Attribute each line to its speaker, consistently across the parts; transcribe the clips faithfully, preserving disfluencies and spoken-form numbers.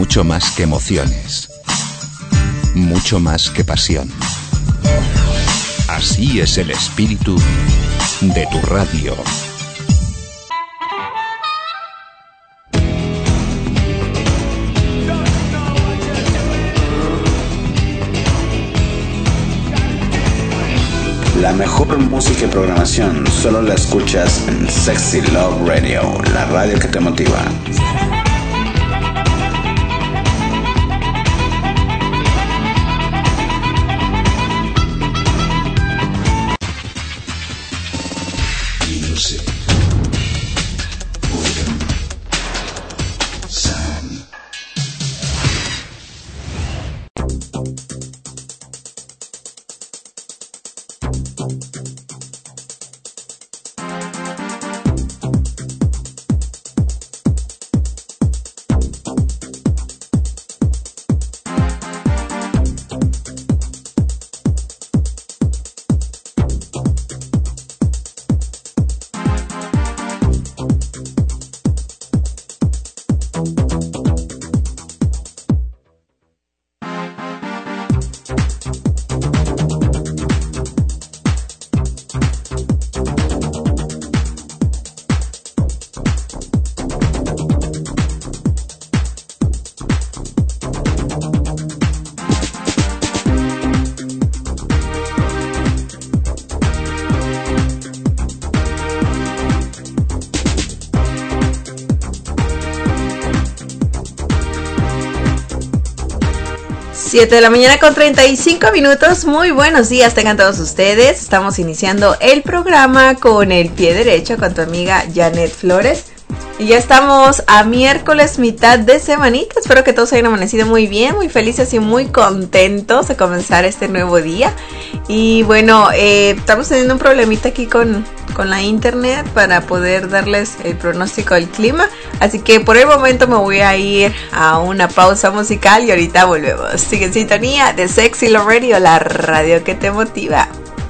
Speaker 1: mucho más que emociones, mucho más que pasión. Así es el espíritu de tu radio.
Speaker 2: La mejor música y programación solo la escuchas en Sexy Love Radio, la radio que te motiva.
Speaker 3: siete de la mañana con treinta y cinco minutos. Muy buenos días tengan todos ustedes. Estamos iniciando el programa con el pie derecho con tu amiga Janet Flores. Y ya estamos a miércoles, mitad de semanita. Espero que todos hayan amanecido muy bien, muy felices y muy contentos de comenzar este nuevo día. Y bueno, eh, estamos teniendo un problemita aquí con, con la internet para poder darles el pronóstico del clima. Así que por el momento me voy a ir a una pausa musical y ahorita volvemos. Sigue en sintonía de Sexy Love Radio, la radio que te motiva.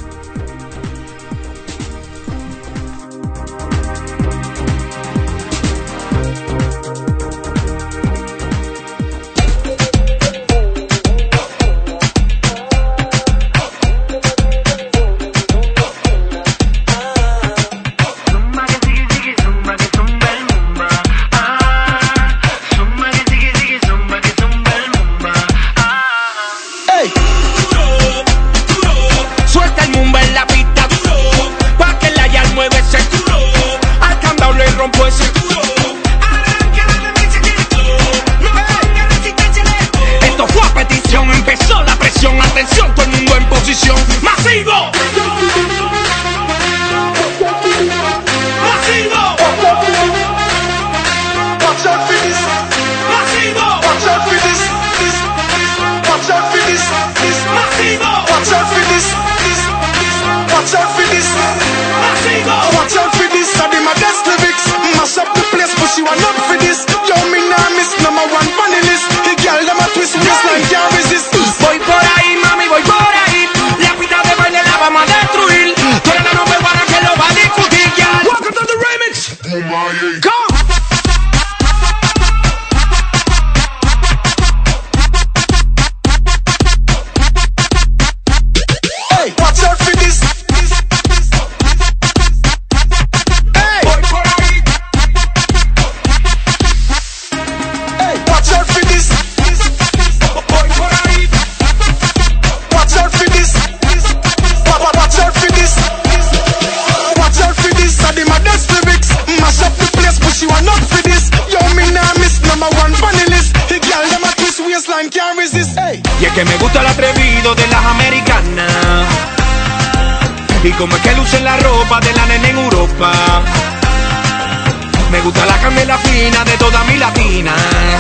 Speaker 4: Que me gusta el atrevido de las americanas y como es que lucen la ropa de la nena en Europa. Me gusta la candela fina de toda mi latina,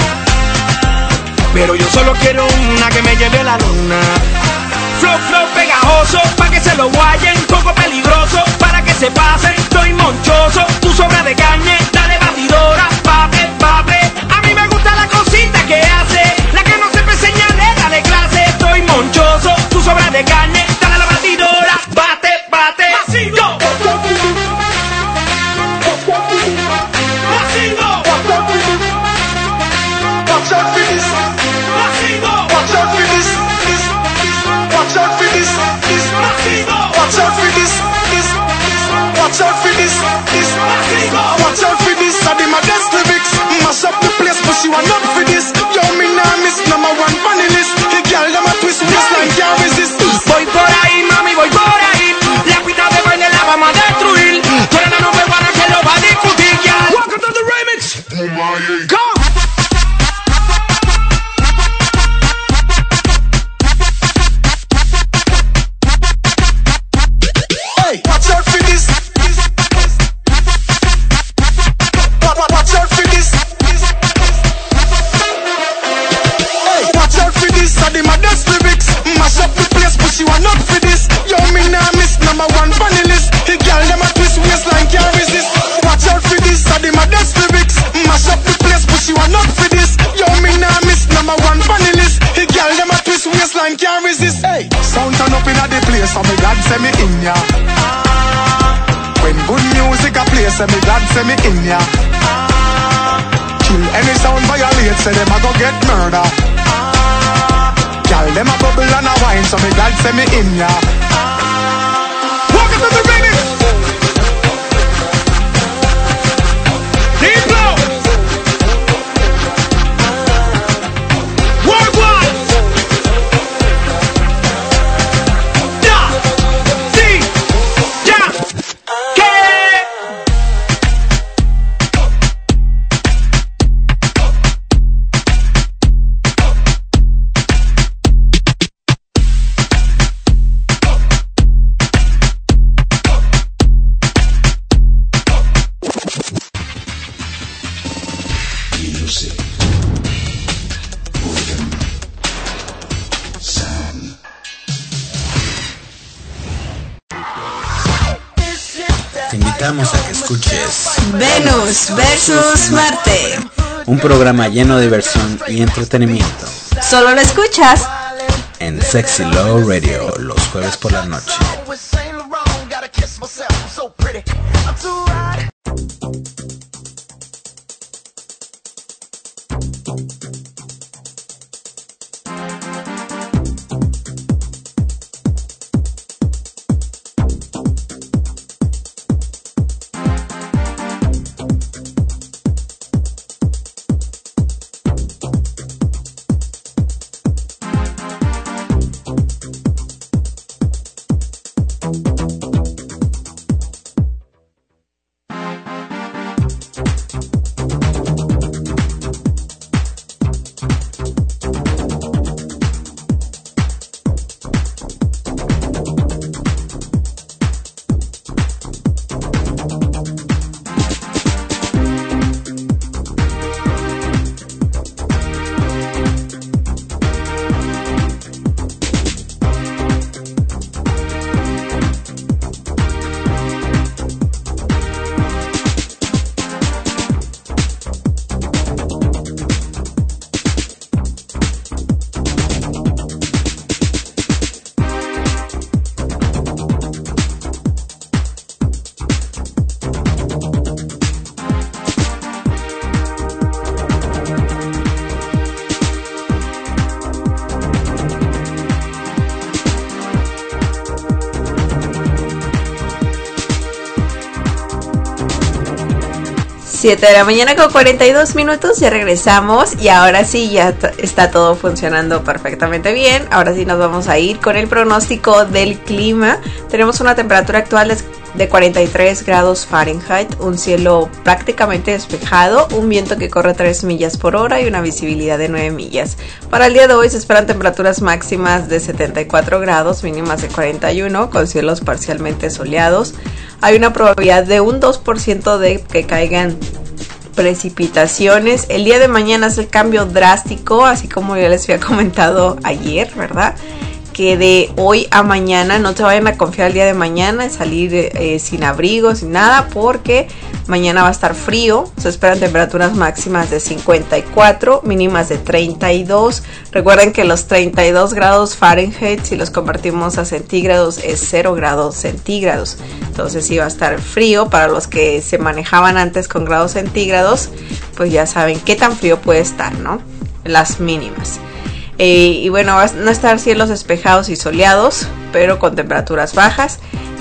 Speaker 4: pero yo solo quiero una que me lleve a la luna. Flow, flow pegajoso, pa' que se lo guayen, poco peligroso, para que se pasen, estoy monchoso, tú sobra de carne, dale batidora, pape, pape. A mí me gusta la cosita que hace, la que no se me señale, dale clase, estoy monchoso, tú sobra de carne, dale la batidora, bate, bate, masivo. Masivo. Watch out for this. this, this. Watch out for this, I did my best lyrics. Mash up the place, but she want up for this. Yo, me nah miss number one funny list. The girl them a twist waistline, can't resist. Voy por ahí, mami, voy por ahí. La pista de baile la vamos a destruir. Pero no nos vemos, se lo va a discutir, ya. Welcome to the remix. Go. You are not for this. Yo, me nah miss number one funny list. The girl them a twist waistline, can't resist. Watch out for this, I did my best lyrics. Mash up the place, but you are not for this. Yo, me nah miss number one funny list. The girl them a twist waistline, can't resist. Hey, sound turn up in a the place, so me glad say me in ya. When good music a play, say me glad say me in ya. Kill any sound violate, say them a go get murder. Y'all them a bubble and a wine, so me glad say me in ya. Welcome to the remix. Deep low. Work one. Da. D. Ya. K.
Speaker 2: Te invitamos a que escuches
Speaker 3: Venus versus Marte.
Speaker 2: un programa lleno de diversión y entretenimiento
Speaker 3: Solo lo escuchas
Speaker 2: en Sexy Love Radio los jueves por la noche.
Speaker 3: siete de la mañana con cuarenta y dos minutos, ya regresamos y ahora sí ya t- está todo funcionando perfectamente bien. Ahora sí nos vamos a ir con el pronóstico del clima. Tenemos una temperatura actual de cuarenta y tres grados Fahrenheit, un cielo prácticamente despejado, un viento que corre tres millas por hora y una visibilidad de nueve millas. Para el día de hoy se esperan temperaturas máximas de setenta y cuatro grados, mínimas de cuarenta y uno, con cielos parcialmente soleados. Hay una probabilidad de un dos por ciento de que caigan precipitaciones. El día de mañana es el cambio drástico, así como ya les había comentado ayer, ¿verdad? Que de hoy a mañana no se vayan a confiar el día de mañana, salir eh, sin abrigo, sin nada, porque mañana va a estar frío. Se esperan temperaturas máximas de cincuenta y cuatro, mínimas de treinta y dos. Recuerden que los treinta y dos grados Fahrenheit, si los convertimos a centígrados, es cero grados centígrados. Entonces sí va a estar frío. Para los que se manejaban antes con grados centígrados, pues ya saben qué tan frío puede estar, ¿no? Las mínimas. Eh, y bueno, van a estar cielos despejados y soleados, pero con temperaturas bajas.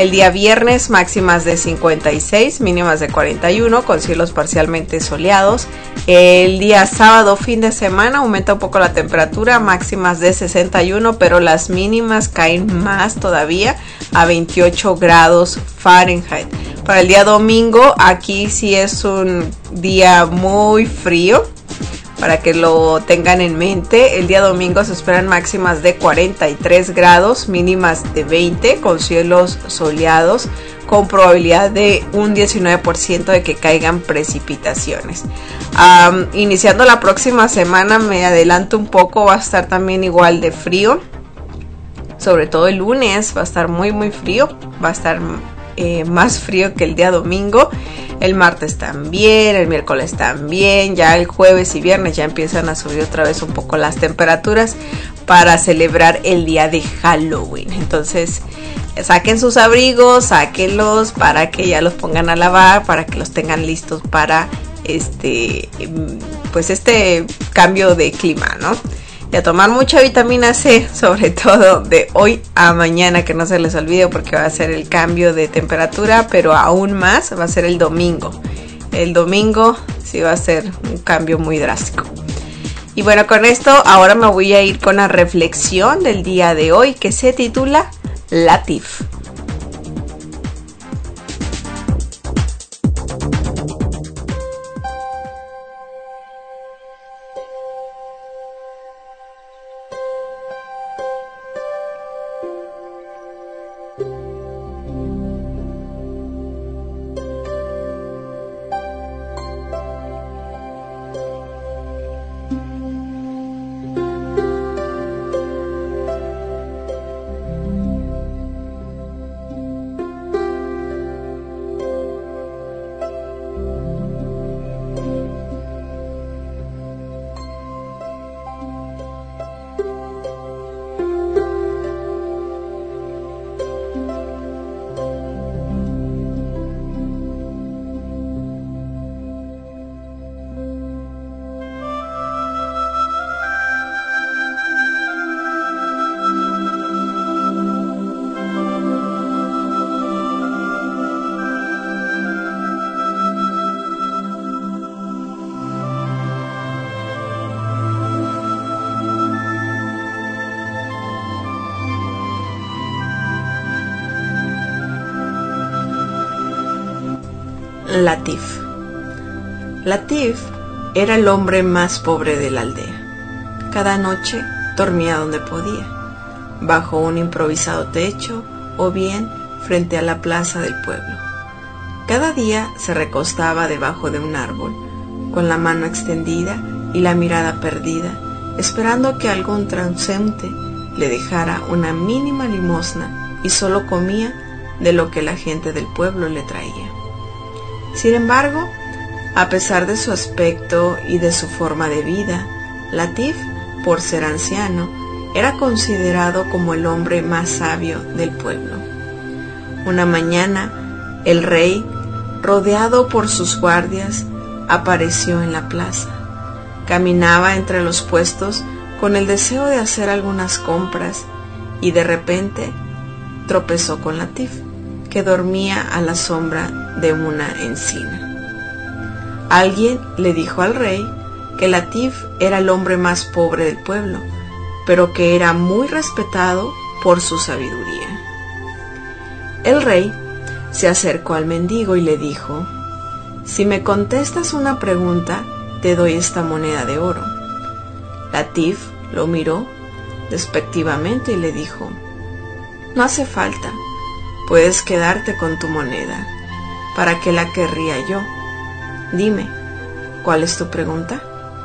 Speaker 3: El día viernes máximas de cincuenta y seis, mínimas de cuarenta y uno, con cielos parcialmente soleados. El día sábado, fin de semana, aumenta un poco la temperatura, máximas de sesenta y uno, pero las mínimas caen más todavía a veintiocho grados Fahrenheit. Para el día domingo, aquí sí es un día muy frío, para que lo tengan en mente. El día domingo se esperan máximas de cuarenta y tres grados, mínimas de veinte, con cielos soleados, con probabilidad de un diecinueve por ciento de que caigan precipitaciones. Um, iniciando la próxima semana, me adelanto un poco, va a estar también igual de frío. Sobre todo el lunes va a estar muy muy frío, va a estar eh, más frío que el día domingo. El martes también, el miércoles también, ya el jueves y viernes ya empiezan a subir otra vez un poco las temperaturas para celebrar el día de Halloween. Entonces saquen sus abrigos, sáquenlos para que ya los pongan a lavar, para que los tengan listos para este, pues este cambio de clima, ¿no? Y a tomar mucha vitamina C, sobre todo de hoy a mañana, que no se les olvide porque va a ser el cambio de temperatura, pero aún más va a ser el domingo. El domingo sí va a ser un cambio muy drástico. Y bueno, con esto ahora me voy a ir con la reflexión del día de hoy, que se titula Latif. Latif. Latif era el hombre más pobre de la aldea. Cada noche dormía donde podía, bajo un improvisado techo o bien frente a la plaza del pueblo. Cada día se recostaba debajo de un árbol, con la mano extendida y la mirada perdida, esperando que algún transeúnte le dejara una mínima limosna, y solo comía de lo que la gente del pueblo le traía. Sin embargo, a pesar de su aspecto y de su forma de vida, Latif, por ser anciano, era considerado como el hombre más sabio del pueblo. Una mañana, el rey, rodeado por sus guardias, apareció en la plaza. Caminaba entre los puestos con el deseo de hacer algunas compras y de repente tropezó con Latif, que dormía a la sombra de una encina. Alguien le dijo al rey que Latif era el hombre más pobre del pueblo, pero que era muy respetado por su sabiduría. El rey se acercó al mendigo y le dijo: «Si me contestas una pregunta, te doy esta moneda de oro». Latif lo miró despectivamente y le dijo: «No hace falta, puedes quedarte con tu moneda. ¿Para qué la querría yo? Dime, ¿cuál es tu pregunta?».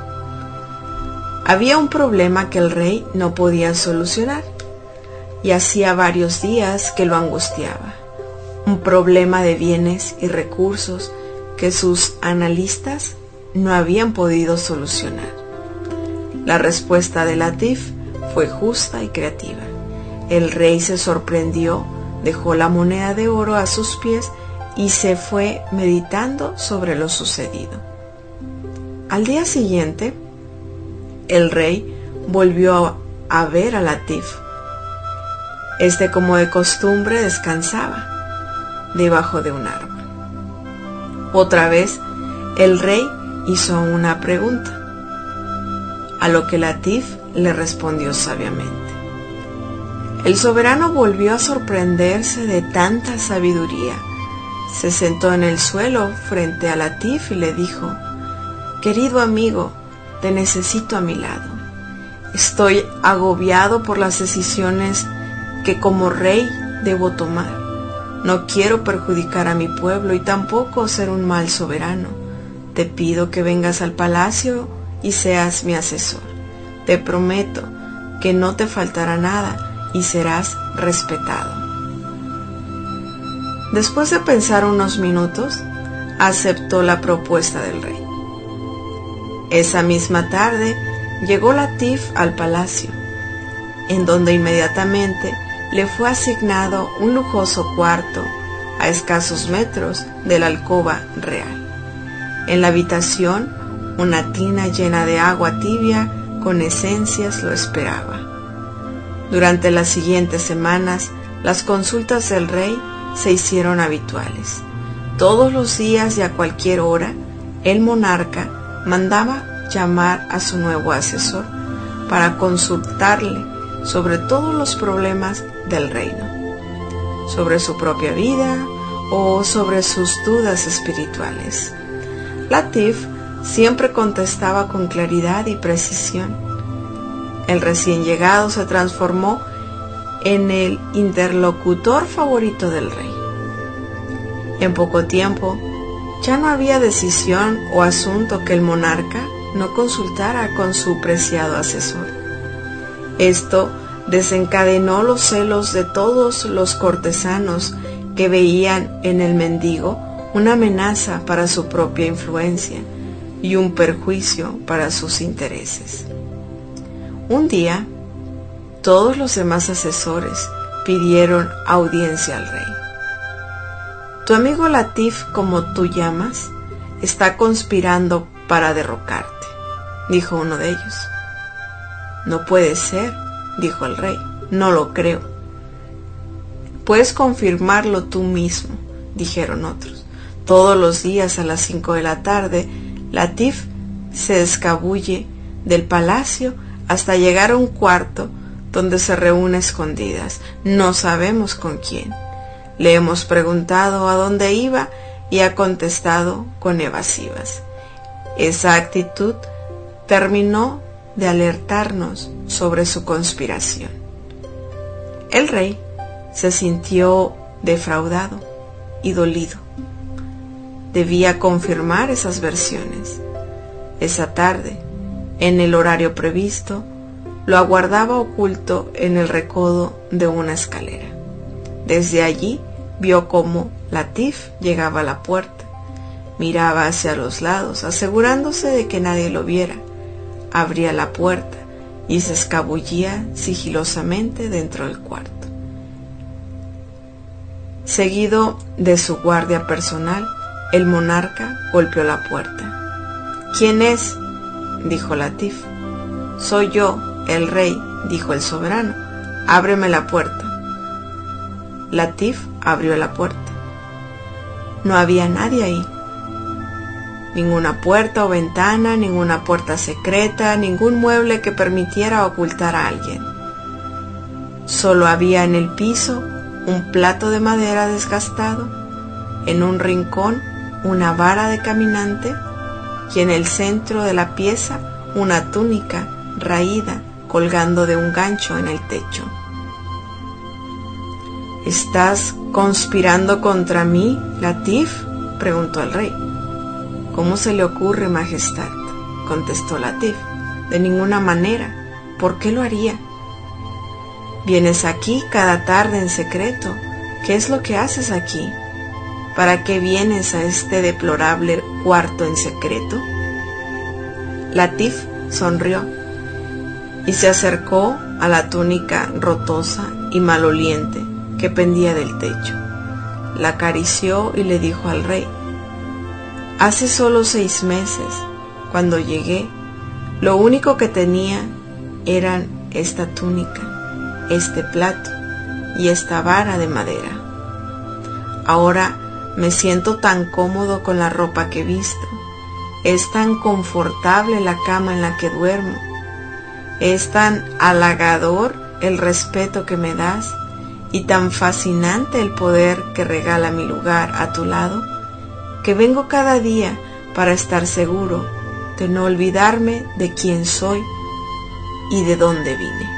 Speaker 3: Había un problema que el rey no podía solucionar, y hacía varios días que lo angustiaba. Un problema de bienes y recursos que sus analistas no habían podido solucionar. La respuesta de Latif fue justa y creativa. El rey se sorprendió, dejó la moneda de oro a sus pies y se fue meditando sobre lo sucedido. Al día siguiente, el rey volvió a ver a Latif. Este, como de costumbre, descansaba. debajo de un árbol. Otra vez, el rey hizo una pregunta, a lo que Latif le respondió sabiamente. El soberano volvió a sorprenderse de tanta sabiduría. Se sentó en el suelo frente a Latif y le dijo: querido amigo, te necesito a mi lado. Estoy agobiado por las decisiones que como rey debo tomar. No quiero perjudicar a mi pueblo y tampoco ser un mal soberano. Te pido que vengas al palacio y seas mi asesor. Te prometo que no te faltará nada y serás respetado. Después de pensar unos minutos, aceptó la propuesta del rey. Esa misma tarde llegó Latif al palacio, en donde inmediatamente le fue asignado un lujoso cuarto a escasos metros de la alcoba real. En la habitación, una tina llena de agua tibia con esencias lo esperaba. Durante las siguientes semanas, las consultas del rey se hicieron habituales. Todos los días y a cualquier hora, el monarca mandaba llamar a su nuevo asesor para consultarle sobre todos los problemas del reino, sobre su propia vida o sobre sus dudas espirituales. Latif siempre contestaba con claridad y precisión. El recién llegado se transformó en el interlocutor favorito del rey. En poco tiempo, ya no había decisión o asunto que el monarca no consultara con su preciado asesor. Esto desencadenó los celos de todos los cortesanos que veían en el mendigo una amenaza para su propia influencia y un perjuicio para sus intereses. Un día, todos los demás asesores pidieron audiencia al rey. Tu amigo Latif, como tú llamas, está conspirando para derrocarte, dijo uno de ellos. No puede ser, dijo el rey, no lo creo. Puedes confirmarlo tú mismo, dijeron otros. Todos los días a las cinco de la tarde, Latif se escabulle del palacio hasta llegar a un cuarto donde se reúne a escondidas. No sabemos con quién. Le hemos preguntado a dónde iba y ha contestado con evasivas. Esa actitud terminó de alertarnos sobre su conspiración. El rey se sintió defraudado y dolido. Debía confirmar esas versiones. Esa tarde, en el horario previsto, lo aguardaba oculto en el recodo de una escalera. Desde allí vio cómo Latif llegaba a la puerta. Miraba hacia los lados, asegurándose de que nadie lo viera. Abría la puerta y se escabullía sigilosamente dentro del cuarto. Seguido de su guardia personal, el monarca golpeó la puerta. ¿Quién es?, dijo Latif. Soy yo, el rey, dijo el soberano. Ábreme la puerta. Latif abrió la puerta. No había nadie ahí. Ninguna puerta o ventana, ninguna puerta secreta, ningún mueble que permitiera ocultar a alguien. Solo había en el piso un plato de madera desgastado, en un rincón una vara de caminante y en el centro de la pieza una túnica raída colgando de un gancho en el techo. ¿Estás conspirando contra mí, Latif?, preguntó el rey. ¿Cómo se le ocurre, majestad?, contestó Latif. De ninguna manera. ¿Por qué lo haría? Vienes aquí cada tarde en secreto. ¿Qué es lo que haces aquí? ¿Para qué vienes a este deplorable cuarto en secreto? Latif sonrió y se acercó a la túnica rotosa y maloliente que pendía del techo. La acarició y le dijo al rey: hace solo seis meses, cuando llegué, lo único que tenía eran esta túnica, este plato y esta vara de madera. Ahora me siento tan cómodo con la ropa que visto. Es tan confortable la cama en la que duermo. Es tan halagador el respeto que me das y tan fascinante el poder que regala mi lugar a tu lado, que vengo cada día para estar seguro de no olvidarme de quién soy y de dónde vine.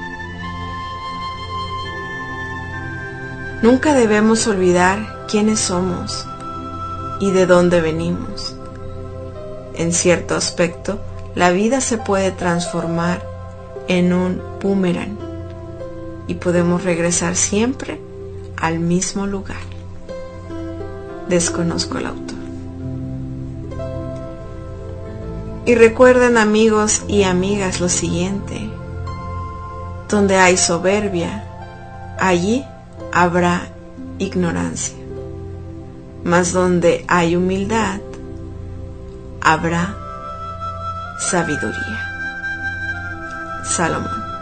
Speaker 3: Nunca debemos olvidar quiénes somos y de dónde venimos. En cierto aspecto, la vida se puede transformar en un boomerang y podemos regresar siempre al mismo lugar. Desconozco el autor. Y recuerden, amigos y amigas, lo siguiente: donde hay soberbia, allí habrá ignorancia, mas donde hay humildad, habrá sabiduría. Salomón.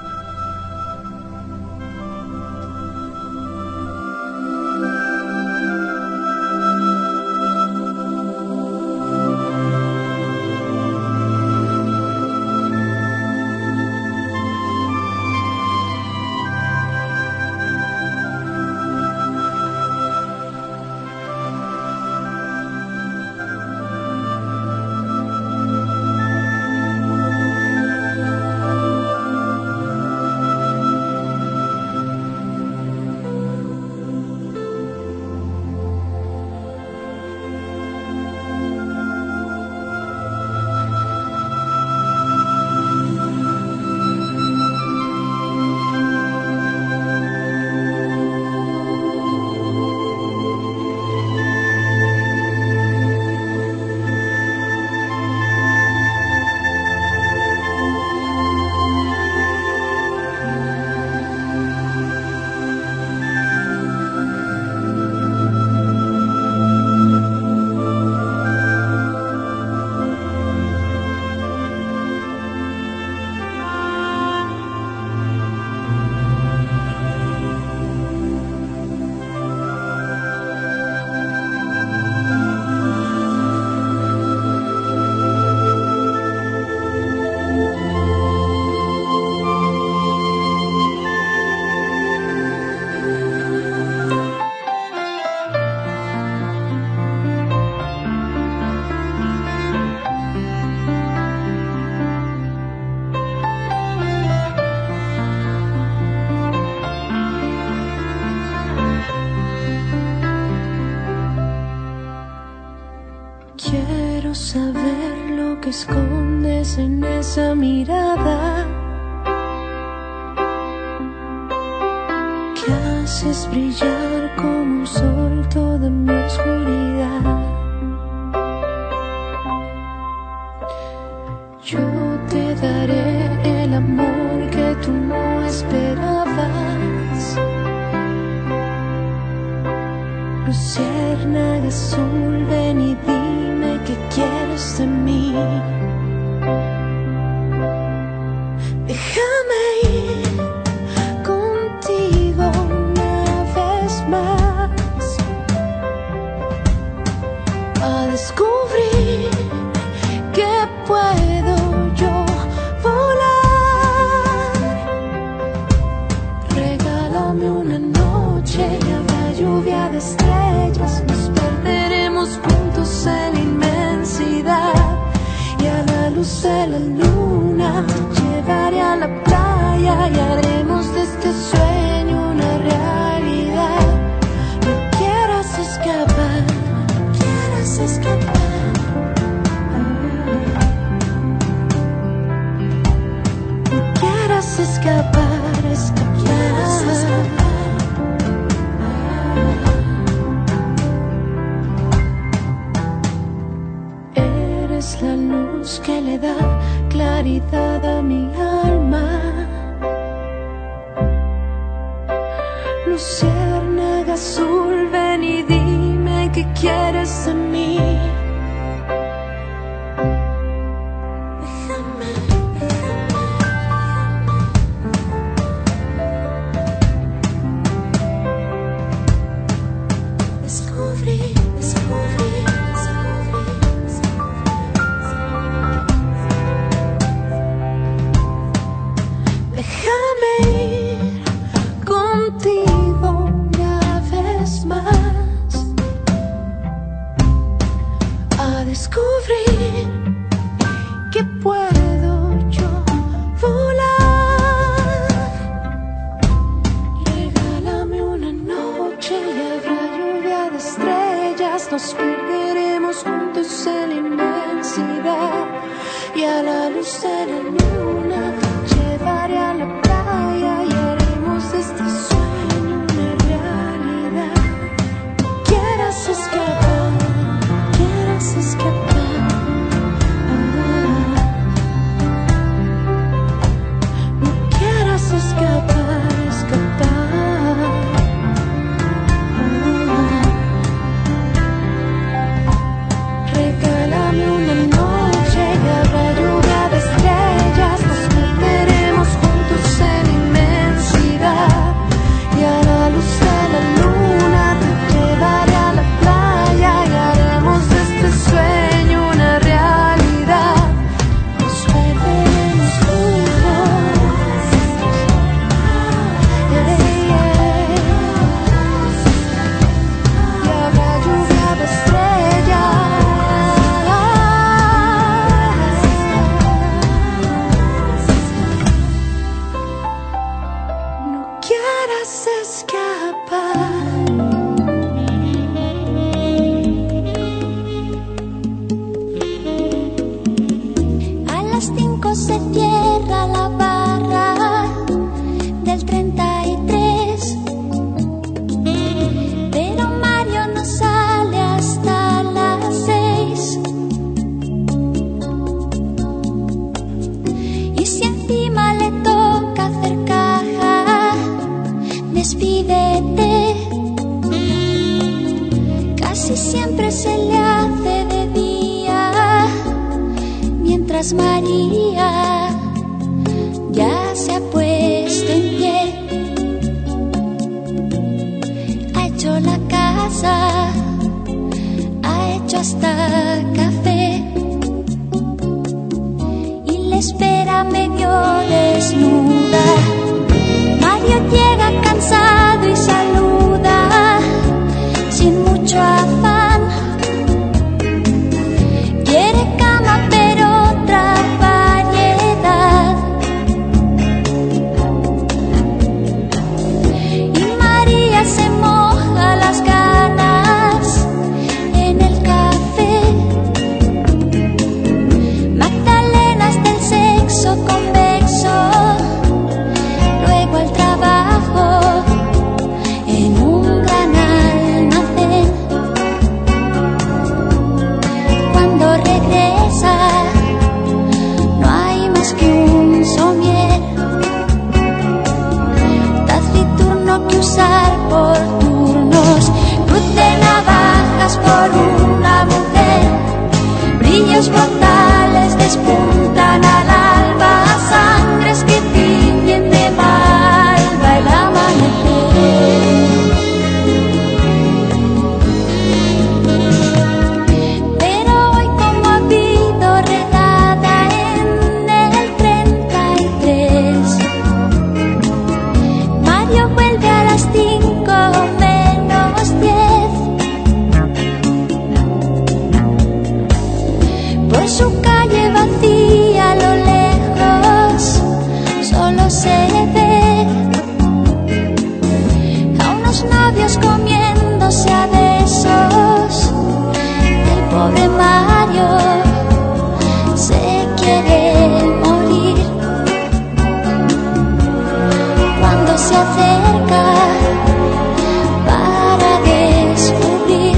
Speaker 5: Quiero saber lo que escondes en esa mirada que haces brillar como un sol toda mi oscuridad. Yo te daré el amor que tú no esperabas. Luciérnaga azul, ven y dime qué quieres de mí. Déjame ir contigo una vez más a descubrir que puedo yo volar. Regálame una noche y habrá lluvia de estrellas. Nos perderemos juntos en la inmensidad y a la luz de la luna te llevaré a la playa y haremos de este sueño una realidad. No quieras escapar, no quieras escapar. No quieras escapar, escapar. Quieras escapar. Eres la luz que le da claridad a mi alma. Luciérnaga azul, ven y dime qué quieres de mí. Déjame, déjame. desnuda. Mario llega cansado y saluda sin mucho afán. Quiere cama pero otra variedad. Y María se moja las ganas en el café. Magdalenas del sexo convexo, luego al trabajo en un gran almacén. Cuando regresa no hay más que un somier, taciturno que usar por turnos, cruz de navajas por una mujer, brillos mortales despuntan al alba, sangres que tiñen de malva el amanecer. Pero hoy como ha habido redada en el treinta y tres, Mario vuelve a las cinco menos diez. Por su calle vacía a lo lejos solo se ve a unos novios comiéndose a besos. El pobre Mario se quiere morir cuando se acerca para descubrir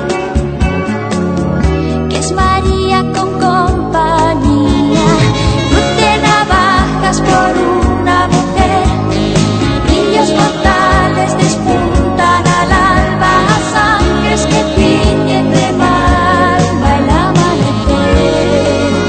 Speaker 5: que es María con compañía, cruz de navajas por una mujer, brillos mortales despuntan al alba, sangres que tiñen de malva el amanecer.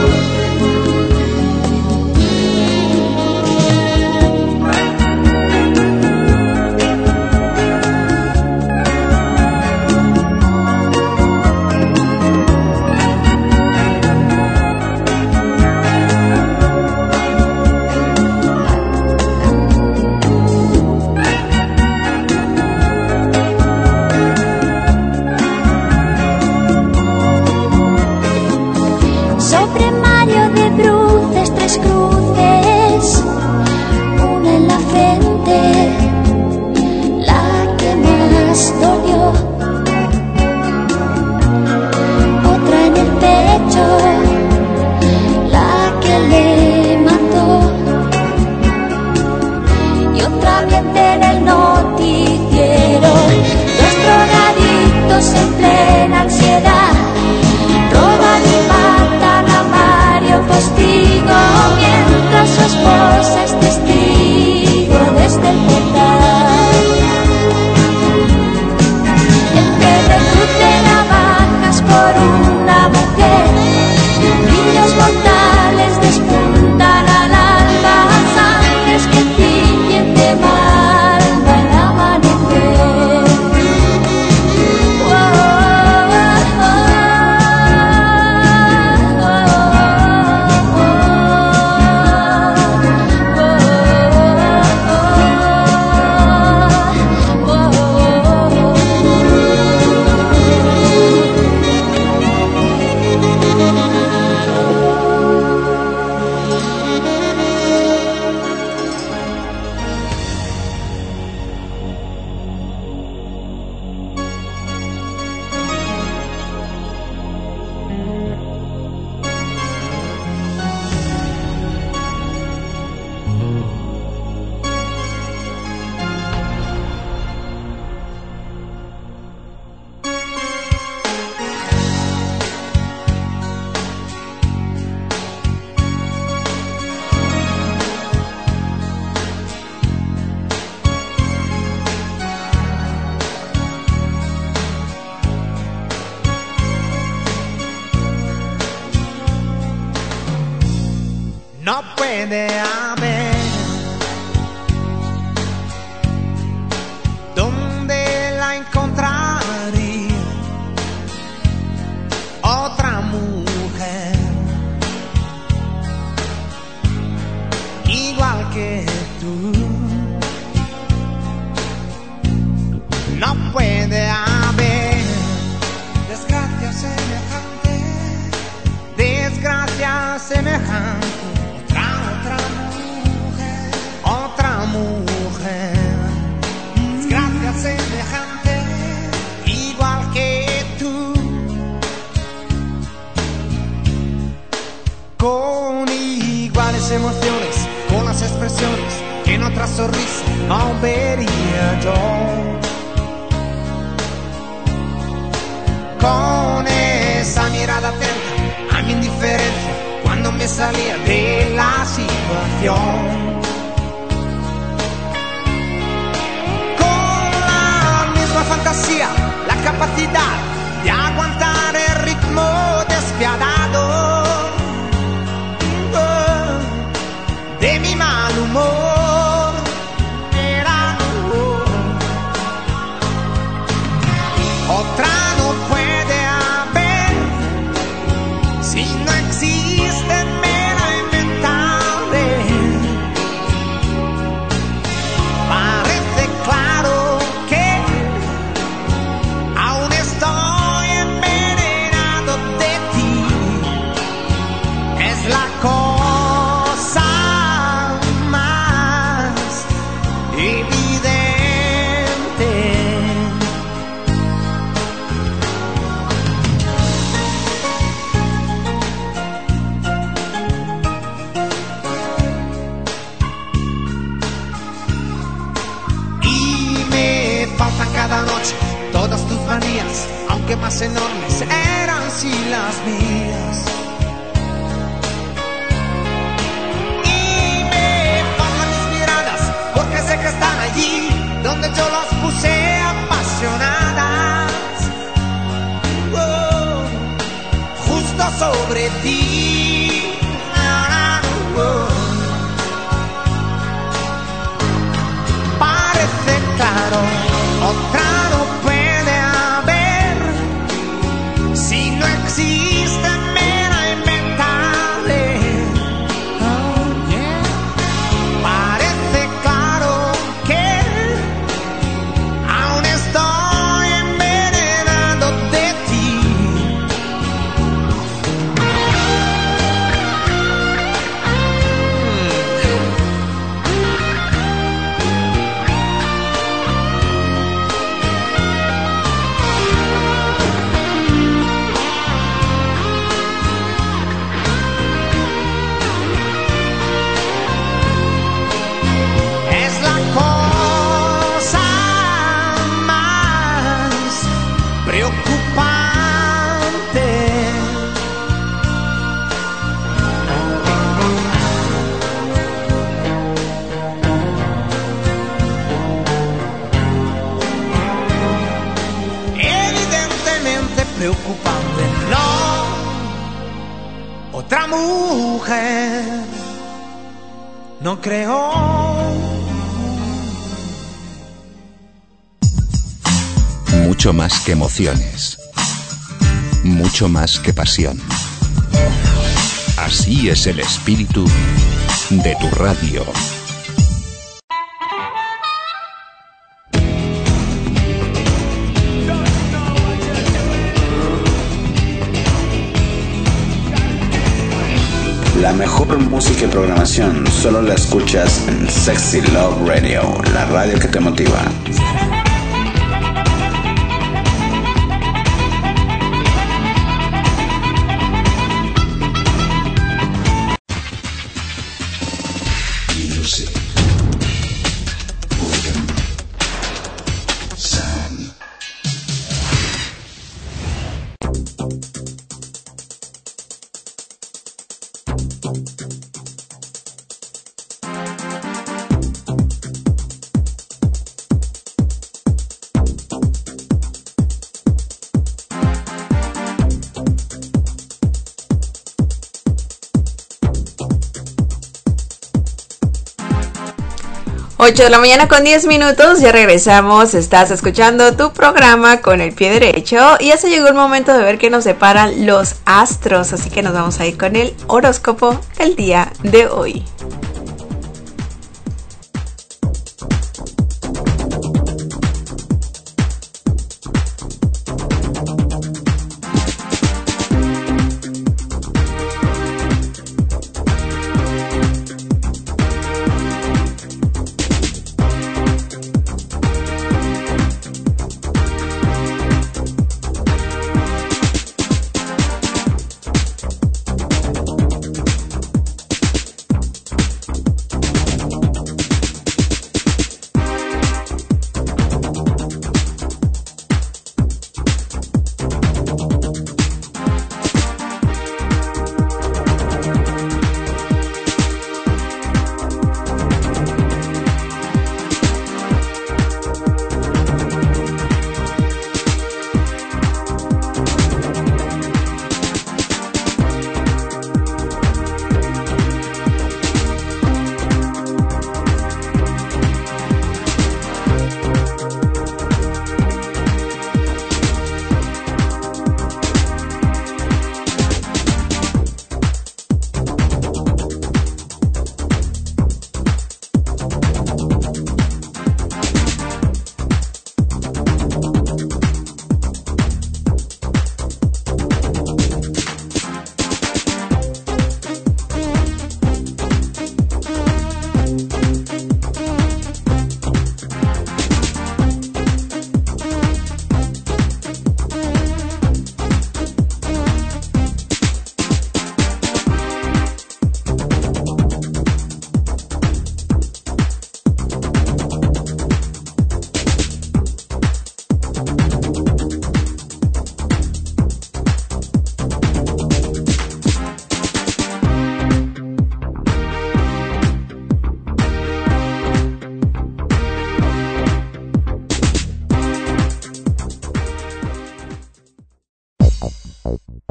Speaker 5: Sobre Mario de bruces tres cruces, una en la frente, la que más dolió, otra en el pecho, la que le mató, y otra ambiente en el noticiero, dos drogadictos en plena ansiedad, roban y matan a Mario Postigo, mientras su esposa es testigo desde el portal. Entre cruz de navajas por una mujer, brillos mortales despuntan al alba, sangres que tiñen de malva el amanecer.
Speaker 6: No puede haber donde la encontraría otra mujer igual que tú. No puede haber desgracia semejante, desgracia semejante. Otra, otra mujer, otra mujer, desgracia semejante, igual que tú. Con iguales emociones, con las expresiones que en otra sonrisa no vería yo. Con esa mirada atenta a mi indiferencia cuando me salía de la situación. Con la misma fantasía, la capacidad de aguantar el ritmo despiadado de mi mal humor. Era otra no puede haber, si no existe me la inventaré. Parece claro que aún estoy envenenado de ti. Es la cosa más evidente. Y me faltan cada noche todas tus manías, aunque más enormes eran si las mías. Y me faltan mis miradas, porque sé que están allí donde yo las puse apasionadas. Oh, justo sobre ti. Oh, parece claro, otra no puede haber, si no existe me la inventaré. Oh, yeah. Parece claro que aún estoy envenenado de ti. Es la cosa más preocupante. Evidentemente preocupante, no. Otra mujer, no creo.
Speaker 1: Mucho más que emociones. Mucho más que pasión. Así es el espíritu de tu radio.
Speaker 2: La mejor música y programación solo la escuchas en Sexy Love Radio, la radio que te motiva.
Speaker 1: Music. Rhythm. Sound.
Speaker 3: ocho de la mañana con diez minutos, ya regresamos, estás escuchando tu programa con el pie derecho y ya se llegó el momento de ver qué nos separan los astros, así que nos vamos a ir con el horóscopo del día de hoy.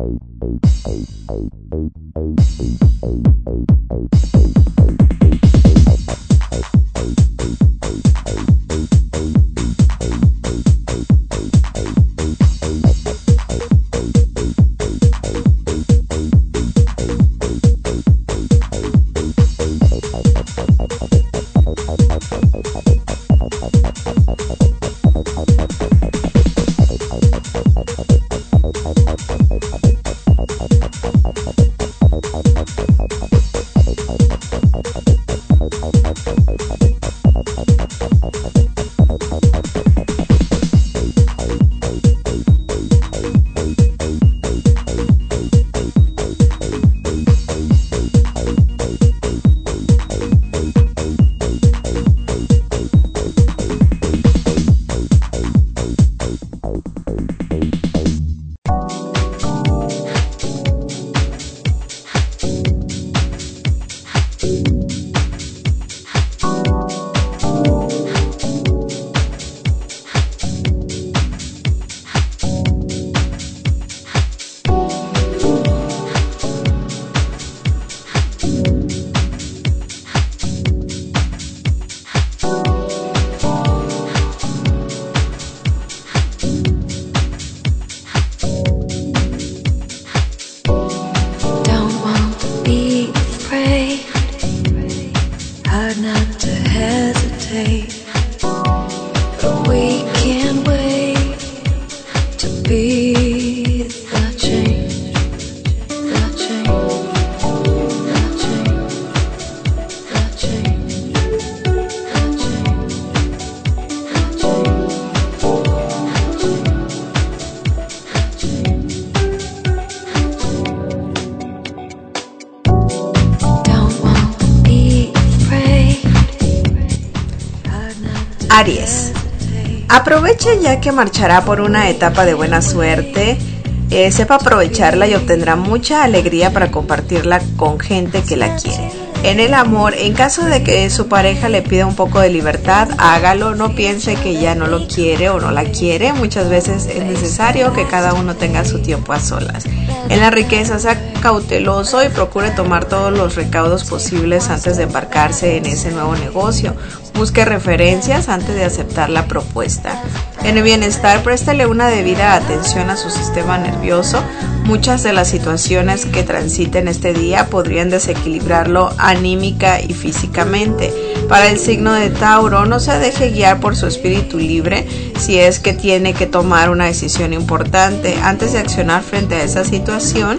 Speaker 3: Aries, aproveche ya que marchará por una etapa de buena suerte, eh, sepa aprovecharla y obtendrá mucha alegría para compartirla con gente que la quiere. En el amor, en caso de que su pareja le pida un poco de libertad, hágalo, no piense que ya no lo quiere o no la quiere, muchas veces es necesario que cada uno tenga su tiempo a solas. En la riqueza, sea cauteloso y procure tomar todos los recaudos posibles antes de embarcarse en ese nuevo negocio. Busque referencias antes de aceptar la propuesta. En el bienestar, préstele una debida atención a su sistema nervioso. Muchas de las situaciones que transiten este día podrían desequilibrarlo anímica y físicamente. Para el signo de Tauro, no se deje guiar por su espíritu libre si es que tiene que tomar una decisión importante. Antes de accionar frente a esa situación,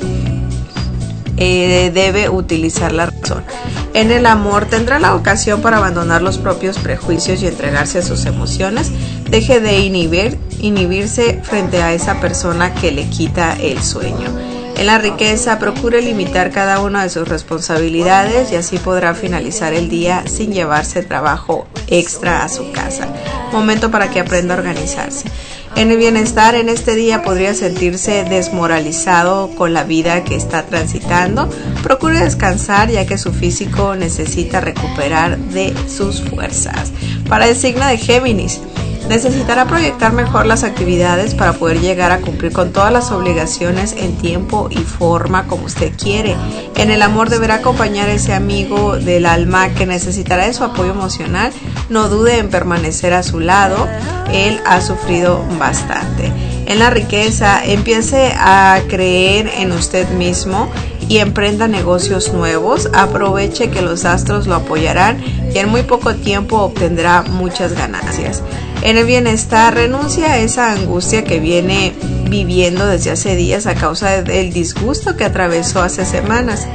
Speaker 3: eh, debe utilizar la razón. En el amor, tendrá la ocasión para abandonar los propios prejuicios y entregarse a sus emociones. Deje de inhibir, inhibirse frente a esa persona que le quita el sueño. En la riqueza, procure limitar cada una de sus responsabilidades y así podrá finalizar el día sin llevarse trabajo extra a su casa. Momento para que aprenda a organizarse. En el bienestar, en este día podría sentirse desmoralizado con la vida que está transitando. Procure descansar ya que su físico necesita recuperar de sus fuerzas. Para el signo de Géminis, necesitará proyectar mejor las actividades para poder llegar a cumplir con todas las obligaciones en tiempo y forma como usted quiere. En el amor, deberá acompañar a ese amigo del alma que necesitará de su apoyo emocional. No dude en permanecer a su lado, él ha sufrido bastante. En la riqueza, empiece a creer en usted mismo y emprenda negocios nuevos. Aproveche que los astros lo apoyarán y en muy poco tiempo obtendrá muchas ganancias. En el bienestar, renuncia a esa angustia que viene viviendo desde hace días a causa del disgusto que atravesó hace semanas.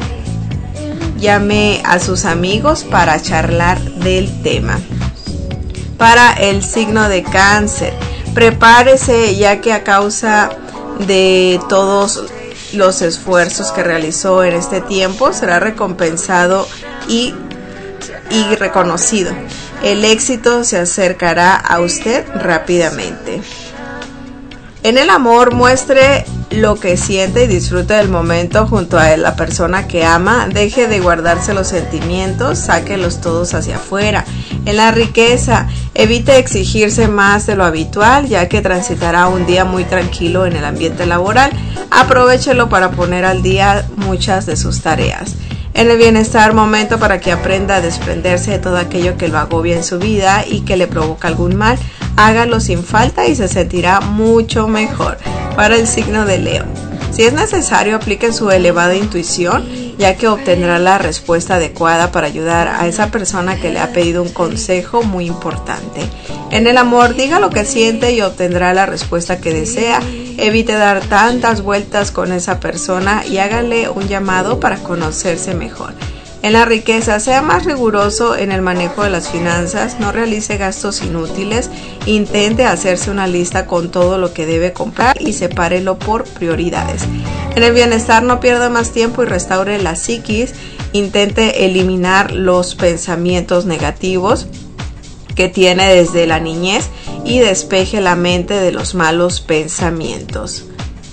Speaker 3: Llame a sus amigos para charlar del tema. Para el signo de Cáncer, prepárese ya que a causa de todos los esfuerzos que realizó en este tiempo será recompensado y, y reconocido. El éxito se acercará a usted rápidamente. En el amor, muestre lo que siente y disfrute del momento junto a la persona que ama. Deje de guardarse los sentimientos, sáquelos todos hacia afuera. En la riqueza, evite exigirse más de lo habitual, ya que transitará un día muy tranquilo en el ambiente laboral. Aprovéchelo para poner al día muchas de sus tareas. En el bienestar, momento para que aprenda a desprenderse de todo aquello que lo agobia en su vida y que le provoca algún mal. Hágalo sin falta y se sentirá mucho mejor. Para el signo de Leo, si es necesario, aplique su elevada intuición, ya que obtendrá la respuesta adecuada para ayudar a esa persona que le ha pedido un consejo muy importante. En el amor, diga lo que siente y obtendrá la respuesta que desea. Evite dar tantas vueltas con esa persona y hágale un llamado para conocerse mejor. En la riqueza, sea más riguroso en el manejo de las finanzas, no realice gastos inútiles, intente hacerse una lista con todo lo que debe comprar y sepárelo por prioridades. En el bienestar, no pierda más tiempo y restaure la psiquis, intente eliminar los pensamientos negativos que tiene desde la niñez y despeje la mente de los malos pensamientos.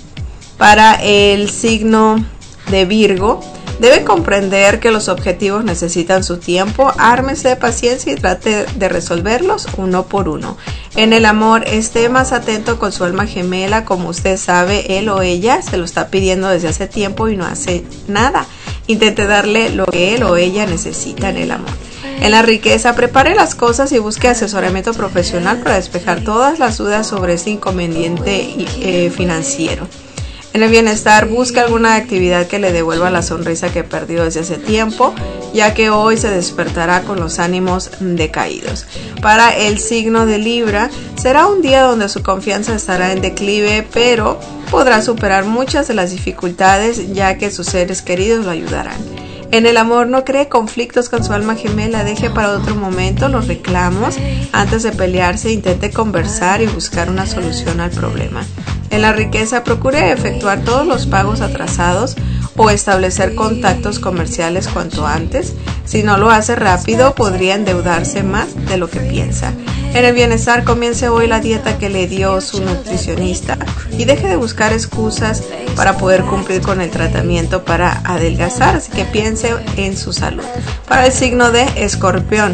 Speaker 3: Para el signo de Virgo, debe comprender que los objetivos necesitan su tiempo, ármese de paciencia y trate de resolverlos uno por uno. En el amor, esté más atento con su alma gemela, como usted sabe, él o ella se lo está pidiendo desde hace tiempo y no hace nada. Intente darle lo que él o ella necesita en el amor. En la riqueza, prepare las cosas y busque asesoramiento profesional para despejar todas las dudas sobre este inconveniente eh, financiero. En el bienestar, busque alguna actividad que le devuelva la sonrisa que perdió desde hace tiempo, ya que hoy se despertará con los ánimos decaídos. Para el signo de Libra, será un día donde su confianza estará en declive, pero podrá superar muchas de las dificultades, ya que sus seres queridos lo ayudarán. En el amor, no cree conflictos con su alma gemela, deje para otro momento los reclamos. Antes de pelearse, intente conversar y buscar una solución al problema. En la riqueza, procure efectuar todos los pagos atrasados o establecer contactos comerciales cuanto antes. Si no lo hace rápido, podría endeudarse más de lo que piensa. En el bienestar, comience hoy la dieta que le dio su nutricionista y deje de buscar excusas para poder cumplir con el tratamiento para adelgazar, así que piense en su salud. Para el signo de Escorpión,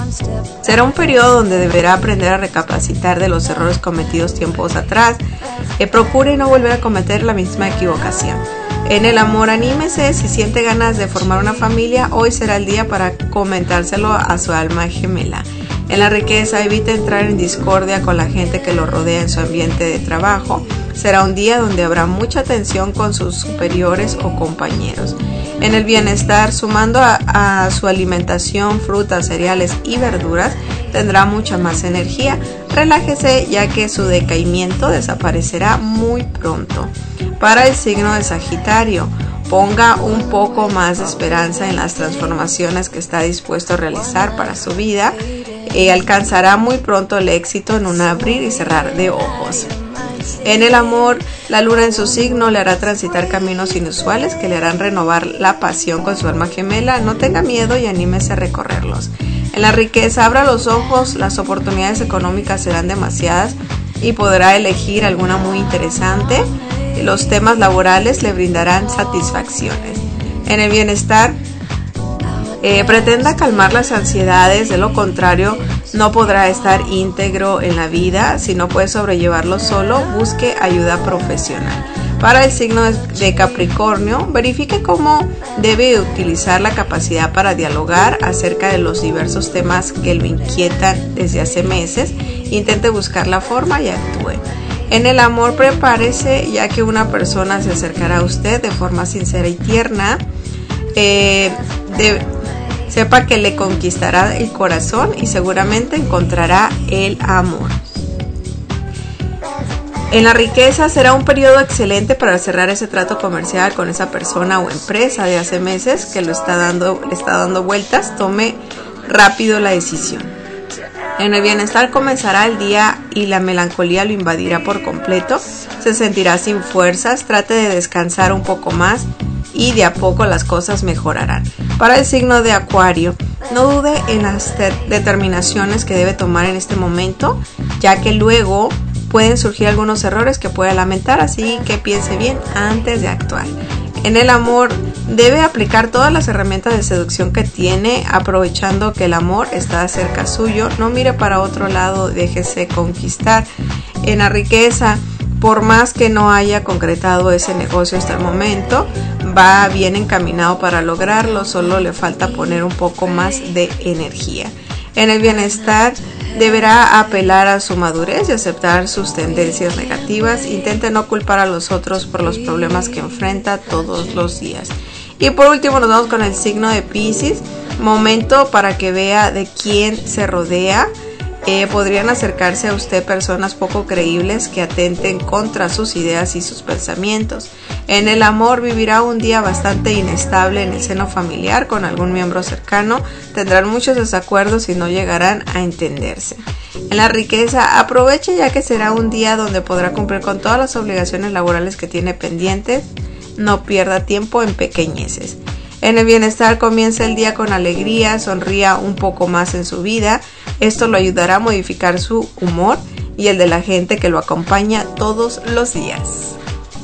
Speaker 3: será un periodo donde deberá aprender a recapacitar de los errores cometidos tiempos atrás. Eh, procure no volver a cometer la misma equivocación. En el amor, anímese, si siente ganas de formar una familia, hoy será el día para comentárselo a su alma gemela. En la riqueza, evite entrar en discordia con la gente que lo rodea en su ambiente de trabajo. Será un día donde habrá mucha tensión con sus superiores o compañeros. En el bienestar, sumando a, a su alimentación frutas, cereales y verduras, tendrá mucha más energía. Relájese, ya que su decaimiento desaparecerá muy pronto. Para el signo de Sagitario, ponga un poco más de esperanza en las transformaciones que está dispuesto a realizar para su vida. Eh, alcanzará muy pronto el éxito en un abrir y cerrar de ojos. En el amor, la luna en su signo le hará transitar caminos inusuales que le harán renovar la pasión con su alma gemela. No tenga miedo y anímese a recorrerlos. En la riqueza, abra los ojos, las oportunidades económicas serán demasiadas y podrá elegir alguna muy interesante. Los temas laborales le brindarán satisfacciones. En el bienestar, eh, pretenda calmar las ansiedades, de lo contrario no podrá estar íntegro en la vida. Si no puede sobrellevarlo solo, busque ayuda profesional. Para el signo de Capricornio, verifique cómo debe utilizar la capacidad para dialogar acerca de los diversos temas que lo inquietan desde hace meses. Intente buscar la forma y actúe. En el amor, prepárese, ya que una persona se acercará a usted de forma sincera y tierna. Eh, de, sepa que le conquistará el corazón y seguramente encontrará el amor. En la riqueza, será un periodo excelente para cerrar ese trato comercial con esa persona o empresa de hace meses que lo está dando, le está dando vueltas. Tome rápido la decisión. En el bienestar, comenzará el día y la melancolía lo invadirá por completo. Se sentirá sin fuerzas, trate de descansar un poco más y de a poco las cosas mejorarán. Para el signo de Acuario, no dude en las determinaciones que debe tomar en este momento, ya que luego pueden surgir algunos errores que puede lamentar, así que piense bien antes de actuar. En el amor, debe aplicar todas las herramientas de seducción que tiene, aprovechando que el amor está cerca suyo. No mire para otro lado, déjese conquistar. En la riqueza, por más que no haya concretado ese negocio hasta el momento, va bien encaminado para lograrlo, solo le falta poner un poco más de energía. En el bienestar, deberá apelar a su madurez y aceptar sus tendencias negativas. Intente no culpar a los otros por los problemas que enfrenta todos los días. Y por último nos vamos con el signo de Piscis. Momento para que vea de quién se rodea. Eh, podrían acercarse a usted personas poco creíbles que atenten contra sus ideas y sus pensamientos. En el amor, vivirá un día bastante inestable en el seno familiar con algún miembro cercano. Tendrán muchos desacuerdos y no llegarán a entenderse. En la riqueza, aproveche ya que será un día donde podrá cumplir con todas las obligaciones laborales que tiene pendientes. No pierda tiempo en pequeñeces. En el bienestar, comienza el día con alegría, sonría un poco más en su vida. Esto lo ayudará a modificar su humor y el de la gente que lo acompaña todos los días.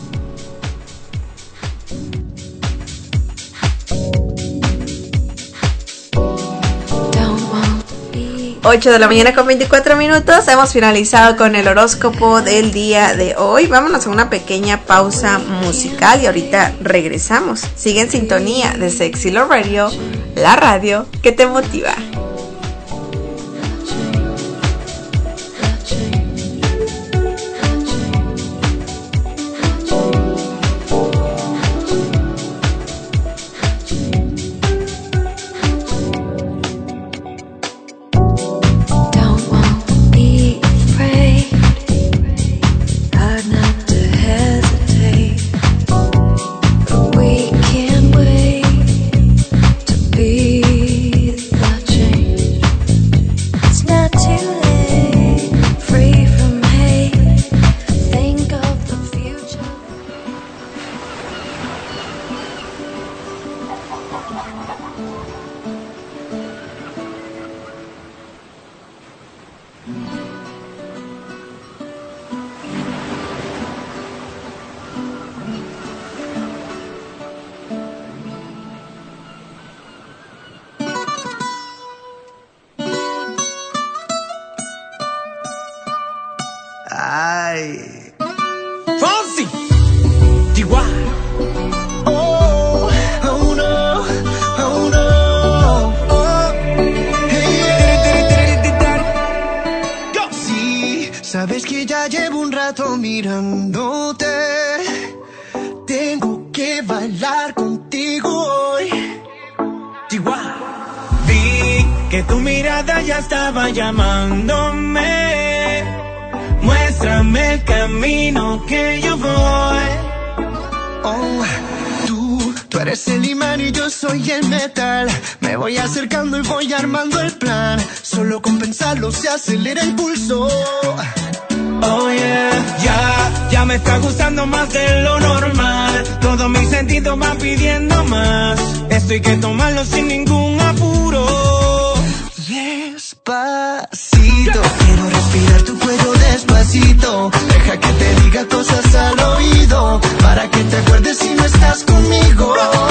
Speaker 3: ocho de la mañana con veinticuatro minutos. Hemos finalizado con el horóscopo del día de hoy. Vámonos a una pequeña pausa musical y ahorita regresamos. Sigue en sintonía de Sexy Love Radio, la radio que te motiva.
Speaker 6: Ay. Fonsi. Chihuahua. Oh, oh no, oh no. Oh. Hey. Go. Sí, sabes que ya llevo un rato mirándote. Tengo que bailar contigo hoy. Chihuahua. Vi que tu mirada ya estaba llamándome. Muéstrame el camino que yo voy. Oh, tú, tú eres el imán y yo soy el metal. Me voy acercando y voy armando el plan. Solo con pensarlo se acelera el pulso. Oh yeah, ya, ya me está gustando más de lo normal. Todos mis sentidos van pidiendo más. Esto hay que tomarlo sin ningún apuro. Despacito, quiero respirar tu cuello despacito. Deja que te diga cosas al oído, para que te acuerdes si no estás conmigo.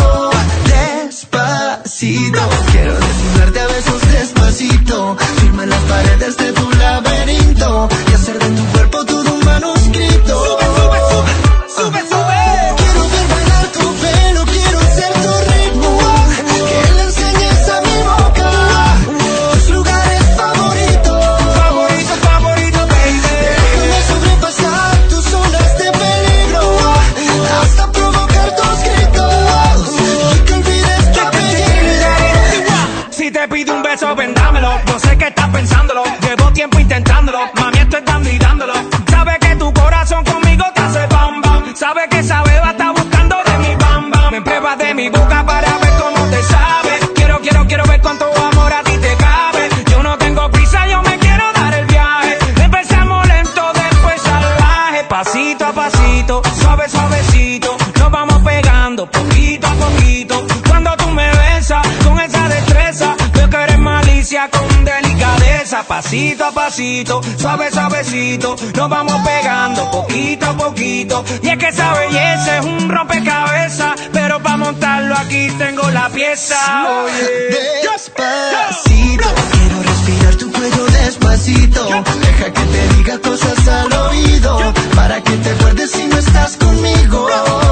Speaker 6: Despacito, quiero desnudarte a besos despacito. Firma en las paredes de tu laberinto y hacer de tu cuerpo todo un manuscrito. Sube, sube, sube, sube, sube. Quiero ver bailar tu pelo, quiero ser tu ritmo. Que le enseñes a mi boca tus lugares favoritos. Favorito, favorito, baby. Déjame sobrepasar tus zonas de peligro hasta provocar tus gritos y que olvides tu apellido. Si te pido un beso, vendámelo. Yo sé que estás pensándolo. Llevo tiempo intentándolo. Mami, estoy dando y dándolo. Sabe que tu corazón conmigo te hace bam bam. Sabe que esa beba está buscando de mi bam bam. Me pruebas de mi boca para ver cómo te sabe. Quiero, quiero, quiero ver cuánto amor a ti te cabe. Yo no tengo prisa, yo me quiero dar el viaje. Empezamos lento, después salvaje. Pasito a pasito, suave, suavecito. Nos vamos pegando poquito a poquito. Cuando tú me besas con esa destreza, veo que eres malicia con delicadeza.
Speaker 4: cabeza, pasito a pasito, suave, suavecito, nos vamos pegando poquito a poquito. Y es que esa belleza es un rompecabezas, pero para montarlo aquí tengo la pieza. Oye,
Speaker 6: despacito, quiero respirar tu cuello despacito. Deja que te diga cosas al oído, para que te acuerdes si no estás conmigo.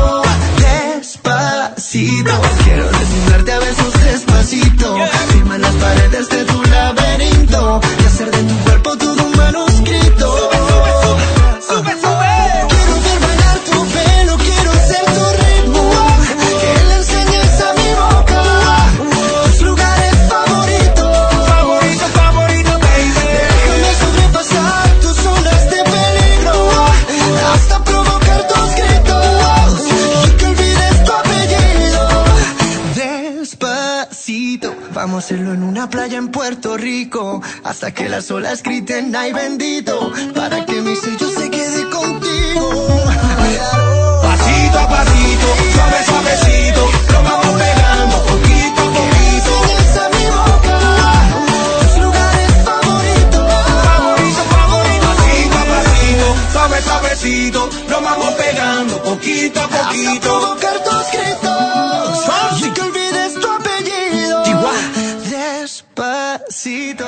Speaker 6: Despacito, quiero desnudarte a besos despacito. Firma las paredes de tu laberinto y hacer de tu cuerpo todo un manuscrito.
Speaker 4: Sube, sube, sube.
Speaker 6: Quiero ver bailar tu pelo, quiero ser tu ritmo, que le enseñes a mi boca tus lugares favoritos.
Speaker 4: Favorito, favorito, baby.
Speaker 6: Déjame sobrepasar tus zonas de peligro, hasta provocar tus gritos y que olvides tu apellido. Despacito, vamos a hacerlo en una playa en Puerto Rico, hasta que las olas griten ay bendito, para que mi sello se quede contigo.
Speaker 4: Pasito a pasito, suave, suavecito, nos vamos pegando poquito a poquito.
Speaker 6: Enseñas a mi boca tus lugares favoritos.
Speaker 4: Favorito, favorito, pasito a pasito, suave, suavecito, nos vamos pegando poquito a
Speaker 6: Hasta
Speaker 4: poquito.
Speaker 6: provocar tus gritos y que olvides tu apellido. Despacito.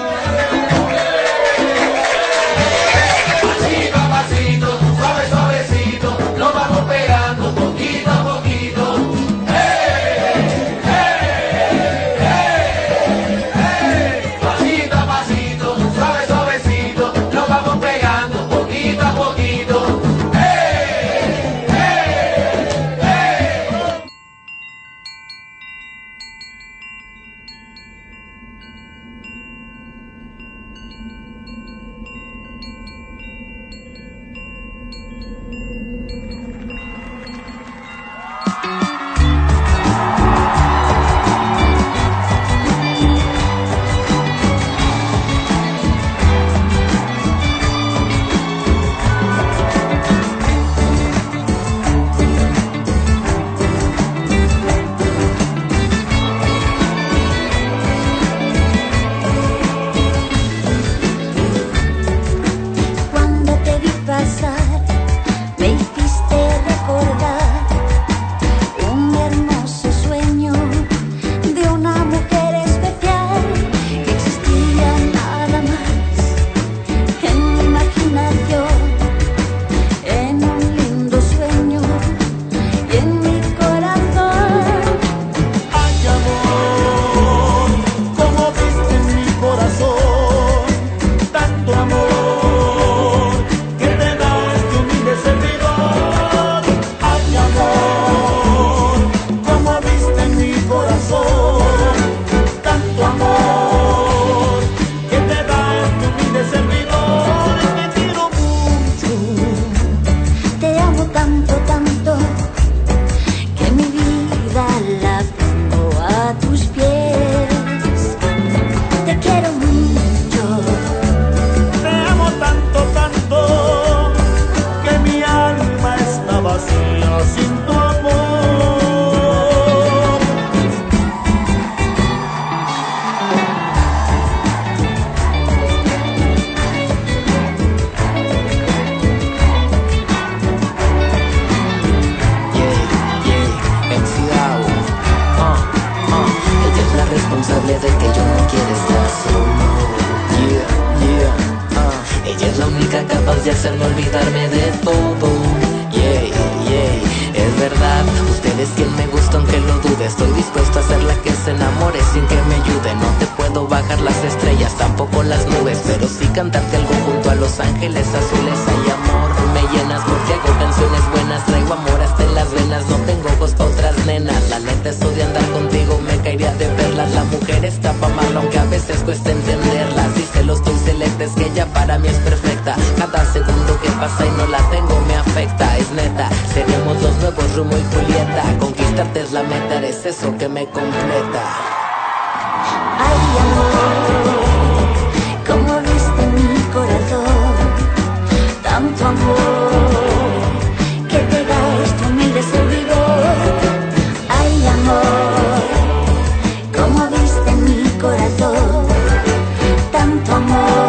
Speaker 4: Pasito a pasito, suave, suavecito, nos vamos pegando poquito a poquito. Hey, hey, hey, hey. Pasito a pasito, suave, suavecito, nos vamos pegando poquito a poquito. Hey, hey, hey.
Speaker 5: Cuando te vi pasar, me hiciste recordar un hermoso sueño de una mujer especial que existía nada más en mi imaginación, en un lindo sueño y en mi corazón.
Speaker 6: Ay, amor, como viste en mi corazón, tanto amor que te da este humilde servidor. Ay, amor, como viste en mi corazón, tanto amor que te da este humilde servidor. Y te quiero mucho.
Speaker 5: Te amo tanto, tanto, que mi vida la pongo a tus pies. Te quiero mucho,
Speaker 6: Te amo tanto, tanto, que mi alma está vacía sin tu amor.
Speaker 7: Yeah, yeah, M C Dao. Uh, uh, ella es la responsable de que yo no quiera estar solo. Yeah, yeah, uh, ella es la única capaz de hacerme olvidarme de todo. Yeah, yeah, es verdad, usted es quien me gusta aunque lo dude. Estoy dispuesto a ser la que se enamore sin que me ayude. No te puedo bajar las estrellas, tampoco las nubes, pero sí cantarte algo junto a los ángeles azules. Hay amor, me llenas porque hago canciones buenas, traigo amor hasta en las venas. No tengo ojos pa' otras nenas, la neta eso de andar contigo me caería de perlas. La mujer está pa' mal aunque a veces cuesta entenderla. Si se lo estoy selecta es que ella para mí es perfecta. Cada segundo que pasa y no la tengo me afecta. Es neta, seremos los nuevos Rumo y Julieta. Conquistarte es la meta, eres eso que me completa.
Speaker 5: ay amor, como viste mi corazón, tanto amor que te da este humilde servidor. Ay amor, como viste mi corazón, tanto amor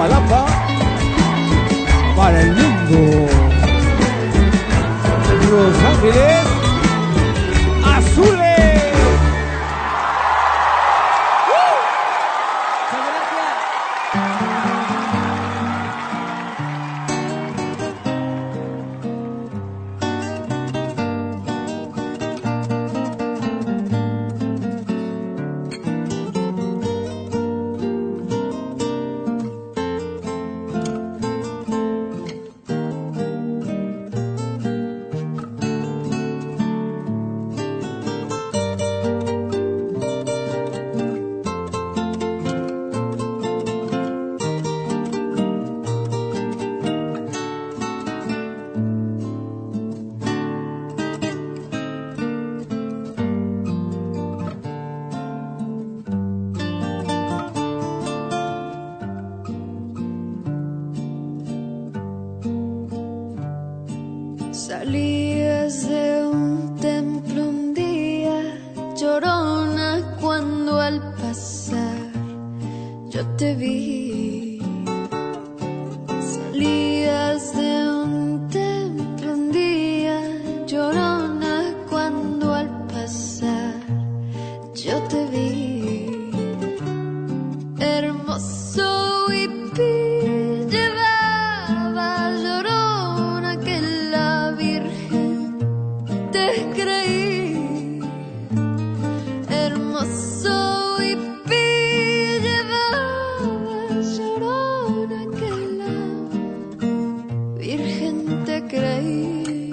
Speaker 8: Jalapa para el mundo. Los Ángeles Azules.
Speaker 5: Salías de un templo un día, llorona, cuando al pasar yo te vi. Salías de un templo un día, llorona, cuando al pasar yo te vi. Hermoso hippie llevaba llorona que la Virgen te creí. Hermoso hippie llevaba llorona que la Virgen te creí.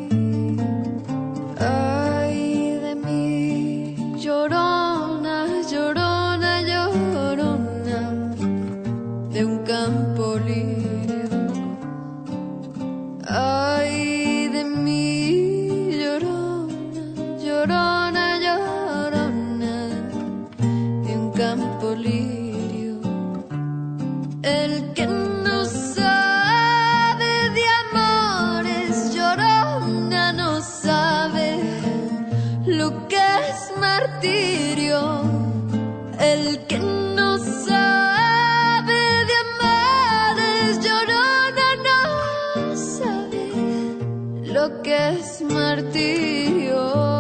Speaker 5: Ay de mí, llorona, llorona, llorona de un campo lirio. Ay de mí, llorona, llorona, llorona de un campo lirio. El que no sabe de amores, llorona, no sabe lo que es martirio. El que no sabe de amores, llorona, no sabe lo que es martirio.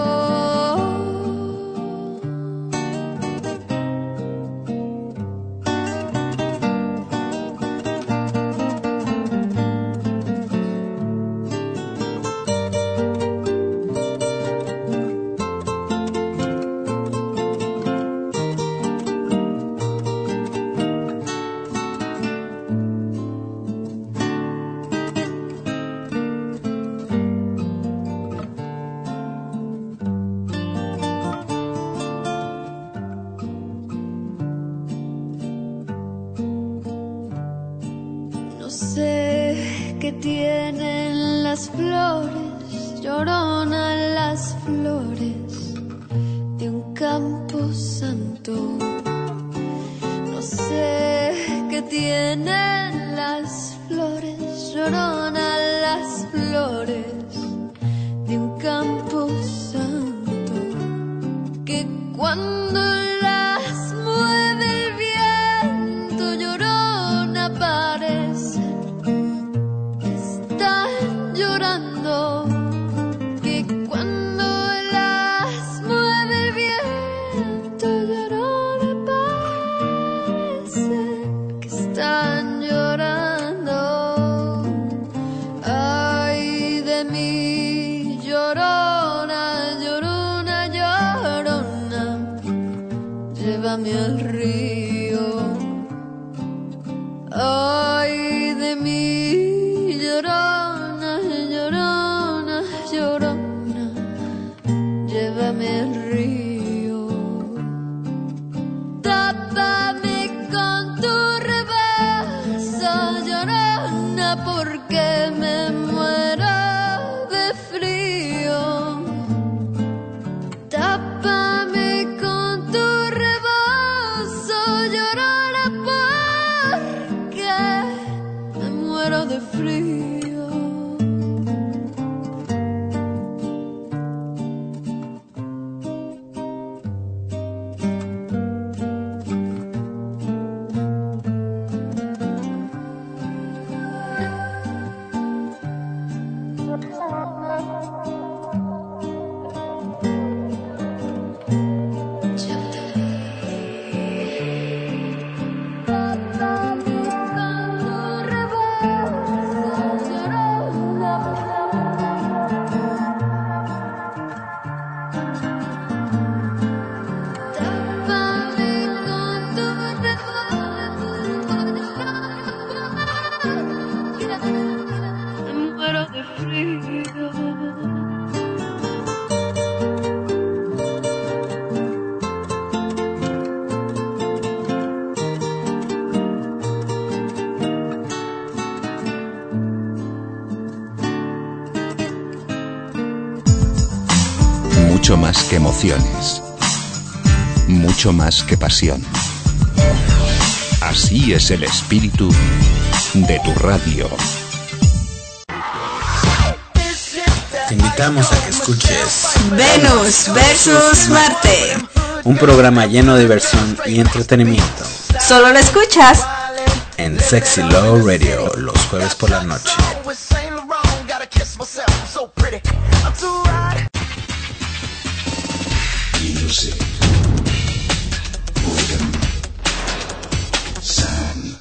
Speaker 5: No sé qué tienen las flores, llorona, las flores de un campo santo. No sé qué tienen las flores, llorona, las flores de un campo santo, que cuando las mueve el viento, llorona, parecen que están llorando, que cuando las mueve el viento, llorona, parece que están llorando. Ay de mí, llorona, llorona, llorona, llévame al río. Ay de mí, llorona, llorona, llorona, llévame al río. Tápame con tu rebazo, llorona, porque me muero de frío. Tápame con tu rebozo,
Speaker 1: Mucho más que emociones. Mucho más que pasión. Así es el espíritu de tu radio.
Speaker 2: Te invitamos a que escuches
Speaker 3: Venus versus Marte.
Speaker 2: un programa lleno de diversión y entretenimiento
Speaker 3: Solo lo escuchas
Speaker 2: en Sexy Love Radio los jueves por la noche.
Speaker 1: Music. Boredom. Sound.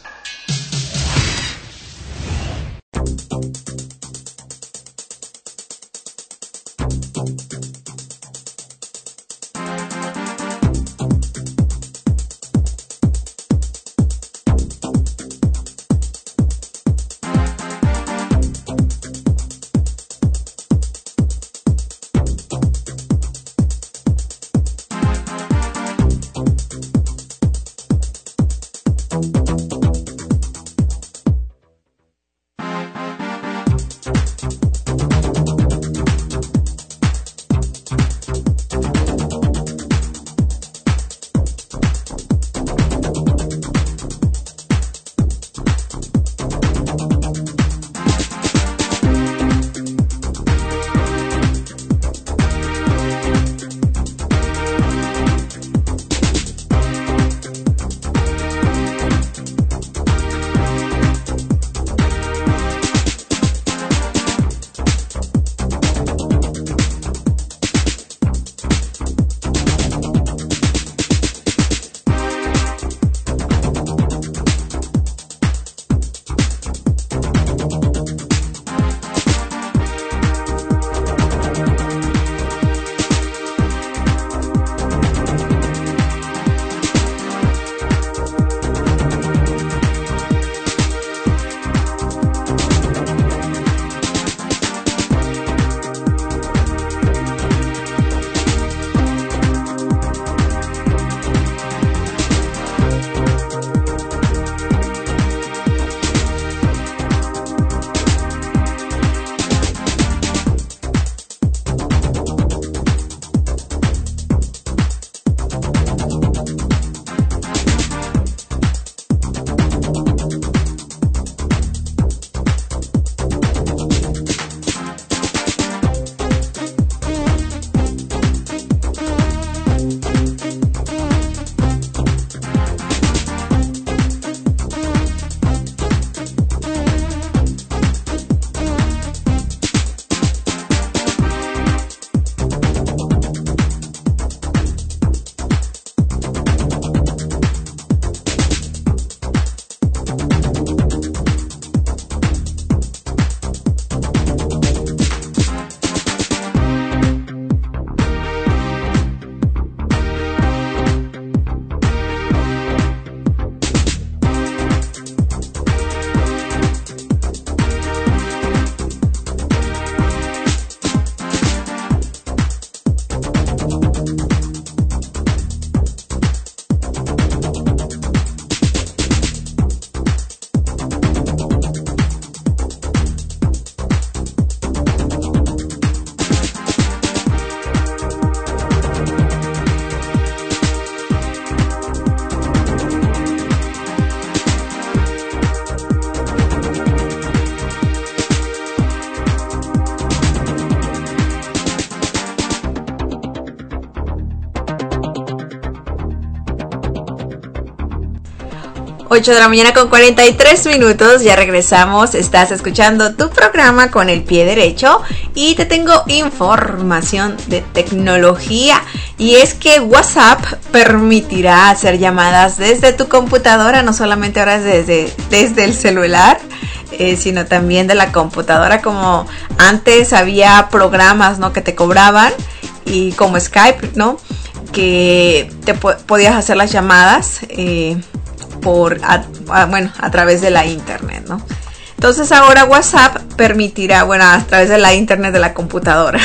Speaker 3: ocho de la mañana con cuarenta y tres minutos, ya regresamos, estás escuchando tu programa con el pie derecho y te tengo información de tecnología y es que WhatsApp permitirá hacer llamadas desde tu computadora, no solamente ahora desde, desde el celular, eh, sino también de la computadora, como antes había programas, ¿no?, que te cobraban, y como Skype, ¿no?, que te po- podías hacer las llamadas eh, por a, a, bueno, a través de la internet, ¿no? Entonces ahora WhatsApp permitirá, bueno, a través de la internet de la computadora.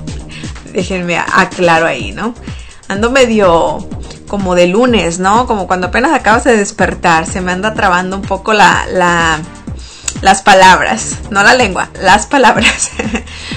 Speaker 3: Déjenme aclaro ahí, ¿no? Ando medio como de lunes, ¿no? Como cuando apenas acabas de despertar, se me anda trabando un poco la, la las palabras, no la lengua, las palabras.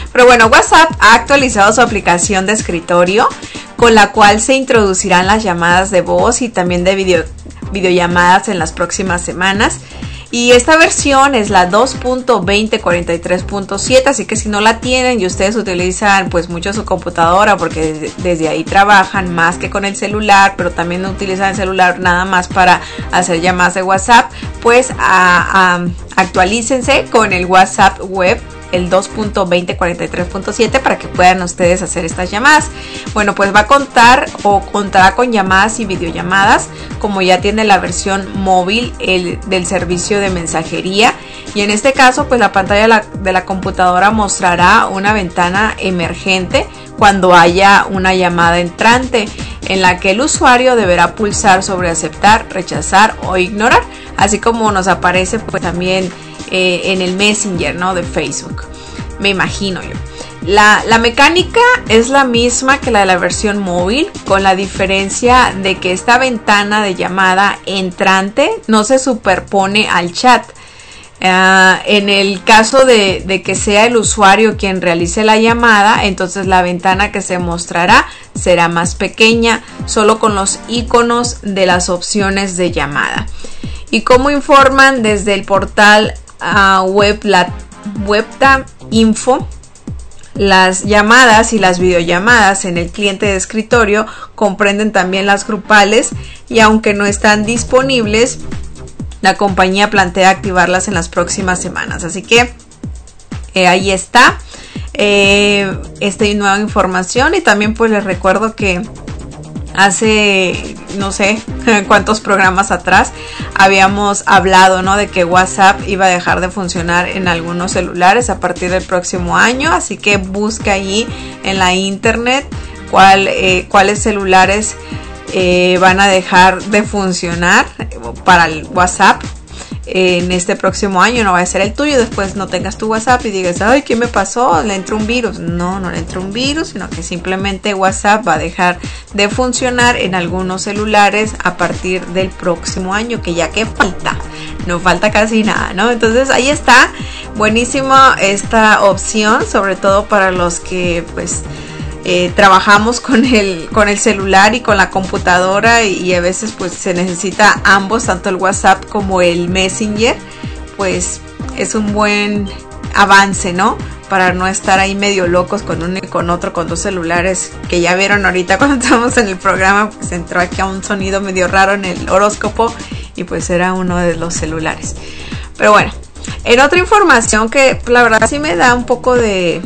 Speaker 3: Pero bueno, WhatsApp ha actualizado su aplicación de escritorio, con la cual se introducirán las llamadas de voz y también de video, videollamadas en las próximas semanas. Y esta versión es la dos punto veinte cuarenta y tres punto siete, así que si no la tienen y ustedes utilizan pues mucho su computadora, porque desde, desde ahí trabajan más que con el celular, pero también no utilizan el celular nada más para hacer llamadas de WhatsApp, pues a, a, actualícense con el WhatsApp web, el dos punto veinte cuarenta y tres punto siete, para que puedan ustedes hacer estas llamadas. Bueno, pues va a contar o contará con llamadas y videollamadas, como ya tiene la versión móvil el, del servicio de mensajería. Y en este caso, pues la pantalla de la, de la computadora mostrará una ventana emergente cuando haya una llamada entrante, en la que el usuario deberá pulsar sobre aceptar, rechazar o ignorar, así como nos aparece pues también Eh, en el Messenger, ¿no?, de Facebook, me imagino yo. La, la mecánica es la misma que la de la versión móvil, con la diferencia de que esta ventana de llamada entrante no se superpone al chat. Uh, en el caso de, de que sea el usuario quien realice la llamada, entonces la ventana que se mostrará será más pequeña, solo con los iconos de las opciones de llamada. Y como informan desde el portal Uh, web, la, Webta Info, las llamadas y las videollamadas en el cliente de escritorio comprenden también las grupales, y aunque no están disponibles, la compañía plantea activarlas en las próximas semanas. Así que eh, ahí está eh, esta nueva información. Y también pues les recuerdo que hace no sé cuántos programas atrás habíamos hablado, ¿no?, de que WhatsApp iba a dejar de funcionar en algunos celulares a partir del próximo año. Así que busca ahí en la internet cuál, eh, cuáles celulares eh, van a dejar de funcionar para el WhatsApp en este próximo año. No va a ser el tuyo, después no tengas tu WhatsApp y digas, ay, ¿qué me pasó? ¿Le entró un virus? No, no le entró un virus, sino que simplemente WhatsApp va a dejar de funcionar en algunos celulares a partir del próximo año, que ya que falta, no falta casi nada, ¿no? Entonces ahí está, buenísima esta opción, sobre todo para los que pues Eh, trabajamos con el, con el celular y con la computadora, y, y a veces pues se necesita ambos, tanto el WhatsApp como el Messenger. Pues es un buen avance, ¿no?, para no estar ahí medio locos con uno y con otro, con dos celulares, que ya vieron ahorita cuando estábamos en el programa, pues entró aquí a un sonido medio raro en el horóscopo y pues era uno de los celulares. Pero bueno, en otra información que la verdad sí me da un poco de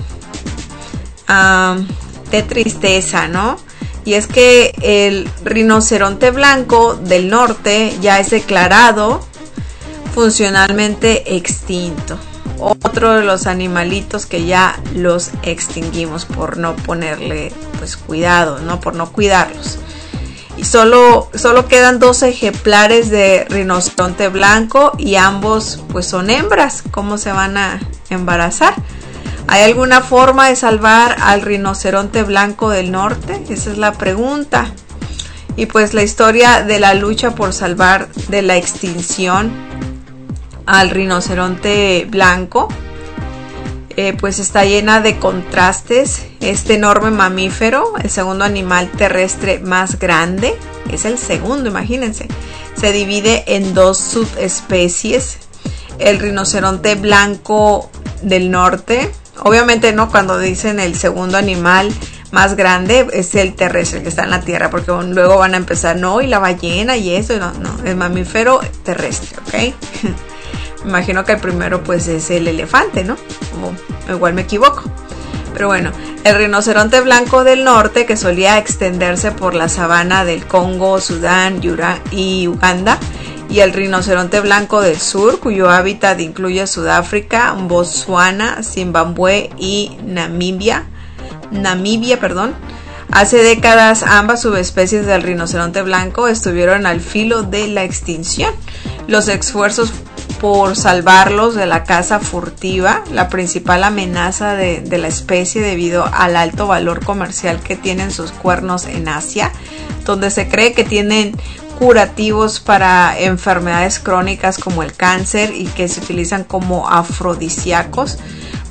Speaker 3: Um, de tristeza, ¿no? Y es que el rinoceronte blanco del norte ya es declarado funcionalmente extinto. Otro de los animalitos que ya los extinguimos por no ponerle pues cuidado, ¿no?, por no cuidarlos. Y solo, solo quedan dos ejemplares de rinoceronte blanco, y ambos pues son hembras. ¿Cómo se van a embarazar? ¿Hay alguna forma de salvar al rinoceronte blanco del norte? Esa es la pregunta. Y pues la historia de la lucha por salvar de la extinción al rinoceronte blanco eh, pues está llena de contrastes. Este enorme mamífero, el segundo animal terrestre más grande, es el segundo, imagínense, se divide en dos subespecies. El rinoceronte blanco del norte, obviamente no, cuando dicen el segundo animal más grande es el terrestre, que está en la tierra, porque luego van a empezar, no, y la ballena y eso, no, no, el mamífero terrestre, ¿ok? Me imagino que el primero pues es el elefante, ¿no? O igual me equivoco. Pero bueno, el rinoceronte blanco del norte, que solía extenderse por la sabana del Congo, Sudán y Uganda, y el rinoceronte blanco del sur, cuyo hábitat incluye Sudáfrica, Botsuana, Zimbabue y Namibia. Namibia, perdón. Hace décadas ambas subespecies del rinoceronte blanco estuvieron al filo de la extinción. Los esfuerzos por salvarlos de la caza furtiva, la principal amenaza de, de la especie debido al alto valor comercial que tienen sus cuernos en Asia, donde se cree que tienen curativos para enfermedades crónicas como el cáncer y que se utilizan como afrodisíacos,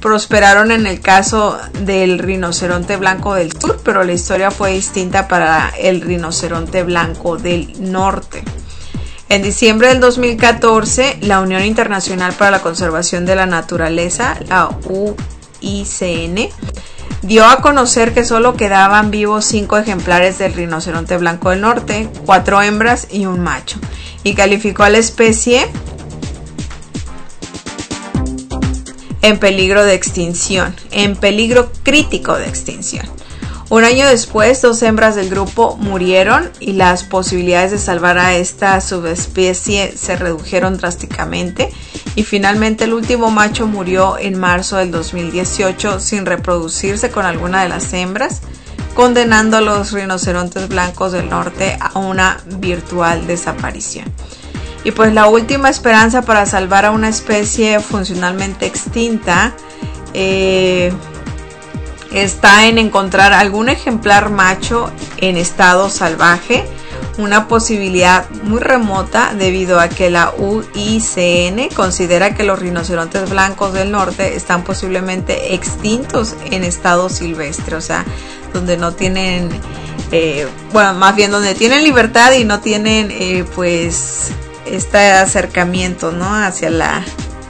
Speaker 3: prosperaron en el caso del rinoceronte blanco del sur, pero la historia fue distinta para el rinoceronte blanco del norte. En diciembre del dos mil catorce, la Unión Internacional para la Conservación de la Naturaleza, la U I C N, dio a conocer que solo quedaban vivos cinco ejemplares del rinoceronte blanco del norte, cuatro hembras y un macho, y calificó a la especie en peligro de extinción, en peligro crítico de extinción. Un año después, dos hembras del grupo murieron y las posibilidades de salvar a esta subespecie se redujeron drásticamente, y finalmente el último macho murió en marzo del dos mil dieciocho sin reproducirse con alguna de las hembras, condenando a los rinocerontes blancos del norte a una virtual desaparición. Y pues la última esperanza para salvar a una especie funcionalmente extinta eh, está en encontrar algún ejemplar macho en estado salvaje, una posibilidad muy remota debido a que la U I C N considera que los rinocerontes blancos del norte están posiblemente extintos en estado silvestre, o sea, donde no tienen, eh, bueno, más bien donde tienen libertad y no tienen eh, pues este acercamiento, ¿no? hacia la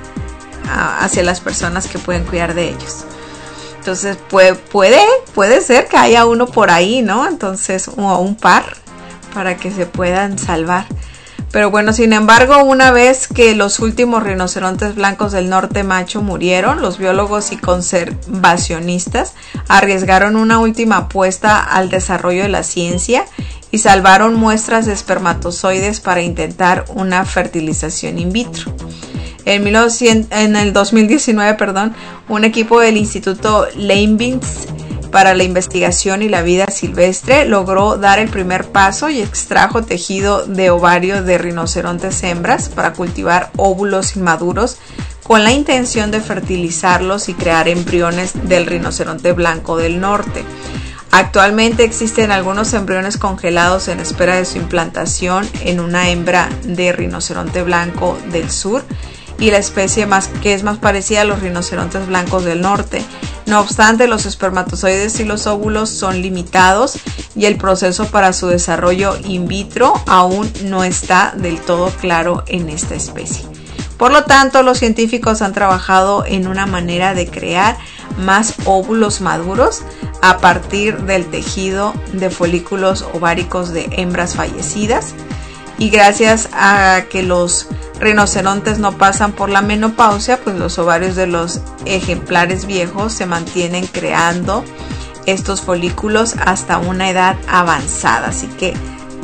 Speaker 3: a, hacia las personas que pueden cuidar de ellos. Entonces puede, puede, puede ser que haya uno por ahí, ¿no? Entonces, o un par para que se puedan salvar. Pero bueno, sin embargo, una vez que los últimos rinocerontes blancos del norte macho murieron, los biólogos y conservacionistas arriesgaron una última apuesta al desarrollo de la ciencia y salvaron muestras de espermatozoides para intentar una fertilización in vitro. En, mil novecientos, en el dos mil diecinueve, perdón, un equipo del Instituto Leibniz para la Investigación y la Vida Silvestre logró dar el primer paso y extrajo tejido de ovario de rinocerontes hembras para cultivar óvulos inmaduros con la intención de fertilizarlos y crear embriones del rinoceronte blanco del norte. Actualmente existen algunos embriones congelados en espera de su implantación en una hembra de rinoceronte blanco del sur y la especie más que es más parecida a los rinocerontes blancos del norte. No obstante, los espermatozoides y los óvulos son limitados y el proceso para su desarrollo in vitro aún no está del todo claro en esta especie. Por lo tanto, los científicos han trabajado en una manera de crear más óvulos maduros a partir del tejido de folículos ováricos de hembras fallecidas, y gracias a que los rinocerontes no pasan por la menopausia, pues los ovarios de los ejemplares viejos se mantienen creando estos folículos hasta una edad avanzada. Así que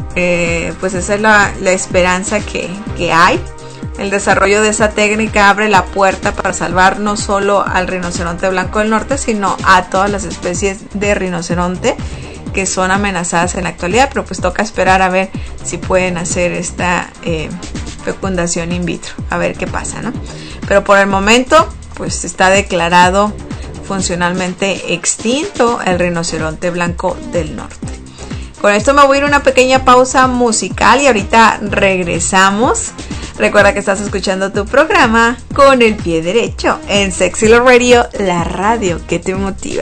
Speaker 3: eh, pues esa es la, la esperanza que, que hay. El desarrollo de esa técnica abre la puerta para salvar no solo al rinoceronte blanco del norte, sino a todas las especies de rinoceronte que son amenazadas en la actualidad, pero pues toca esperar a ver si pueden hacer esta eh, fecundación in vitro, a ver qué pasa, ¿no? Pero por el momento pues está declarado funcionalmente extinto el rinoceronte blanco del norte. Con esto me voy a ir a una pequeña pausa musical y ahorita regresamos. Recuerda que estás escuchando tu programa Con el Pie Derecho en Sexy Love Radio, la radio que te motiva.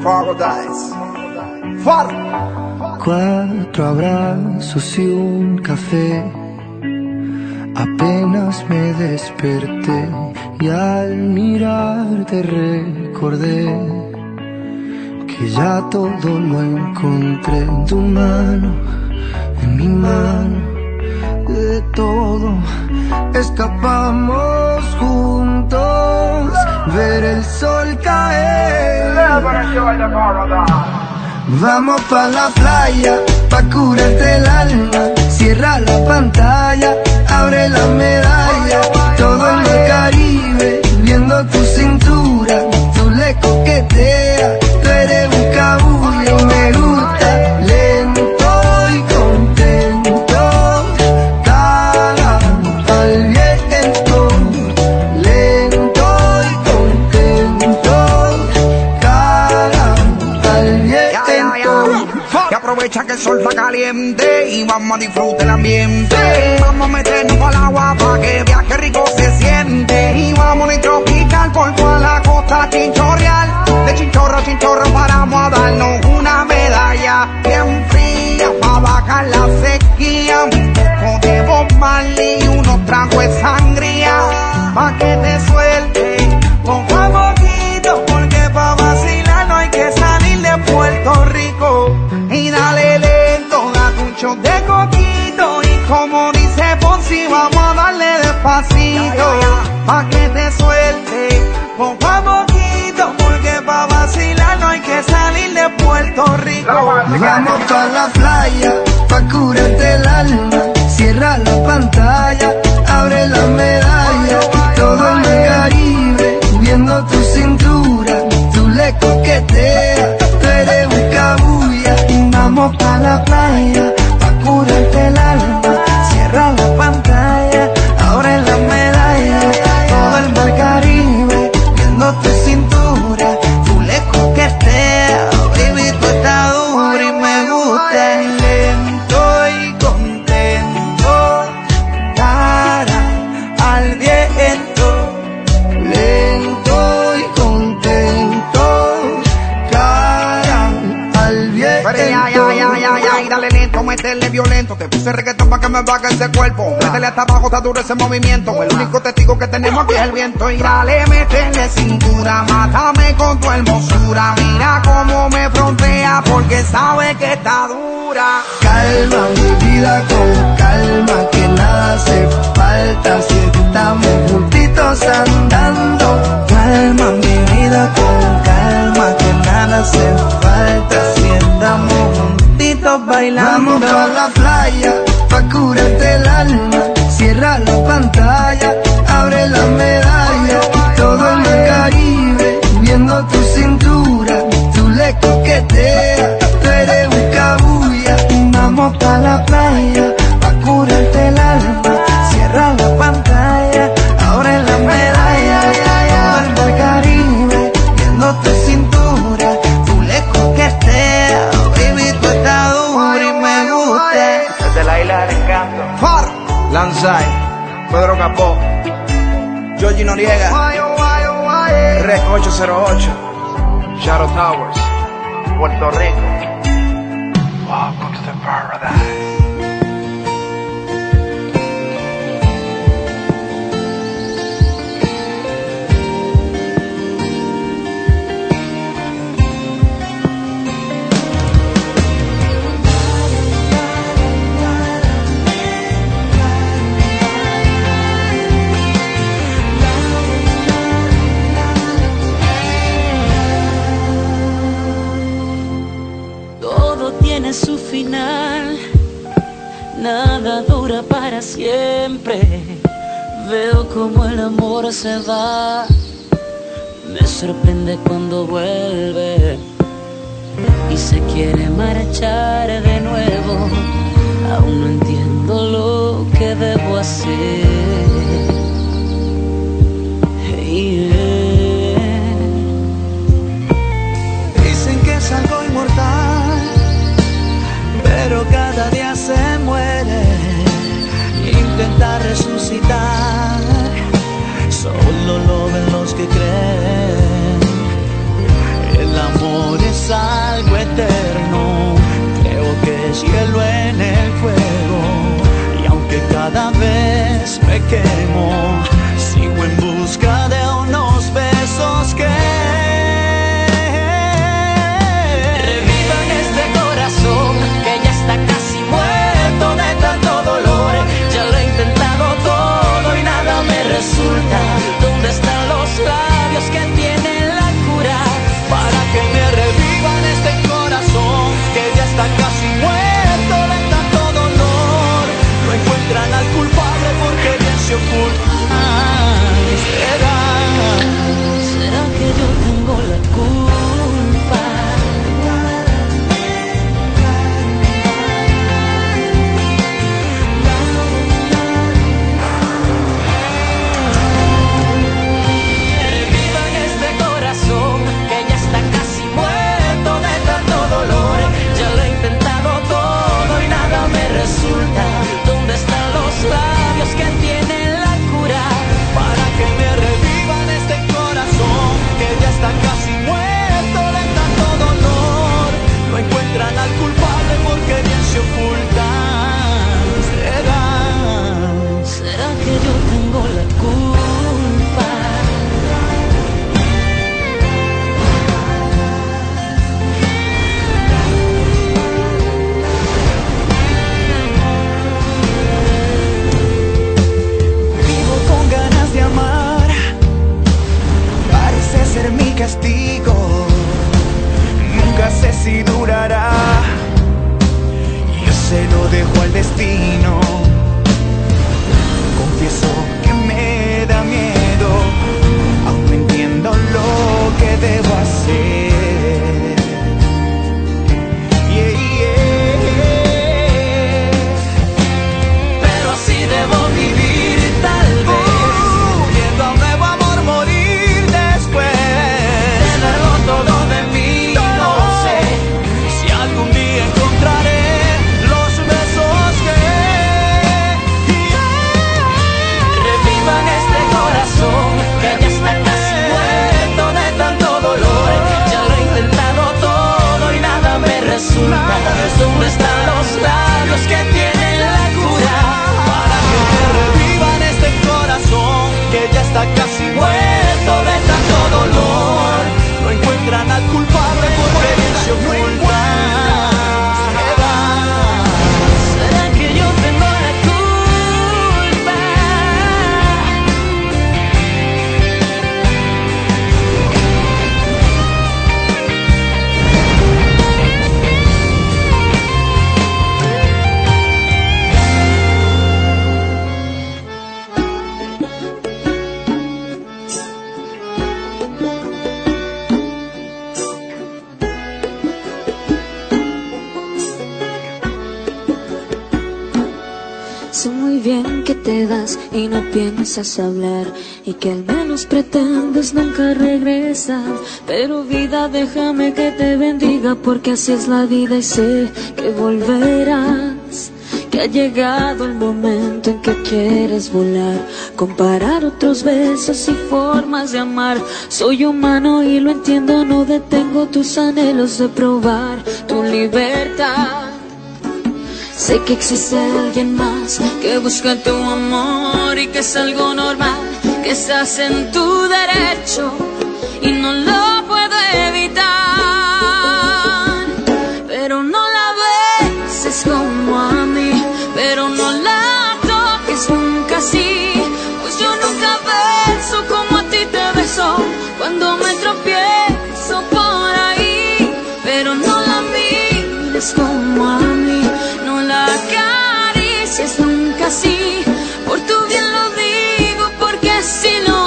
Speaker 6: Paradise. Far.
Speaker 9: Cuatro abrazos y un café. Apenas me desperté y al mirarte recordé que ya todo lo encontré en tu mano, en mi mano. De todo escapamos juntos, ver el sol caer. Vamos pa' la playa, pa' curarte el alma. Cierra la pantalla, abre la medalla. Todo el mar Caribe, viendo tu cintura. Tú le coqueteas, tú eres un cabullo. Me gusta lento y contento, cara al viento. Lento y contento, cara al viento.
Speaker 6: Y aprovecha que el sol está caliente y vamos a disfrutar el ambiente. Vamos a meternos al agua pa' que viaje rico se siente. Y vamos a tropical por toda la costa chinchorreal. De chinchorro a chinchorro paramos a darnos una medalla bien fría pa' bajar la sequía. Un poco de Bob Marley y unos tragos de sangría pa' que te suelte poco a poquito, porque pa' vacilar no hay que salir de Puerto Rico. Y dale lento, date un shot de coquito. Y como dice Ponzi, vamos a darle despacito pa' que te suelte poco a poquito, porque pa' vacilar no hay que salir de Puerto Rico.
Speaker 9: Vamos pa' la playa, pa' curarte el alma. Cierra la pantalla, abre la medalla. Todo el mar Caribe, viendo tu cintura. Tú le coqueteas, tú eres un cabulla. Vamos pa' la playa, pa' curarte el alma. Cierra la pantalla, abre la medalla. Todo el mar Caribe, viendo tu cintura. Tú le coqueteas, baby, tú estás dura y me gusta.
Speaker 6: Lento y contento, cara al viento.
Speaker 9: Lento y contento, cara al viento.
Speaker 6: Pero ya, ya, ya, ya, ya, y dale lento, meterle violento. Te puse reggaetón pa' que me baje ese cuerpo. Métele hasta abajo, está duro ese movimiento. El único testigo que tenemos aquí es el viento. Y dale, métele cintura, mátame con tu hermosura. Mira cómo me frontea, porque sabe que está dura.
Speaker 9: Calma mi vida con calma, que nada hace falta si estamos juntitos andando. Calma mi vida con calma, que nada hace falta si estamos juntitos bailando. Vamos pa' la playa, pa' curarte el alma. Cierra la pantalla, abre la medalla. Todo el mar Caribe, viendo tu cintura. Tú le coqueteas, tú eres un cabulla. Vamos pa' la playa, pa' curarte el alma. Cierra la pantalla, abre la medalla. Todo el mar Caribe, viendo tu cintura. Tú le coqueteas, baby, tú estás dura y me gusta.
Speaker 6: Desde la isla del encanto. Far. Lanzai, Pedro Capó, Georgie Noriega, Rec ocho cero ocho, Shadow Towers, Puerto Rico. Welcome to the paradise.
Speaker 10: Su final, nada dura para siempre. Veo como el amor se va, me sorprende cuando vuelve y se quiere marchar de nuevo. Aún no entiendo lo que debo hacer. Yeah.
Speaker 9: Dicen que es algo inmortal, pero cada día se muere. Intenta resucitar, solo lo ven los que creen. El amor es
Speaker 10: es algo eterno. Creo que es hielo en el fuego, y aunque cada vez me quemo, sigo en busca de unos besos que revivan este corazón que ya está casi muerto de tanto dolor. Ya lo he intentado todo y nada me resulta. ¿Dónde están los labios que tienen la cura para que me revivan este corazón que ya está casi muerto de tanto dolor? No encuentran al culpable porque bien se oculta. ¿Será? ¿Será que yo tengo la culpa? Revivan este corazón que ya está casi muerto de tanto dolor. Ya lo he intentado todo y nada me resulta. ¿Dónde están los labios que tienen la cura para que me revivan este corazón que ya está casi muerto de tanto dolor? No encuentran al culpable porque bien se ocultan. ¿Será? ¿Será que yo tengo la culpa?
Speaker 6: Vivo con ganas de amar, parece ser mi castigo. Nunca sé si durará, yo se lo dejo al destino. Confieso que me da miedo, aún no entiendo lo que debo hacer. Yeah, yeah.
Speaker 10: Pero así debo vivir tal vez,
Speaker 6: Viendo a un nuevo amor morir después
Speaker 10: de darlo todo de mí. No sé si algún día encontraré los besos que revivan este corazón que ya está casi muerto de tanto dolor. Ya lo he intentado todo y nada me resulta. ¿Dónde están los labios que tienen la cura para que me revivan este corazón que ya está casi muerto de tanto dolor? No encuentran al culpable porque bien se oculta. ¿Será que yo tengo la culpa?
Speaker 5: Sé muy bien que te das y no piensas hablar, y que al menos pretendes nunca regresar. Pero vida, déjame que te bendiga, porque así es la vida y sé que volverás. Que ha llegado el momento en que quieres volar, comparar otros besos y formas de amar. Soy humano y lo entiendo, no detengo tus anhelos de probar tu libertad. Sé que existe alguien más que busca tu amor y que es algo normal, que estás en tu derecho y no lo puedo evitar. Pero no la beses como a mí, pero no la toques nunca así, pues yo nunca beso como a ti te beso cuando me tropiezo por ahí. Pero no la mires como a mí, no la acaricies nunca así, por tu bien lo digo, porque si lo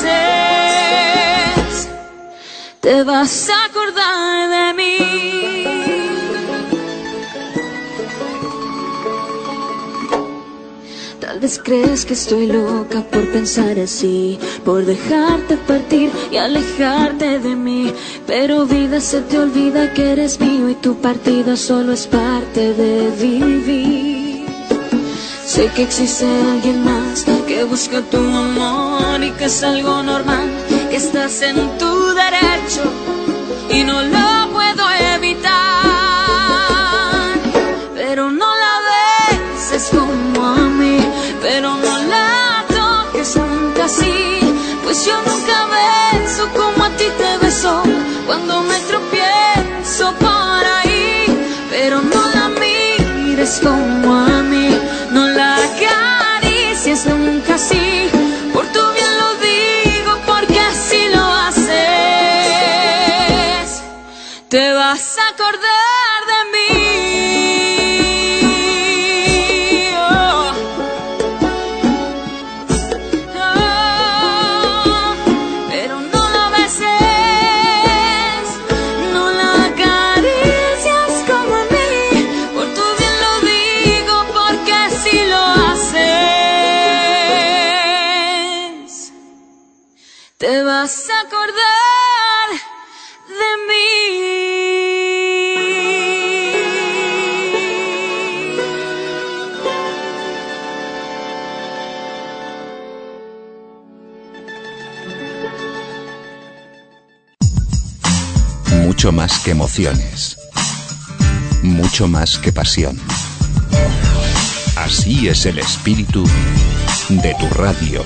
Speaker 5: haces te vas a acordar de mí. Tal vez crees que estoy loca por pensar así, por dejarte partir y alejarte de mí. Pero vida, se te olvida que eres mío y tu partida solo es parte de vivir. Sé que existe alguien más que busca tu amor y que es algo normal, que estás en tu derecho y no lo puedo evitar. acaricias como a mí. No la acaricias nunca así. Por tu bien lo digo, porque así lo haces. Te vas a acordar de mí. Oh. Oh. Pero no lo beses, no la acaricias como a mí. Por tu bien lo digo, porque así lo haces. Te vas a acordar de mí.
Speaker 1: Mucho más que emociones. Mucho más que pasión. Así es el espíritu de tu radio.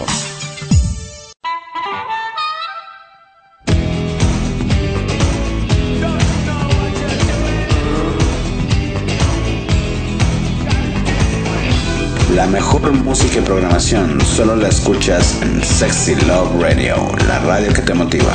Speaker 2: La mejor música y programación solo la escuchas en Sexy Love Radio, la radio que te motiva.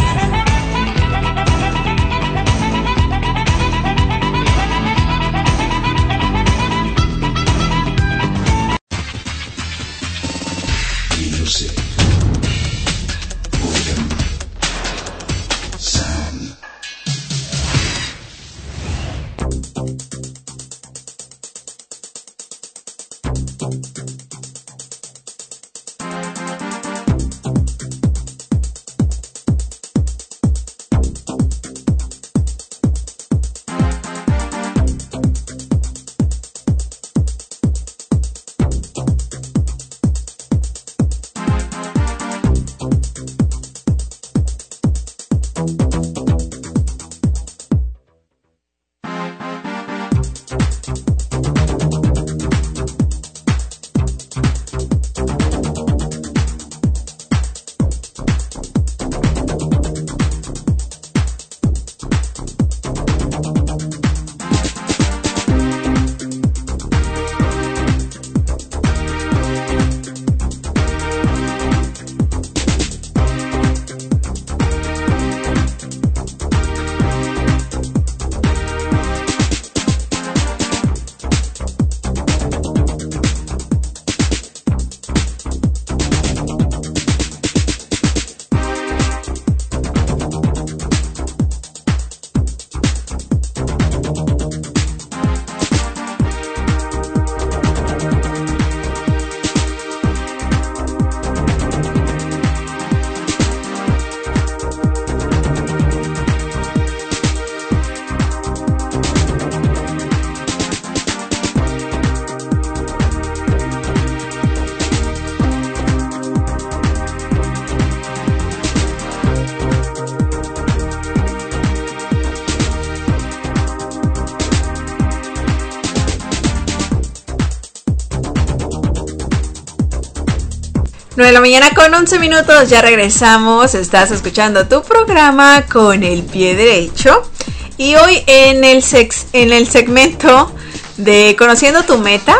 Speaker 11: Music. Boredom. Sound.
Speaker 3: nueve de la mañana con once minutos, ya regresamos. Estás escuchando tu programa Con el Pie Derecho. Y hoy en el, sex, en el segmento de Conociendo tu Meta.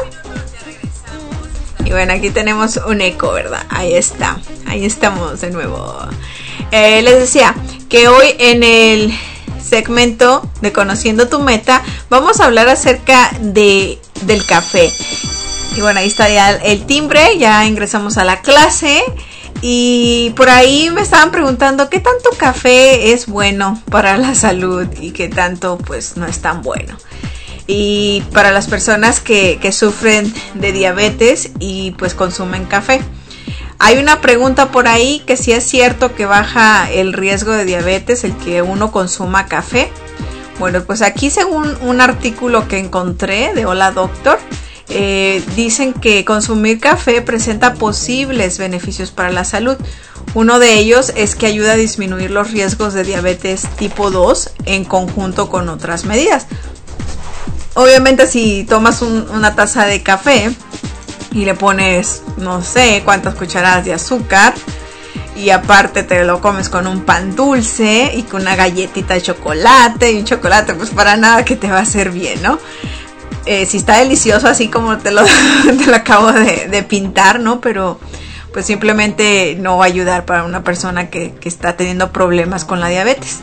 Speaker 3: Y bueno, aquí tenemos un eco, ¿verdad? Ahí está, ahí estamos de nuevo. Eh, les decía que hoy en el segmento de Conociendo tu Meta vamos a hablar acerca de, del café. Y bueno, ahí está ya el timbre, ya ingresamos a la clase. Y por ahí me estaban preguntando qué tanto café es bueno para la salud y qué tanto pues no es tan bueno. Y para las personas que, que sufren de diabetes y pues consumen café. Hay una pregunta por ahí que si es cierto que baja el riesgo de diabetes el que uno consuma café. Bueno, pues aquí según un artículo que encontré de Hola Doctor, Eh, dicen que consumir café presenta posibles beneficios para la salud. Uno de ellos es que ayuda a disminuir los riesgos de diabetes tipo dos en conjunto con otras medidas. Obviamente si tomas un, una taza de café y le pones no sé cuántas cucharadas de azúcar y aparte te lo comes con un pan dulce y con una galletita de chocolate y un chocolate, pues para nada que te va a hacer bien, ¿no? eh, si está delicioso así como te lo, te lo acabo de, de pintar, ¿no? Pero pues simplemente no va a ayudar para una persona que, que está teniendo problemas con la diabetes.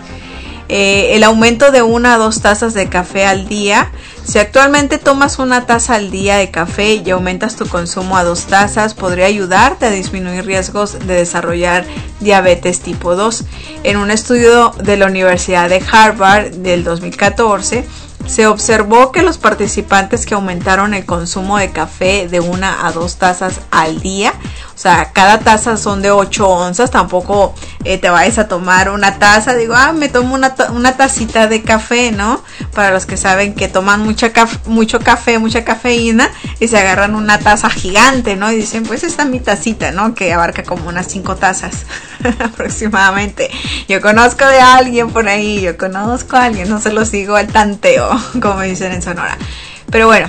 Speaker 3: Eh, el aumento de una a dos tazas de café al día. Si actualmente tomas una taza al día de café y aumentas tu consumo a dos tazas, podría ayudarte a disminuir riesgos de desarrollar diabetes tipo dos. En un estudio de la Universidad de Harvard del dos mil catorce, se observó que los participantes que aumentaron el consumo de café de una a dos tazas al día, o sea, cada taza son de ocho onzas, tampoco eh, te vayas a tomar una taza, digo, ah, me tomo una, una tacita de café, ¿no? Para los que saben que toman mucha caf- mucho café, mucha cafeína, y se agarran una taza gigante, ¿no? Y dicen, pues esta es mi tacita, ¿no? Que abarca como unas cinco tazas aproximadamente. Yo conozco de alguien por ahí, yo conozco a alguien, no se los digo al tanteo, como dicen en Sonora. Pero bueno,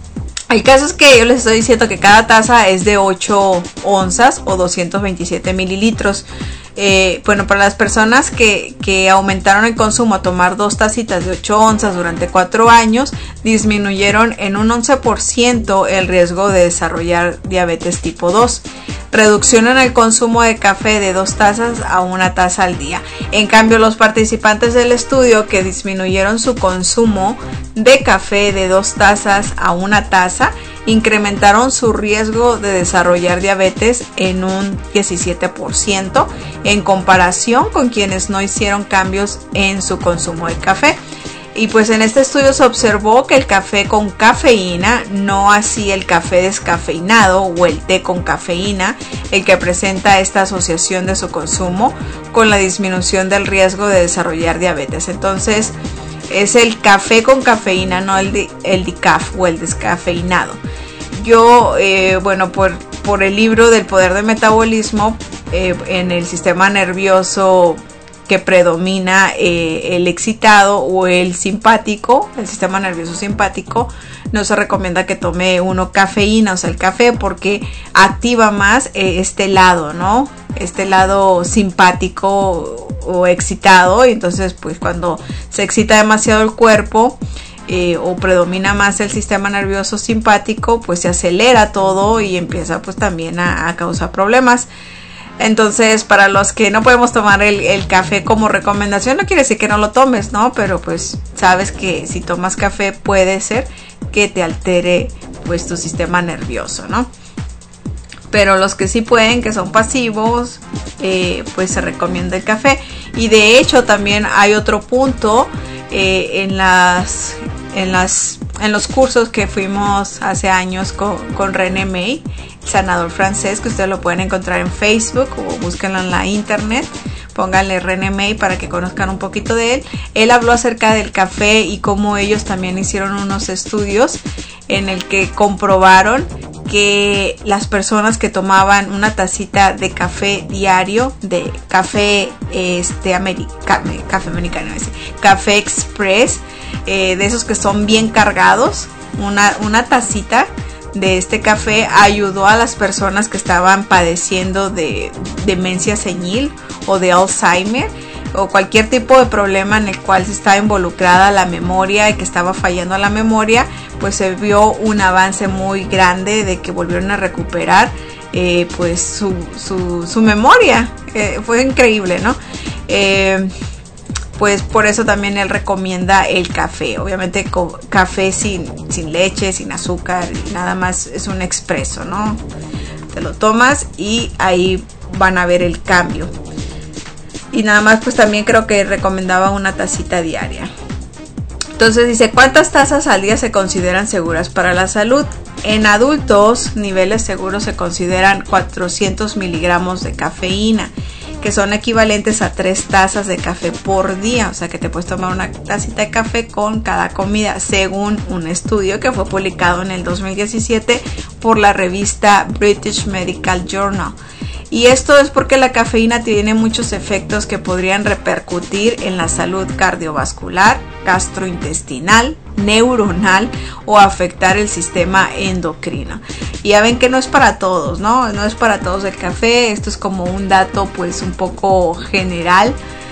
Speaker 3: el caso es que yo les estoy diciendo que cada taza es de ocho onzas o doscientos veintisiete mililitros. Eh, bueno, para las personas que, que aumentaron el consumo a tomar dos tacitas de ocho onzas durante cuatro años, disminuyeron en un once por ciento el riesgo de desarrollar diabetes tipo dos. Reducción en el consumo de café de dos tazas a una taza al día. En cambio, los participantes del estudio que disminuyeron su consumo de café de dos tazas a una taza, incrementaron su riesgo de desarrollar diabetes en un diecisiete por ciento en comparación con quienes no hicieron cambios en su consumo de café. Y pues en este estudio se observó que el café con cafeína, no así el café descafeinado o el té con cafeína, el que presenta esta asociación de su consumo con la disminución del riesgo de desarrollar diabetes. Entonces es el café con cafeína, no el, de, el decaf o el descafeinado. Yo, eh, bueno, por, por el libro del poder del metabolismo, eh, en el sistema nervioso que predomina eh, el excitado o el simpático, el sistema nervioso simpático, no se recomienda que tome uno cafeína, o sea el café, porque activa más eh, este lado, ¿no? Este lado simpático o excitado, y entonces pues cuando se excita demasiado el cuerpo eh, o predomina más el sistema nervioso simpático, pues se acelera todo y empieza pues también a, a causar problemas. Entonces, para los que no podemos tomar el, el café como recomendación, no quiere decir que no lo tomes, ¿no? Pero pues sabes que si tomas café puede ser que te altere pues tu sistema nervioso, ¿no? Pero los que sí pueden, que son pasivos, eh, pues se recomienda el café. Y de hecho también hay otro punto eh, en las en las en los cursos que fuimos hace años con, con René May, sanador francés, que ustedes lo pueden encontrar en Facebook o búsquenlo en la internet, pónganle René May para que conozcan un poquito de él. Él habló acerca del café y cómo ellos también hicieron unos estudios en el que comprobaron que las personas que tomaban una tacita de café diario, de café este americano, café americano, ese, café express, eh, de esos que son bien cargados, una, una tacita de este café ayudó a las personas que estaban padeciendo de demencia senil o de Alzheimer o cualquier tipo de problema en el cual se estaba involucrada la memoria y que estaba fallando la memoria, pues se vio un avance muy grande de que volvieron a recuperar eh, pues su, su, su memoria. Eh, fue increíble, ¿no? Eh, pues por eso también él recomienda el café, obviamente con café sin, sin leche, sin azúcar, y nada más es un expreso, ¿no? Te lo tomas y ahí van a ver el cambio. Y nada más pues también creo que recomendaba una tacita diaria. Entonces dice, ¿cuántas tazas al día se consideran seguras para la salud? En adultos, niveles seguros se consideran cuatrocientos miligramos de cafeína, que son equivalentes a tres tazas de café por día. O sea que te puedes tomar una tacita de café con cada comida, según un estudio que fue publicado en el dos mil diecisiete por la revista British Medical Journal. Y esto es porque la cafeína tiene muchos efectos que podrían repercutir en la salud cardiovascular, gastrointestinal, neuronal o afectar el sistema endocrino. Y ya ven que no es para todos, ¿no? No es para todos el café. Esto es como un dato pues un poco general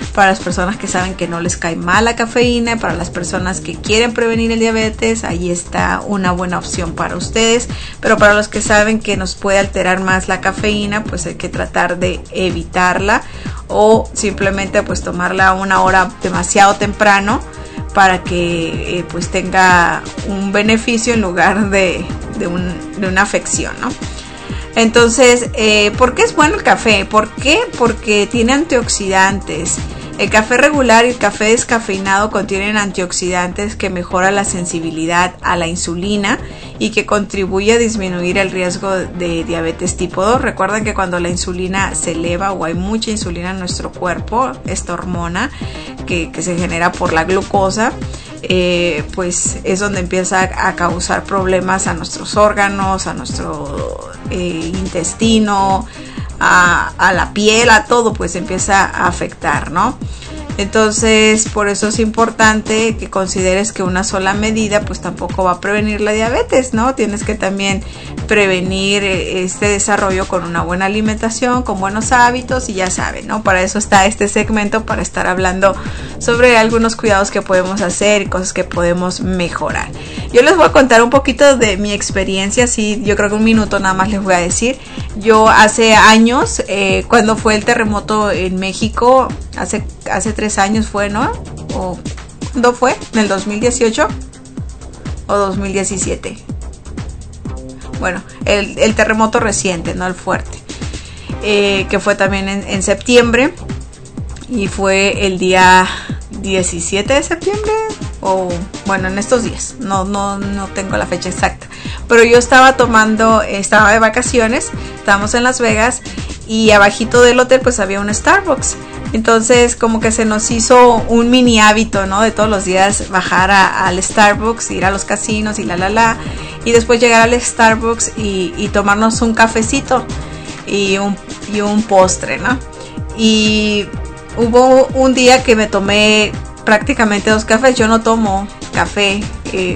Speaker 3: para las personas que saben que no les cae mal la cafeína, para las personas que quieren prevenir el diabetes, ahí está una buena opción para ustedes. Pero para los que saben que nos puede alterar más la cafeína, pues hay que tratar de evitarla o simplemente pues tomarla a una hora demasiado temprano para que eh, pues tenga un beneficio en lugar de, de, un, de una afección, ¿no? Entonces, eh, ¿por qué es bueno el café? ¿Por qué? Porque tiene antioxidantes. El café regular y el café descafeinado contienen antioxidantes que mejoran la sensibilidad a la insulina y que contribuye a disminuir el riesgo de diabetes tipo dos. Recuerden que cuando la insulina se eleva o hay mucha insulina en nuestro cuerpo, esta hormona que, que se genera por la glucosa, eh, pues es donde empieza a causar problemas a nuestros órganos, a nuestro eh, intestino, A, a la piel, a todo, pues empieza a afectar, ¿no? Entonces, por eso es importante que consideres que una sola medida pues tampoco va a prevenir la diabetes, ¿no? Tienes que también prevenir este desarrollo con una buena alimentación, con buenos hábitos y ya saben, ¿no? Para eso está este segmento, para estar hablando sobre algunos cuidados que podemos hacer y cosas que podemos mejorar. Yo les voy a contar un poquito de mi experiencia, sí, yo creo que un minuto nada más les voy a decir. Yo hace años, eh, cuando fue el terremoto en México, hace, hace tres años fue, ¿no? ¿O cuándo fue? ¿En el dos mil dieciocho o dos mil diecisiete? Bueno, el, el terremoto reciente, no el fuerte, eh, que fue también en, en septiembre y fue el día diecisiete de septiembre o bueno, en estos días, no, no, no tengo la fecha exacta, pero yo estaba tomando, estaba de vacaciones, estábamos en Las Vegas y abajito del hotel pues había un Starbucks. Entonces como que se nos hizo un mini hábito, ¿no? De todos los días bajar a, al Starbucks, ir a los casinos y la la la, y después llegar al Starbucks y, y tomarnos un cafecito y un, y un postre, ¿no? Y hubo un día que me tomé prácticamente dos cafés. Yo no tomo café, eh,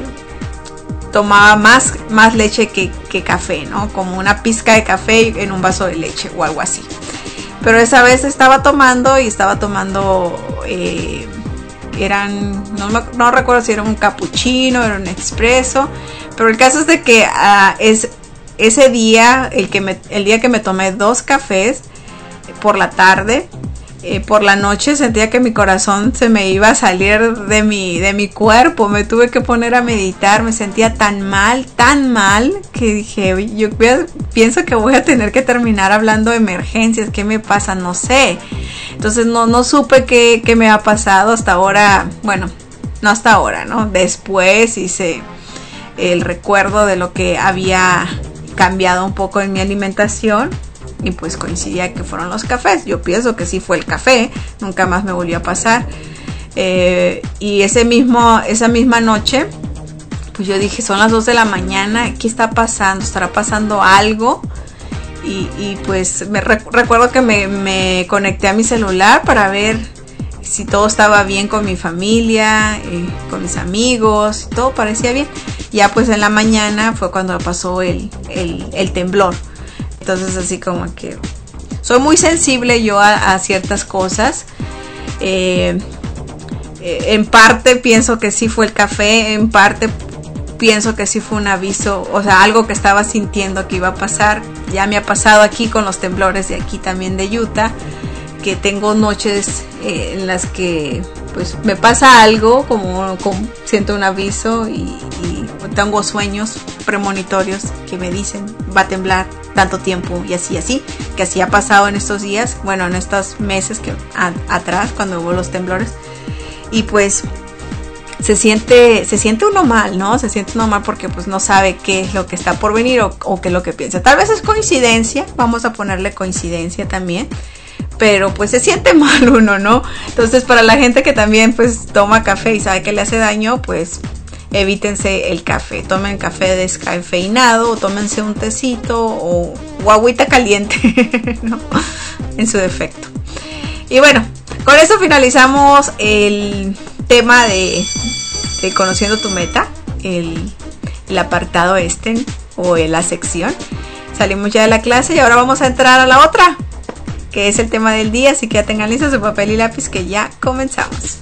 Speaker 3: tomaba más, más leche que, que café, ¿no? Como una pizca de café en un vaso de leche o algo así. Pero esa vez estaba tomando y estaba tomando, eh, eran, no, no recuerdo si era un cappuccino, era un expreso, pero el caso es de que uh, es ese día, el, que me, el día que me tomé dos cafés por la tarde, eh, por la noche sentía que mi corazón se me iba a salir de mi, de mi cuerpo, me tuve que poner a meditar, me sentía tan mal, tan mal, que dije, yo pienso que voy a tener que terminar hablando de emergencias, ¿qué me pasa? No sé. Entonces no, no supe qué, qué me ha pasado hasta ahora, bueno, no hasta ahora, ¿no? Después hice el recuerdo de lo que había cambiado un poco en mi alimentación y pues coincidía que fueron los cafés. Yo pienso que sí fue el café, nunca más me volvió a pasar. Eh, y ese mismo, esa misma noche, pues yo dije, son las dos de la mañana, ¿qué está pasando? ¿Estará pasando algo? Y, y pues me rec- recuerdo que me, me conecté a mi celular para ver si todo estaba bien con mi familia, eh, con mis amigos, todo parecía bien. Ya pues en la mañana fue cuando pasó el, el, el temblor. Entonces así como que soy muy sensible yo a, a ciertas cosas. Eh, eh, en parte pienso que sí fue el café, en parte pienso que sí fue un aviso, o sea, algo que estaba sintiendo que iba a pasar. Ya me ha pasado aquí con los temblores de aquí también de Utah, que tengo noches eh, en las que pues me pasa algo, como, como siento un aviso y, y tengo sueños premonitorios que me dicen va a temblar tanto tiempo y así así, que así ha pasado en estos días, bueno, en estos meses que a, atrás cuando hubo los temblores. Y pues se siente se siente uno mal, ¿no? Se siente uno mal porque pues no sabe qué es lo que está por venir o, o qué es lo que piensa. Tal vez es coincidencia, vamos a ponerle coincidencia también, pero pues se siente mal uno, ¿no? Entonces para la gente que también pues toma café y sabe que le hace daño, pues evítense el café, tomen café descafeinado o tómense un tecito o, o agüita caliente, ¿no? En su defecto. Y bueno, con eso finalizamos el tema de, de Conociendo tu Meta, el, el apartado este o la sección. Salimos ya de la clase y ahora vamos a entrar a la otra, que es el tema del día, así que ya tengan listo su papel y lápiz que ya comenzamos.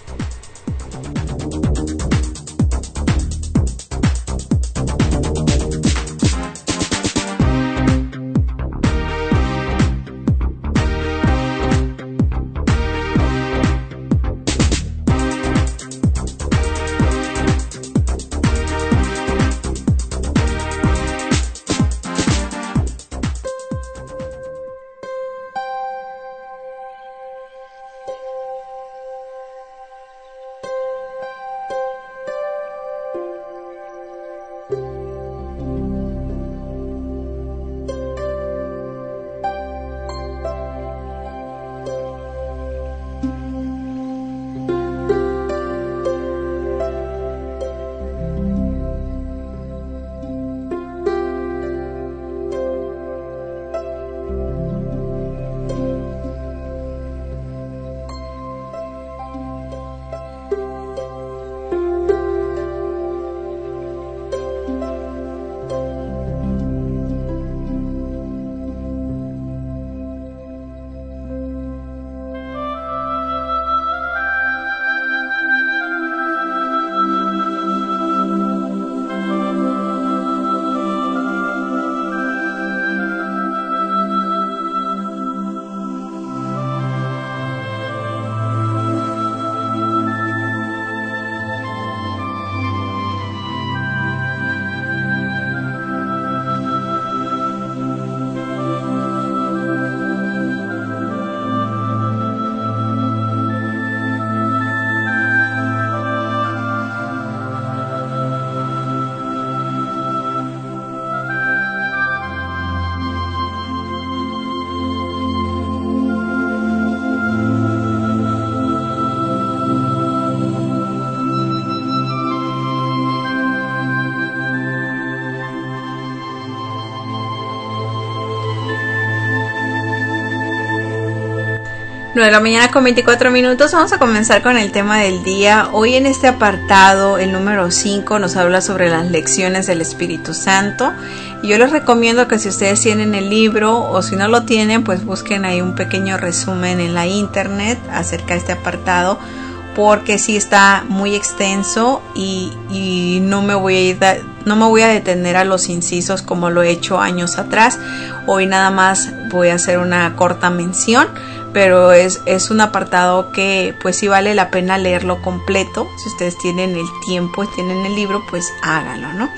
Speaker 3: nueve de la mañana con veinticuatro minutos. Vamos a comenzar con el tema del día. Hoy en este apartado, el número cinco, nos habla sobre las lecciones del Espíritu Santo. Y yo les recomiendo que si ustedes tienen el libro o si no lo tienen, pues busquen ahí un pequeño resumen en la internet acerca de este apartado, porque sí está muy extenso y, y no me voy a ir da, no me voy a detener a los incisos como lo he hecho años atrás. Hoy nada más voy a hacer una corta mención, pero es, es un apartado que pues sí vale la pena leerlo completo. Si ustedes tienen el tiempo y tienen el libro, pues háganlo, ¿no?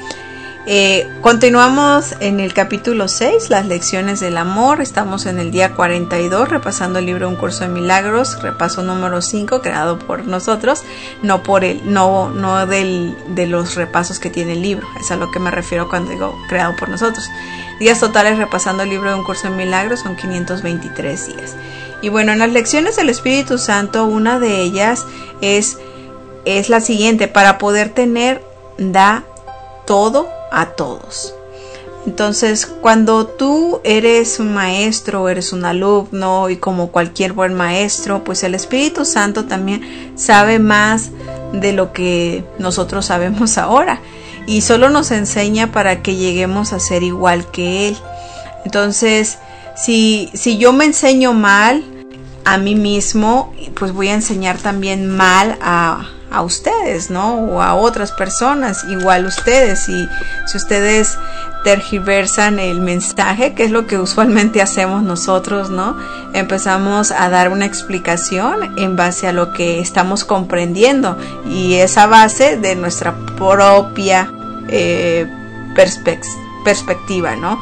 Speaker 3: Eh, continuamos en el capítulo seis, las lecciones del amor. Estamos en el día cuarenta y dos, repasando el libro Un Curso de Milagros, repaso número cinco, creado por nosotros, no por el, no, no del, de los repasos que tiene el libro. Es a lo que me refiero cuando digo creado por nosotros. Días totales repasando el libro de Un Curso de Milagros son quinientos veintitrés días. Y bueno, en las lecciones del Espíritu Santo, una de ellas es, es la siguiente: para poder tener, da todo a todos. Entonces, cuando tú eres un maestro, eres un alumno, y como cualquier buen maestro, pues el Espíritu Santo también sabe más de lo que nosotros sabemos ahora, y solo nos enseña para que lleguemos a ser igual que Él. Entonces, si, si yo me enseño mal a mí mismo, pues voy a enseñar también mal a a ustedes, ¿no? O a otras personas, igual ustedes. Y si ustedes tergiversan el mensaje, que es lo que usualmente hacemos nosotros, ¿no? Empezamos a dar una explicación en base a lo que estamos comprendiendo, y esa base de nuestra propia eh, perspe- perspectiva, ¿no?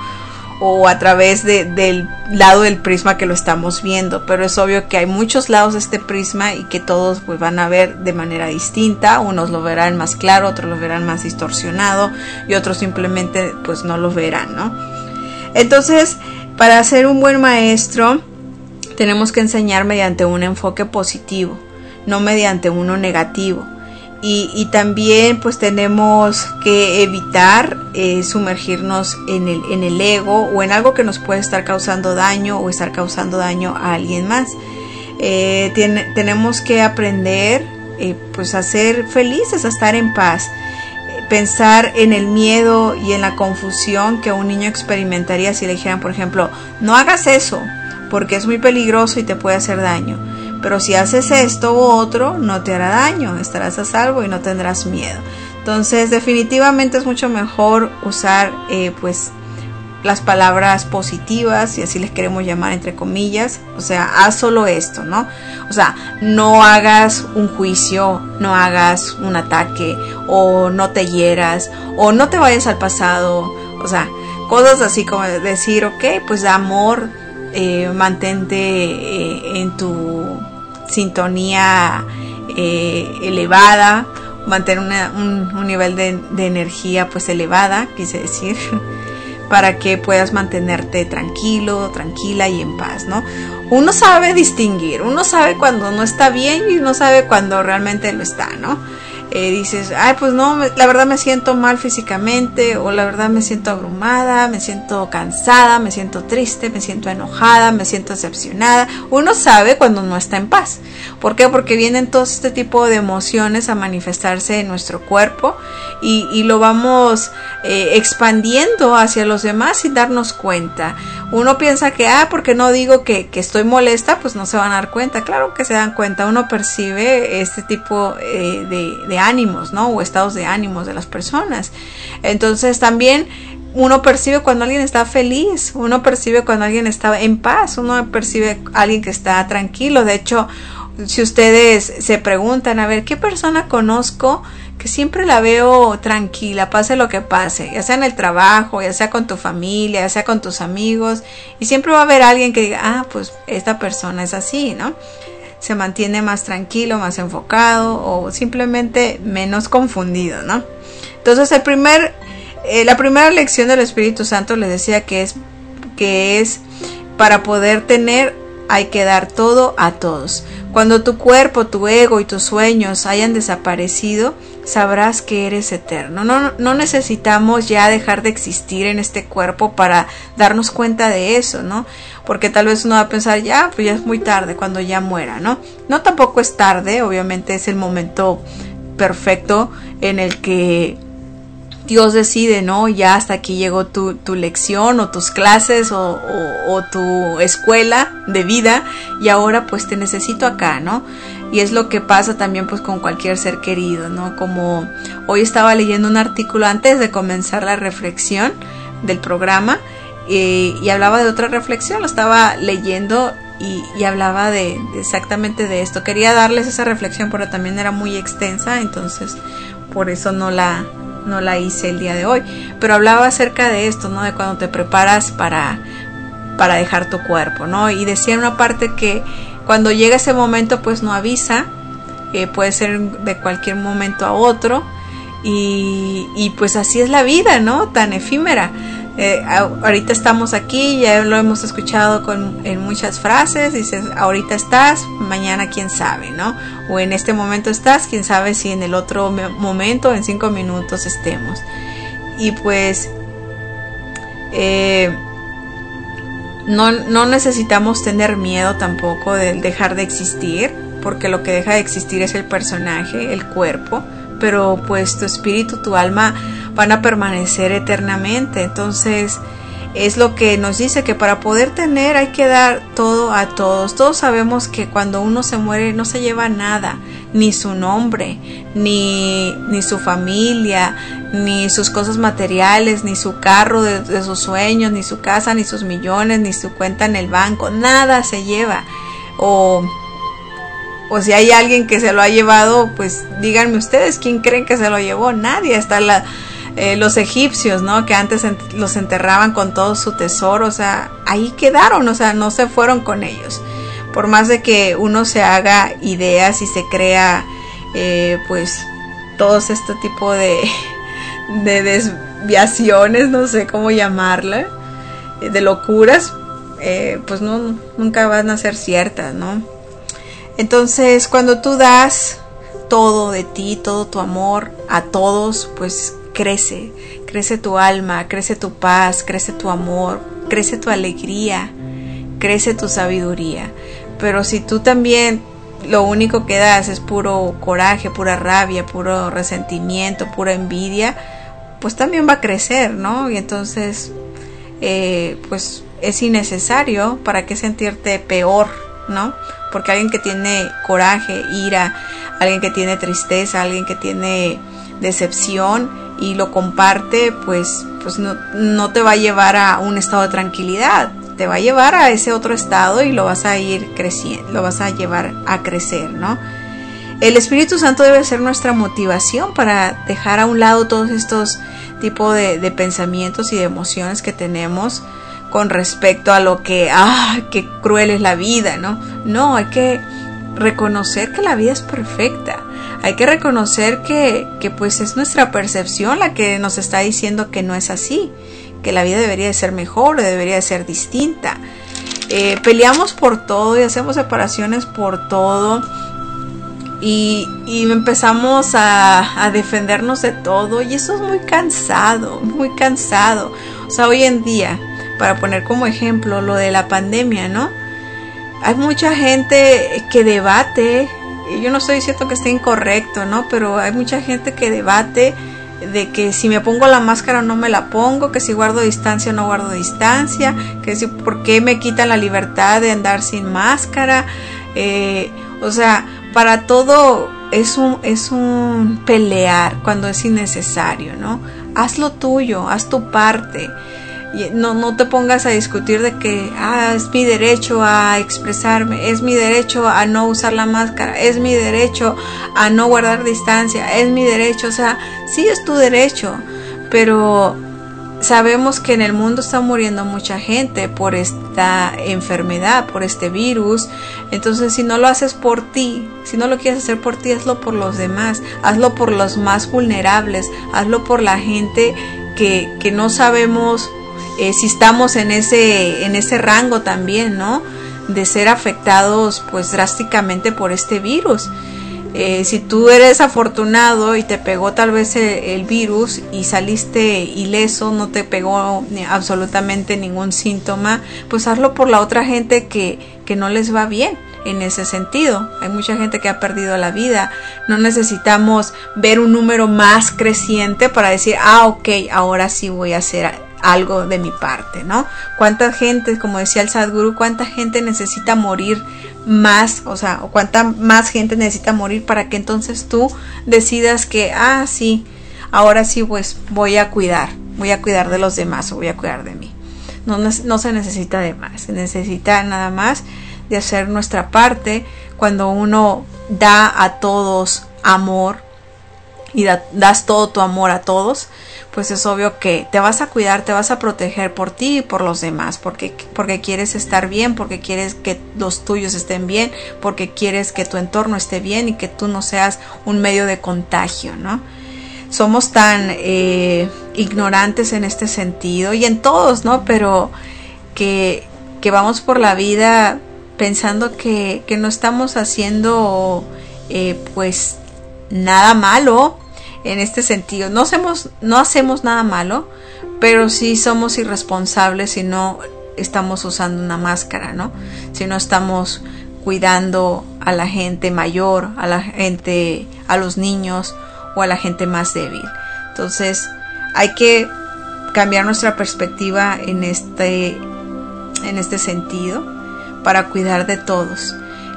Speaker 3: O a través de, del lado del prisma que lo estamos viendo. Pero es obvio que hay muchos lados de este prisma y que todos pues van a ver de manera distinta. Unos lo verán más claro, otros lo verán más distorsionado, y otros simplemente pues no lo verán, ¿no? Entonces, para ser un buen maestro tenemos que enseñar mediante un enfoque positivo, no mediante uno negativo. Y, y también pues tenemos que evitar eh, sumergirnos en el, en el ego o en algo que nos puede estar causando daño o estar causando daño a alguien más. Eh, tiene, tenemos que aprender eh, pues a ser felices, a estar en paz. Eh, pensar en el miedo y en la confusión que un niño experimentaría si le dijeran, por ejemplo, no hagas eso, porque es muy peligroso y te puede hacer daño. Pero si haces esto u otro, no te hará daño, estarás a salvo y no tendrás miedo. Entonces, definitivamente es mucho mejor usar eh, pues las palabras positivas, si así les queremos llamar entre comillas. O sea, haz solo esto, ¿no? O sea, no hagas un juicio, no hagas un ataque, o no te hieras, o no te vayas al pasado. O sea, cosas así como decir, ok, pues de amor, eh, mantente eh, en tu sintonía eh, elevada, mantener una, un, un nivel de, de energía pues elevada, quise decir, para que puedas mantenerte tranquilo, tranquila y en paz, ¿no? Uno sabe distinguir, uno sabe cuando no está bien y uno sabe cuando realmente lo está, ¿no? Eh, dices, ay, pues no, la verdad me siento mal físicamente, o la verdad me siento abrumada, me siento cansada, me siento triste, me siento enojada, me siento decepcionada. Uno sabe cuando no está en paz. ¿Por qué? Porque vienen todo este tipo de emociones a manifestarse en nuestro cuerpo y, y lo vamos eh, expandiendo hacia los demás sin darnos cuenta. Uno piensa que, ah, porque no digo que, que estoy molesta, pues no se van a dar cuenta. Claro que se dan cuenta, uno percibe este tipo eh, de, de ánimos, ¿no? O estados de ánimos de las personas. Entonces también uno percibe cuando alguien está feliz, uno percibe cuando alguien está en paz, uno percibe a alguien que está tranquilo. De hecho, si ustedes se preguntan, a ver, ¿qué persona conozco que siempre la veo tranquila, pase lo que pase, ya sea en el trabajo, ya sea con tu familia, ya sea con tus amigos, y siempre va a haber alguien que diga, ah, pues esta persona es así, ¿no? Se mantiene más tranquilo, más enfocado o simplemente menos confundido, ¿no? Entonces el primer, eh, la primera lección del Espíritu Santo les decía que es, que es para poder tener hay que dar todo a todos. Cuando tu cuerpo, tu ego y tus sueños hayan desaparecido, sabrás que eres eterno. No, no necesitamos ya dejar de existir en este cuerpo para darnos cuenta de eso, ¿no? Porque tal vez uno va a pensar, ya, pues ya es muy tarde cuando ya muera, ¿no? No, tampoco es tarde, obviamente es el momento perfecto en el que Dios decide, ¿no? Ya hasta aquí llegó tu, tu lección o tus clases o, o, o tu escuela de vida y ahora pues te necesito acá, ¿no? Y es lo que pasa también pues con cualquier ser querido, ¿no? Como hoy estaba leyendo un artículo antes de comenzar la reflexión del programa eh, y hablaba de otra reflexión, lo estaba leyendo y, y hablaba de, de exactamente de esto. Quería darles esa reflexión pero también era muy extensa, entonces por eso no la... no la hice el día de hoy, pero hablaba acerca de esto, ¿no? De cuando te preparas para, para dejar tu cuerpo, ¿no? Y decía en una parte que cuando llega ese momento, pues no avisa, eh, puede ser de cualquier momento a otro, y, y pues así es la vida, ¿no? Tan efímera. Eh, ahorita estamos aquí, ya lo hemos escuchado con, en muchas frases, dices, ahorita estás, mañana quién sabe, ¿no? O en este momento estás, quién sabe si en el otro momento, en cinco minutos estemos. Y pues eh, no, no necesitamos tener miedo tampoco de dejar de existir, porque lo que deja de existir es el personaje, el cuerpo, pero pues tu espíritu, tu alma van a permanecer eternamente. Entonces es lo que nos dice que para poder tener hay que dar todo a todos. Todos sabemos que cuando uno se muere no se lleva nada, ni su nombre, ni, ni su familia, ni sus cosas materiales, ni su carro de, de sus sueños, ni su casa, ni sus millones, ni su cuenta en el banco, nada se lleva. O O si hay alguien que se lo ha llevado, pues díganme ustedes, ¿quién creen que se lo llevó? Nadie. Hasta la, eh, los egipcios, ¿no? Que antes ent- los enterraban con todo su tesoro, o sea, ahí quedaron, o sea, no se fueron con ellos. Por más de que uno se haga ideas y se crea, eh, pues, todos este tipo de, de desviaciones, no sé cómo llamarla, de locuras, eh, pues no, nunca van a ser ciertas, ¿no? Entonces, cuando tú das todo de ti, todo tu amor a todos, pues crece, crece tu alma, crece tu paz, crece tu amor, crece tu alegría, crece tu sabiduría. Pero si tú también lo único que das es puro coraje, pura rabia, puro resentimiento, pura envidia, pues también va a crecer, ¿no? Y entonces, eh, pues es innecesario. ¿Para qué sentirte peor, no? Porque alguien que tiene coraje, ira, alguien que tiene tristeza, alguien que tiene decepción y lo comparte, pues, pues no, no te va a llevar a un estado de tranquilidad, te va a llevar a ese otro estado y lo vas a ir creciendo, lo vas a llevar a crecer, ¿no? El Espíritu Santo debe ser nuestra motivación para dejar a un lado todos estos tipos de, de pensamientos y de emociones que tenemos con respecto a lo que, ah, qué cruel es la vida, ¿no? No, hay que reconocer que la vida es perfecta. Hay que reconocer que, que pues es nuestra percepción la que nos está diciendo que no es así, que la vida debería de ser mejor, debería de ser distinta. Eh, peleamos por todo y hacemos separaciones por todo y, y empezamos a, a defendernos de todo, y eso es muy cansado, muy cansado. O sea, hoy en día, para poner como ejemplo lo de la pandemia, ¿no? Hay mucha gente que debate, y yo no estoy diciendo que esté incorrecto, ¿no? Pero hay mucha gente que debate de que si me pongo la máscara o no me la pongo, que si guardo distancia o no guardo distancia, que si por qué me quitan la libertad de andar sin máscara. Eh, o sea, para todo es un, es un pelear cuando es innecesario, ¿no? Haz lo tuyo, haz tu parte. No, no te pongas a discutir de que ah, es mi derecho a expresarme, es mi derecho a no usar la máscara, es mi derecho a no guardar distancia, es mi derecho. O sea, sí es tu derecho, pero sabemos que en el mundo está muriendo mucha gente por esta enfermedad, por este virus. Entonces, si no lo haces por ti, si no lo quieres hacer por ti, hazlo por los demás, hazlo por los más vulnerables, hazlo por la gente que, que no sabemos Eh, si estamos en ese en ese rango también, ¿no? De ser afectados pues drásticamente por este virus. Eh, si tú eres afortunado y te pegó tal vez el, el virus y saliste ileso, no te pegó ni absolutamente ningún síntoma, pues hazlo por la otra gente que, que no les va bien en ese sentido. Hay mucha gente que ha perdido la vida. No necesitamos ver un número más creciente para decir, ah, ok, ahora sí voy a hacer algo de mi parte, ¿no? ¿Cuánta gente, como decía el Sadhguru, cuánta gente necesita morir más, o sea, o cuánta más gente necesita morir para que entonces tú decidas que, ah, sí, ahora sí, pues voy a cuidar, voy a cuidar de los demás o voy a cuidar de mí? No, no se necesita de más, se necesita nada más de hacer nuestra parte. Cuando uno da a todos amor y da, das todo tu amor a todos, pues es obvio que te vas a cuidar, te vas a proteger por ti y por los demás, porque, porque quieres estar bien, porque quieres que los tuyos estén bien, porque quieres que tu entorno esté bien y que tú no seas un medio de contagio, ¿no? Somos tan eh, ignorantes en este sentido y en todos, ¿no? Pero que, que vamos por la vida pensando que, que no estamos haciendo eh, pues nada malo. En este sentido, no hacemos, no hacemos nada malo, pero sí somos irresponsables si no estamos usando una máscara, ¿no? Si no estamos cuidando a la gente mayor, a la gente, a los niños o a la gente más débil. Entonces, hay que cambiar nuestra perspectiva en este, en este sentido para cuidar de todos.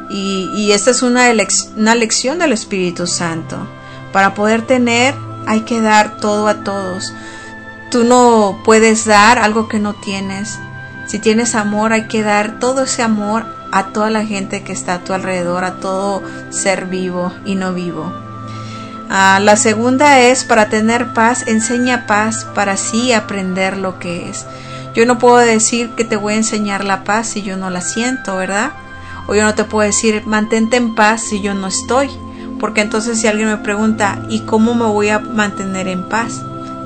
Speaker 3: Y, y esta es una, elec- una lección del Espíritu Santo. Para poder tener, hay que dar todo a todos. Tú no puedes dar algo que no tienes. Si tienes amor, hay que dar todo ese amor a toda la gente que está a tu alrededor, a todo ser vivo y no vivo. Ah, la segunda es, para tener paz, enseña paz para así aprender lo que es. Yo no puedo decir que te voy a enseñar la paz si yo no la siento, ¿verdad? O yo no te puedo decir, mantente en paz si yo no estoy. Porque entonces si alguien me pregunta, ¿y cómo me voy a mantener en paz?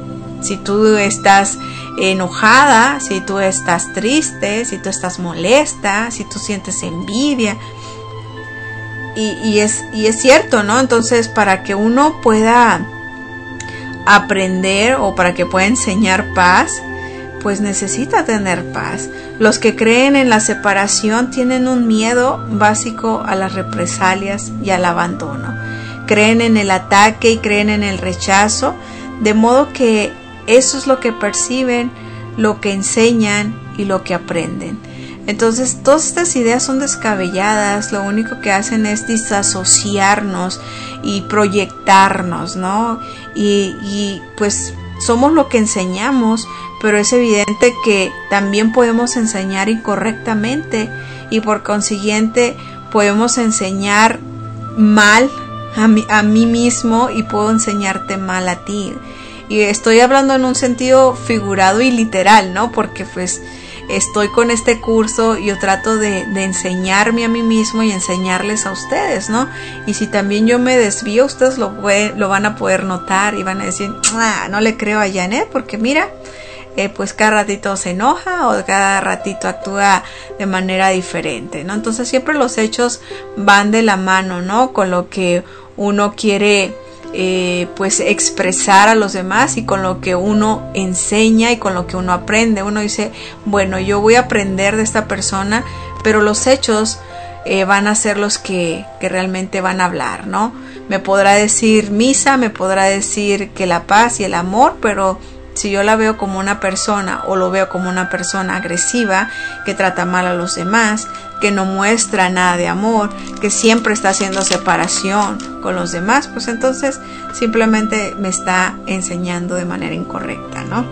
Speaker 3: Si tú estás enojada, si tú estás triste, si tú estás molesta, si tú sientes envidia. Y, y, es, y es cierto, ¿no? Entonces, para que uno pueda aprender o para que pueda enseñar paz, pues necesita tener paz. Los que creen en la separación tienen un miedo básico a las represalias y al abandono. Creen en el ataque y creen en el rechazo, de modo que eso es lo que perciben, lo que enseñan y lo que aprenden. Entonces todas estas ideas son descabelladas, lo único que hacen es disasociarnos y proyectarnos, ¿no? Y, y pues somos lo que enseñamos, pero es evidente que también podemos enseñar incorrectamente y por consiguiente podemos enseñar mal a mí, a mí mismo y puedo enseñarte mal a ti. Y estoy hablando en un sentido figurado y literal, ¿no? Porque pues estoy con este curso y yo trato de, de enseñarme a mí mismo y enseñarles a ustedes, ¿no? Y si también yo me desvío, ustedes lo, lo van a poder notar y van a decir, ah, no le creo a Janet porque mira, eh, pues cada ratito se enoja o cada ratito actúa de manera diferente, ¿no? Entonces siempre los hechos van de la mano, ¿no? Con lo que uno quiere Eh, pues expresar a los demás y con lo que uno enseña y con lo que uno aprende. Uno dice, bueno, yo voy a aprender de esta persona, pero los hechos eh, van a ser los que, que realmente van a hablar, ¿no? Me podrá decir misa, me podrá decir que la paz y el amor, pero si yo la veo como una persona o lo veo como una persona agresiva que trata mal a los demás, que no muestra nada de amor, que siempre está haciendo separación con los demás, pues entonces simplemente me está enseñando de manera incorrecta, ¿no?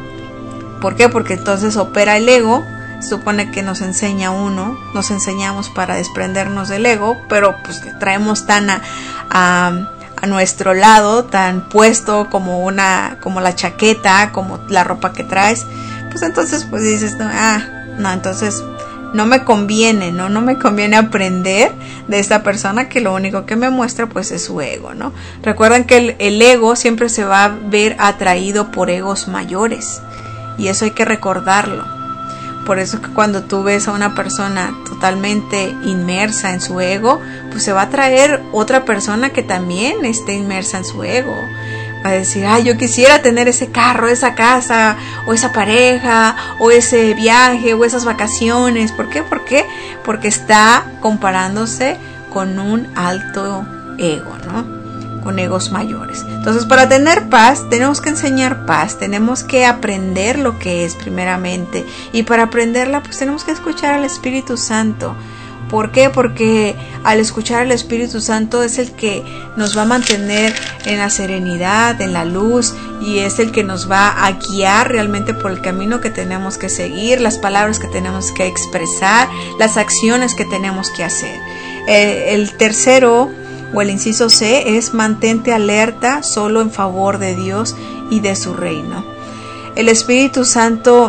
Speaker 3: ¿Por qué? Porque entonces opera el ego. Supone que nos enseña uno, nos enseñamos para desprendernos del ego, pero pues traemos tan a, a a nuestro lado, tan puesto como una, como la chaqueta, como la ropa que traes, pues entonces pues dices, no, ah, no, entonces no me conviene, no, no me conviene aprender de esta persona que lo único que me muestra pues es su ego, ¿no? Recuerden que el, el ego siempre se va a ver atraído por egos mayores y eso hay que recordarlo. Por eso que cuando tú ves a una persona totalmente inmersa en su ego, pues se va a traer otra persona que también esté inmersa en su ego. Va a decir, ay, yo quisiera tener ese carro, esa casa, o esa pareja, o ese viaje, o esas vacaciones. ¿Por qué? ¿Por qué? Porque está comparándose con un alto ego, ¿no? Con egos mayores. Entonces, para tener paz, tenemos que enseñar paz, tenemos que aprender lo que es primeramente, y para aprenderla, pues tenemos que escuchar al Espíritu Santo. ¿Por qué? Porque al escuchar al Espíritu Santo es el que nos va a mantener en la serenidad, en la luz, y es el que nos va a guiar realmente por el camino que tenemos que seguir, las palabras que tenemos que expresar, las acciones que tenemos que hacer. Eh, el tercero o el inciso C es mantente alerta solo en favor de Dios y de su reino. El Espíritu Santo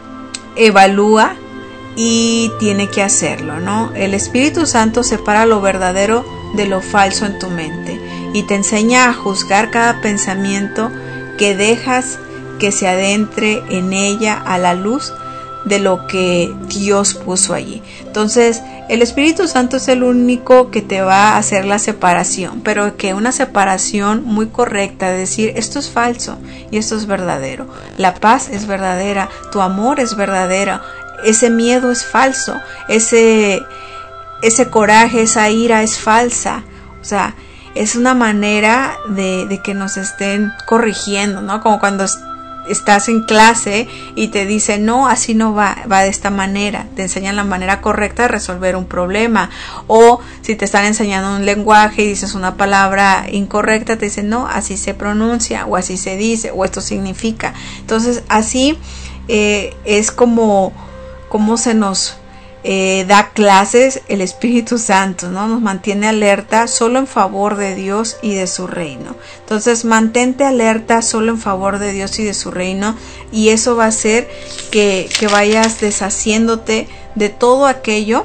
Speaker 3: evalúa y tiene que hacerlo, ¿no? El Espíritu Santo separa lo verdadero de lo falso en tu mente y te enseña a juzgar cada pensamiento que dejas que se adentre en ella a la luz de lo que Dios puso allí. Entonces, el Espíritu Santo es el único que te va a hacer la separación, pero que una separación muy correcta, de decir esto es falso y esto es verdadero. La paz es verdadera, tu amor es verdadero, ese miedo es falso, ese, ese coraje, esa ira es falsa. O sea, es una manera de, de que nos estén corrigiendo, ¿no? Como cuando estás en clase y te dicen, no, así no va, va de esta manera. Te enseñan la manera correcta de resolver un problema. O si te están enseñando un lenguaje y dices una palabra incorrecta, te dicen, no, así se pronuncia, o así se dice, o esto significa. Entonces, así eh, es como, como se nos eh, da clases el Espíritu Santo, ¿no? Nos mantiene alerta solo en favor de Dios y de su reino. Entonces, mantente alerta solo en favor de Dios y de su reino, y eso va a hacer que, que vayas deshaciéndote de todo aquello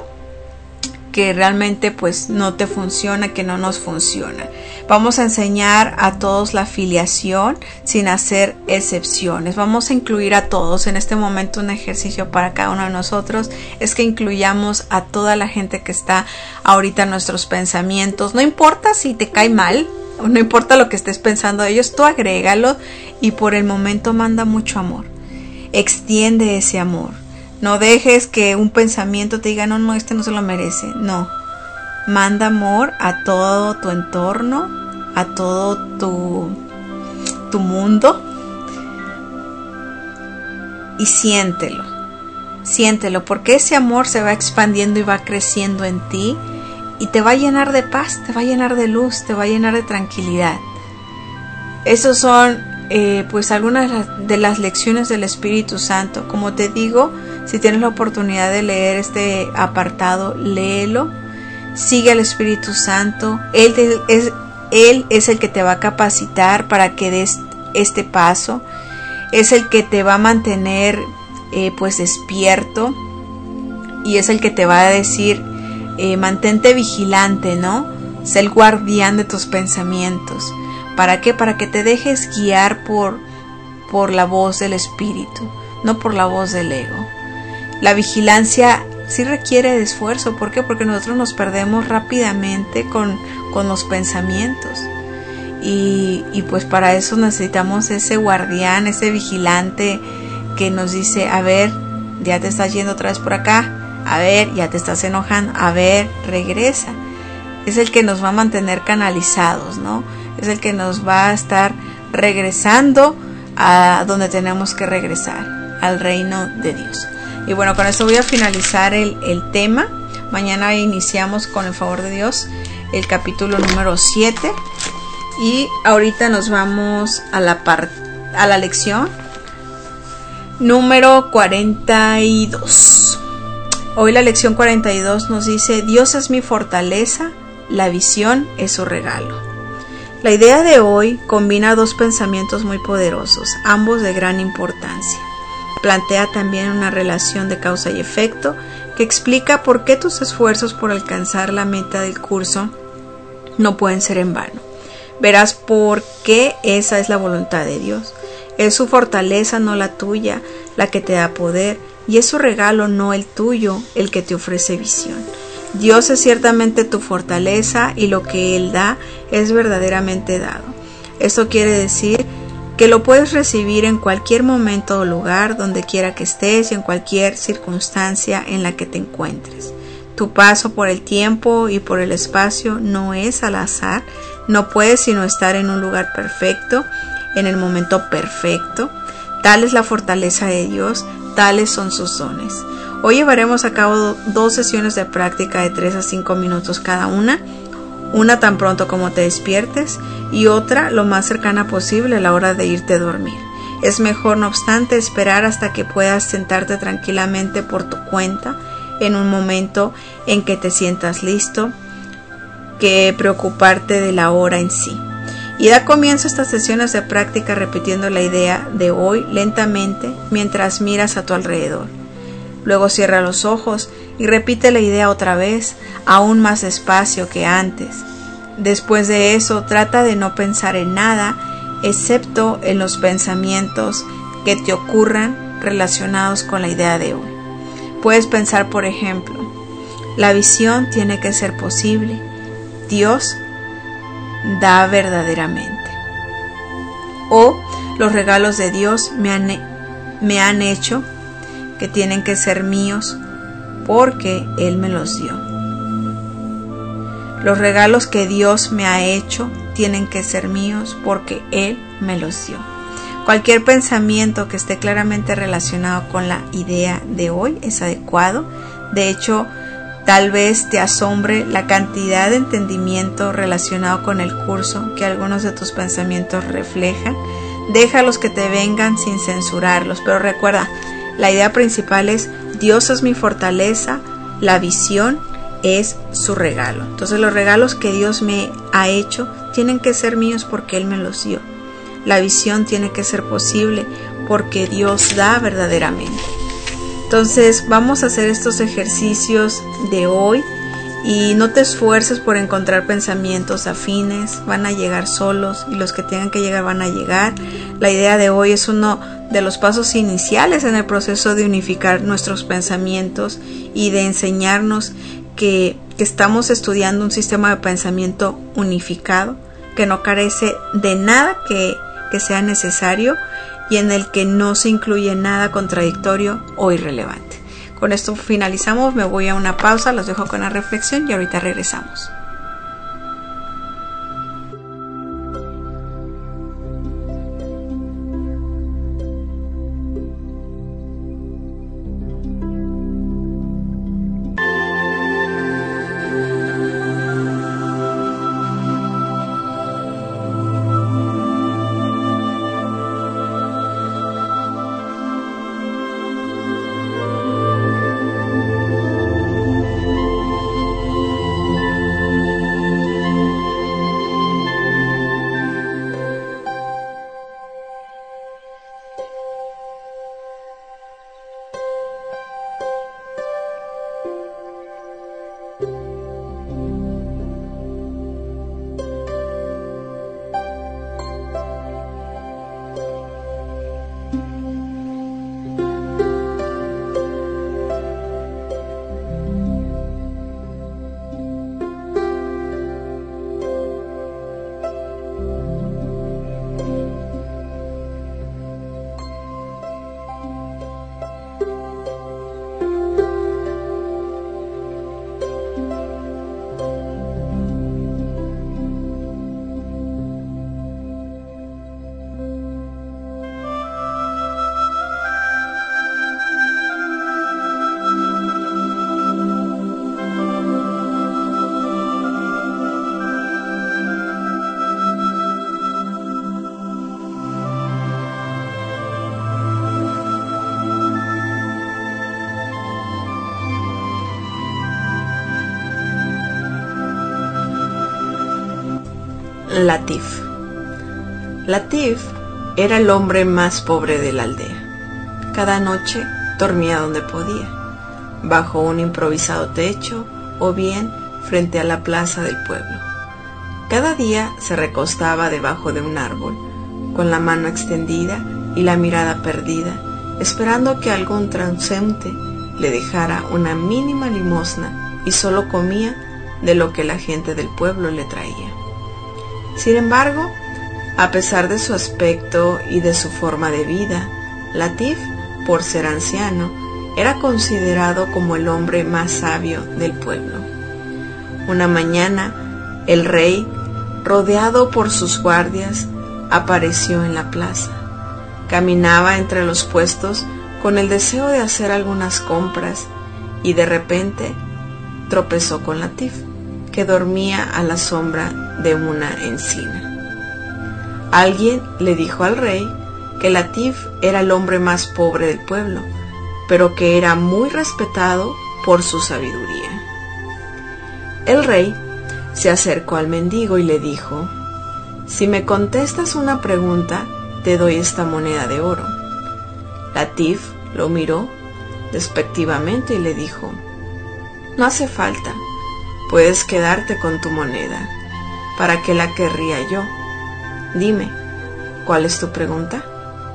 Speaker 3: que realmente pues no te funciona, que no nos funciona. Vamos a enseñar a todos la filiación sin hacer excepciones. Vamos a incluir a todos. En este momento un ejercicio para cada uno de nosotros es que incluyamos a toda la gente que está ahorita en nuestros pensamientos. No importa si te cae mal, o no importa lo que estés pensando de ellos, tú agrégalo y por el momento manda mucho amor. Extiende ese amor. No dejes que un pensamiento te diga, no, no, este no se lo merece. No. Manda amor a todo tu entorno, a todo tu, tu mundo, y siéntelo. Siéntelo, porque ese amor se va expandiendo y va creciendo en ti y te va a llenar de paz, te va a llenar de luz, te va a llenar de tranquilidad. Esos son eh, pues algunas de las lecciones del Espíritu Santo. Como te digo, si tienes la oportunidad de leer este apartado, léelo. Sigue al Espíritu Santo. Él es, él es el que te va a capacitar para que des este paso. Es el que te va a mantener eh, pues despierto. Y es el que te va a decir, eh, mantente vigilante, ¿no? Sé el guardián de tus pensamientos. ¿Para qué? Para que te dejes guiar por, por la voz del Espíritu, no por la voz del ego. La vigilancia sí requiere de esfuerzo. ¿Por qué? Porque nosotros nos perdemos rápidamente con, con los pensamientos. Y, y pues para eso necesitamos ese guardián, ese vigilante que nos dice, a ver, ya te estás yendo otra vez por acá, a ver, ya te estás enojando, a ver, regresa. Es el que nos va a mantener canalizados, ¿no? Es el que nos va a estar regresando a donde tenemos que regresar, al reino de Dios. Y bueno, con esto voy a finalizar el, el tema. Mañana iniciamos, con el favor de Dios, el capítulo número siete. Y ahorita nos vamos a la, par, a la lección número cuarenta y dos. Hoy la lección cuarenta y dos nos dice: Dios es mi fortaleza, la visión es su regalo. La idea de hoy combina dos pensamientos muy poderosos, ambos de gran importancia. Plantea también una relación de causa y efecto que explica por qué tus esfuerzos por alcanzar la meta del curso no pueden ser en vano. Verás por qué esa es la voluntad de Dios. Es su fortaleza, no la tuya, la que te da poder, y es su regalo, no el tuyo, el que te ofrece visión. Dios es ciertamente tu fortaleza y lo que Él da es verdaderamente dado. Esto quiere decir que lo puedes recibir en cualquier momento o lugar, donde quiera que estés y en cualquier circunstancia en la que te encuentres. Tu paso por el tiempo y por el espacio no es al azar, no puedes sino estar en un lugar perfecto, en el momento perfecto. Tal es la fortaleza de Dios, tales son sus dones. Hoy llevaremos a cabo dos sesiones de práctica de tres a cinco minutos cada una, una tan pronto como te despiertes y otra lo más cercana posible a la hora de irte a dormir. Es mejor, no obstante, esperar hasta que puedas sentarte tranquilamente por tu cuenta en un momento en que te sientas listo, que preocuparte de la hora en sí. Y da comienzo a estas sesiones de práctica repitiendo la idea de hoy lentamente mientras miras a tu alrededor. Luego cierra los ojos y repite la idea otra vez, aún más despacio que antes. Después de eso, trata de no pensar en nada, excepto en los pensamientos que te ocurran relacionados con la idea de hoy. Puedes pensar, por ejemplo, la visión tiene que ser posible. Dios da verdaderamente. O los regalos de Dios me han, me han hecho que tienen que ser míos porque Él me los dio. Los regalos que Dios me ha hecho tienen que ser míos porque Él me los dio. Cualquier pensamiento que esté claramente relacionado con la idea de hoy es adecuado. De hecho, tal vez te asombre la cantidad de entendimiento relacionado con el curso que algunos de tus pensamientos reflejan. Déjalos que te vengan sin censurarlos, pero recuerda, la idea principal es: Dios es mi fortaleza, la visión es su regalo. Entonces los regalos que Dios me ha hecho tienen que ser míos porque Él me los dio. La visión tiene que ser posible porque Dios da verdaderamente. Entonces vamos a hacer estos ejercicios de hoy y no te esfuerces por encontrar pensamientos afines, van a llegar solos y los que tengan que llegar van a llegar. La idea de hoy es uno de los pasos iniciales en el proceso de unificar nuestros pensamientos y de enseñarnos que, que estamos estudiando un sistema de pensamiento unificado, que no carece de nada que, que sea necesario y en el que no se incluye nada contradictorio o irrelevante. Con esto finalizamos, me voy a una pausa, los dejo con la reflexión y ahorita regresamos. Latif. Latif era el hombre más pobre de la aldea. Cada noche dormía donde podía, bajo un improvisado techo o bien frente a la plaza del pueblo. Cada día se recostaba debajo de un árbol, con la mano extendida y la mirada perdida, esperando que algún transeúnte le dejara una mínima limosna, y solo comía de lo que la gente del pueblo le traía. Sin embargo, a pesar de su aspecto y de su forma de vida, Latif, por ser anciano, era considerado como el hombre más sabio del pueblo. Una mañana, el rey, rodeado por sus guardias, apareció en la plaza. Caminaba entre los puestos con el deseo de hacer algunas compras y de repente tropezó con Latif, que dormía a la sombra de una encina. Alguien le dijo al rey que Latif era el hombre más pobre del pueblo, pero que era muy respetado por su sabiduría. El rey se acercó al mendigo y le dijo: «Si me contestas una pregunta, te doy esta moneda de oro». Latif lo miró despectivamente y le dijo: «No hace falta, puedes quedarte con tu moneda. ¿Para qué la querría yo? Dime, ¿cuál es tu pregunta?».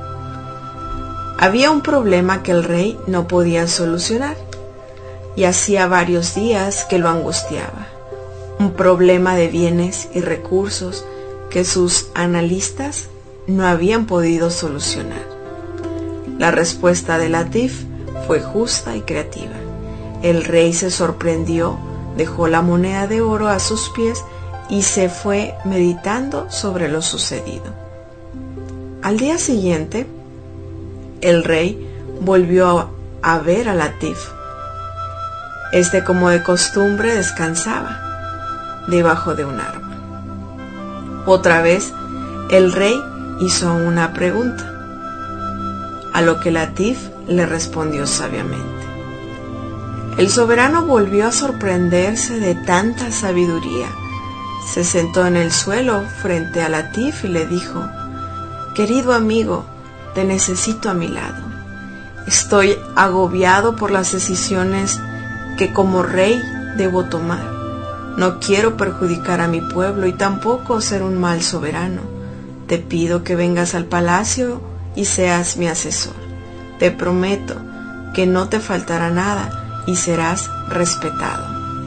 Speaker 3: Había un problema que el rey no podía solucionar, y hacía varios días que lo angustiaba. Un problema de bienes y recursos que sus analistas no habían podido solucionar. La respuesta de Latif fue justa y creativa. El rey se sorprendió, dejó la moneda de oro a sus pies y se fue meditando sobre lo sucedido. Al día siguiente, el rey volvió a ver a Latif. Este, como de costumbre, descansaba debajo de un árbol. Otra vez, el rey hizo una pregunta, a lo que Latif le respondió sabiamente. El soberano volvió a sorprenderse de tanta sabiduría. Se sentó en el suelo frente a Latif y le dijo: «Querido amigo, te necesito a mi lado. Estoy agobiado por las decisiones que como rey debo tomar. No quiero perjudicar a mi pueblo y tampoco ser un mal soberano. Te pido que vengas al palacio y seas mi asesor. Te prometo que no te faltará nada y serás respetado».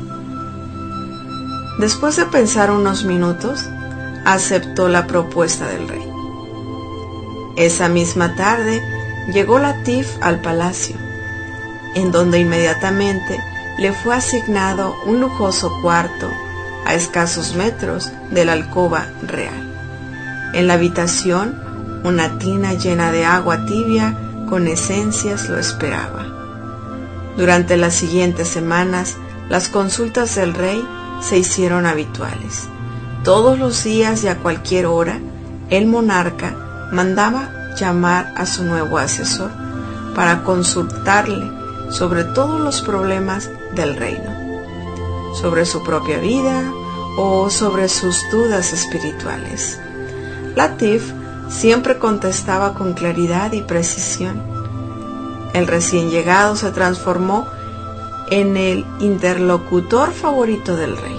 Speaker 3: Después de pensar unos minutos, aceptó la propuesta del rey. Esa misma tarde llegó Latif al palacio, en donde inmediatamente le fue asignado un lujoso cuarto a escasos metros de la alcoba real. En la habitación, una tina llena de agua tibia con esencias lo esperaba. Durante las siguientes semanas, las consultas del rey se hicieron habituales. Todos los días y a cualquier hora, el monarca mandaba llamar a su nuevo asesor para consultarle sobre todos los problemas del reino, sobre su propia vida o sobre sus dudas espirituales. Latif siempre contestaba con claridad y precisión. El recién llegado se transformó en el interlocutor favorito del rey.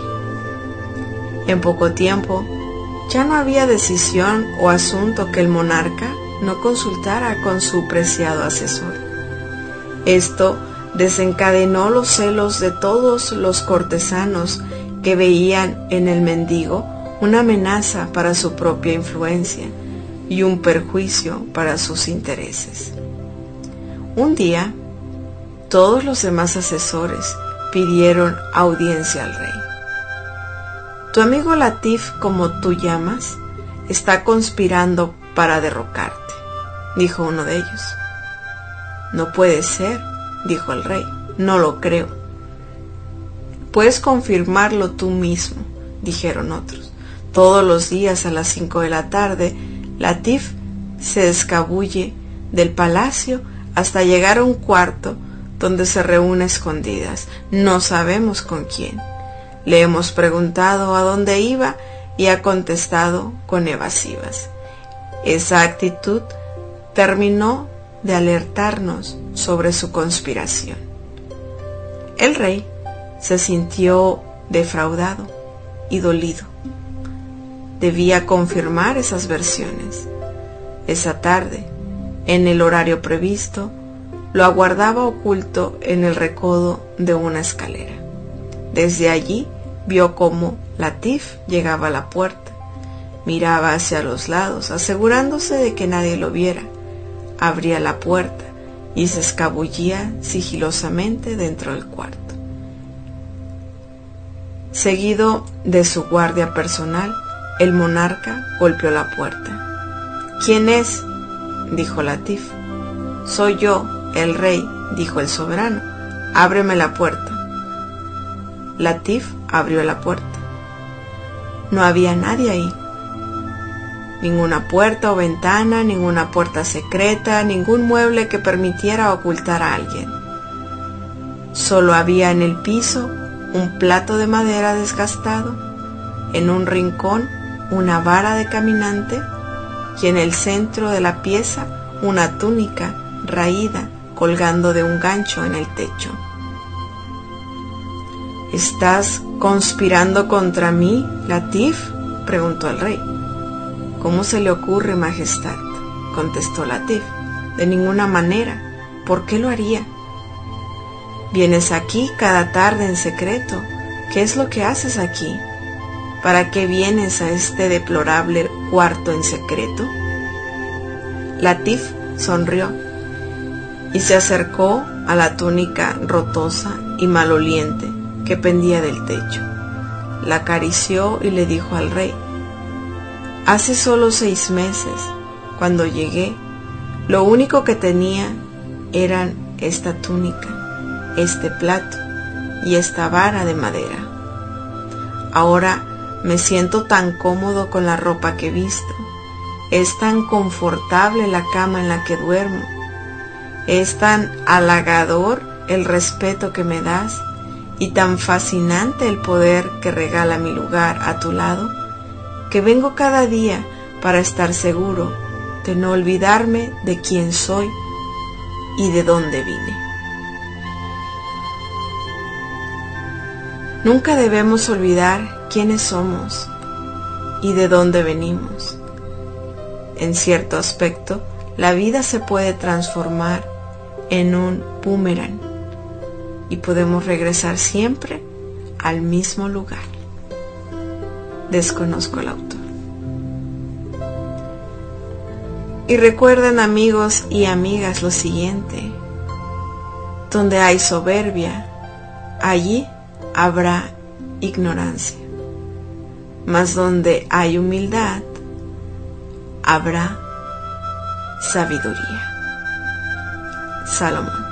Speaker 3: En poco tiempo, ya no había decisión o asunto que el monarca no consultara con su preciado asesor. Esto desencadenó los celos de todos los cortesanos que veían en el mendigo una amenaza para su propia influencia y un perjuicio para sus intereses. Un día, todos los demás asesores pidieron audiencia al rey. «Tu amigo Latif, como tú llamas, está conspirando para derrocarte», dijo uno de ellos. «No puede ser», dijo el rey, «no lo creo». «Puedes confirmarlo tú mismo», dijeron otros. Todos los días a las cinco de la tarde, Latif se escabulle del palacio hasta llegar a un cuarto donde se reúne a escondidas. No sabemos con quién. Le hemos preguntado a dónde iba y ha contestado con evasivas. Esa actitud terminó de alertarnos sobre su conspiración. El rey se sintió defraudado y dolido. Debía confirmar esas versiones. Esa tarde, en el horario previsto, lo aguardaba oculto en el recodo de una escalera. Desde allí vio cómo Latif llegaba a la puerta. Miraba hacia los lados, asegurándose de que nadie lo viera. Abría la puerta y se escabullía sigilosamente dentro del cuarto. Seguido de su guardia personal, el monarca golpeó la puerta. «¿Quién es?», dijo Latif. «Soy yo, el rey», dijo el soberano. «Ábreme la puerta». Latif abrió la puerta. No había nadie ahí. Ninguna puerta o ventana, ninguna puerta secreta, ningún mueble que permitiera ocultar a alguien. Solo había en el piso un plato de madera desgastado, en un rincón una vara de caminante y en el centro de la pieza una túnica raída colgando de un gancho en el techo. «¿Estás conspirando contra mí, Latif?», preguntó el rey. «¿Cómo se le ocurre, majestad?», contestó Latif. «De ninguna manera. ¿Por qué lo haría? Vienes aquí cada tarde en secreto. ¿Qué es lo que haces aquí? ¿Para qué vienes a este deplorable cuarto en secreto?». Latif sonrió y se acercó a la túnica rotosa y maloliente que pendía del techo. La acarició y le dijo al rey: «Hace solo seis meses, cuando llegué, lo único que tenía eran esta túnica, este plato y esta vara de madera. Ahora me siento tan cómodo con la ropa que visto, es tan confortable la cama en la que duermo, es tan halagador el respeto que me das y tan fascinante el poder que regala mi lugar a tu lado, que vengo cada día para estar seguro de no olvidarme de quién soy y de dónde vine». Nunca debemos olvidar quiénes somos y de dónde venimos. En cierto aspecto, la vida se puede transformar en un boomerang y podemos regresar siempre al mismo lugar. Desconozco el autor. Y recuerden, amigos y amigas, lo siguiente: donde hay soberbia, allí habrá ignorancia, mas donde hay humildad, habrá sabiduría. Salomón.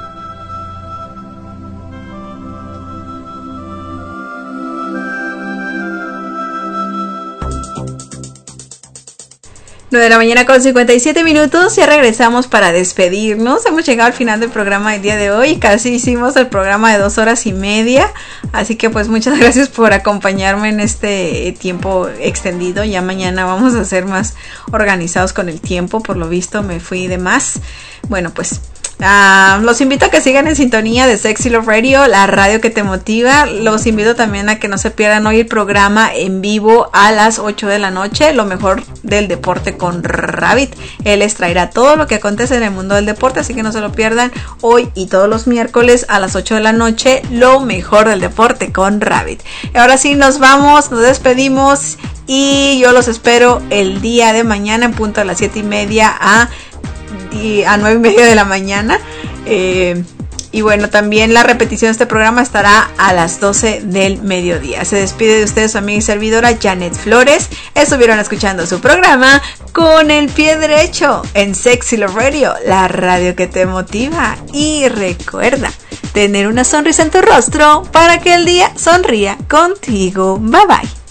Speaker 3: nueve de la mañana con cincuenta y siete minutos, ya regresamos para despedirnos. Hemos llegado al final del programa del día de hoy, casi hicimos el programa de dos horas y media, así que pues muchas gracias por acompañarme en este tiempo extendido. Ya mañana vamos a ser más organizados con el tiempo, por lo visto me fui de más. Bueno, pues Uh, los invito a que sigan en sintonía de Sexy Love Radio, la radio que te motiva. Los invito también a que no se pierdan hoy el programa en vivo a las ocho de la noche, lo mejor del deporte con Rabbit. Él les traerá todo lo que acontece en el mundo del deporte, así que no se lo pierdan hoy y todos los miércoles a las ocho de la noche, lo mejor del deporte con Rabbit. Y ahora sí, nos vamos, nos despedimos y yo los espero el día de mañana en punto a las siete y media a Y a nueve y media de la mañana. Eh, y bueno, también la repetición de este programa estará a las doce del mediodía. Se despide de ustedes su amiga y servidora Janet Flores. Estuvieron escuchando su programa Con el Pie Derecho en Sexy Love Radio, la radio que te motiva. Y recuerda tener una sonrisa en tu rostro para que el día sonría contigo. Bye bye.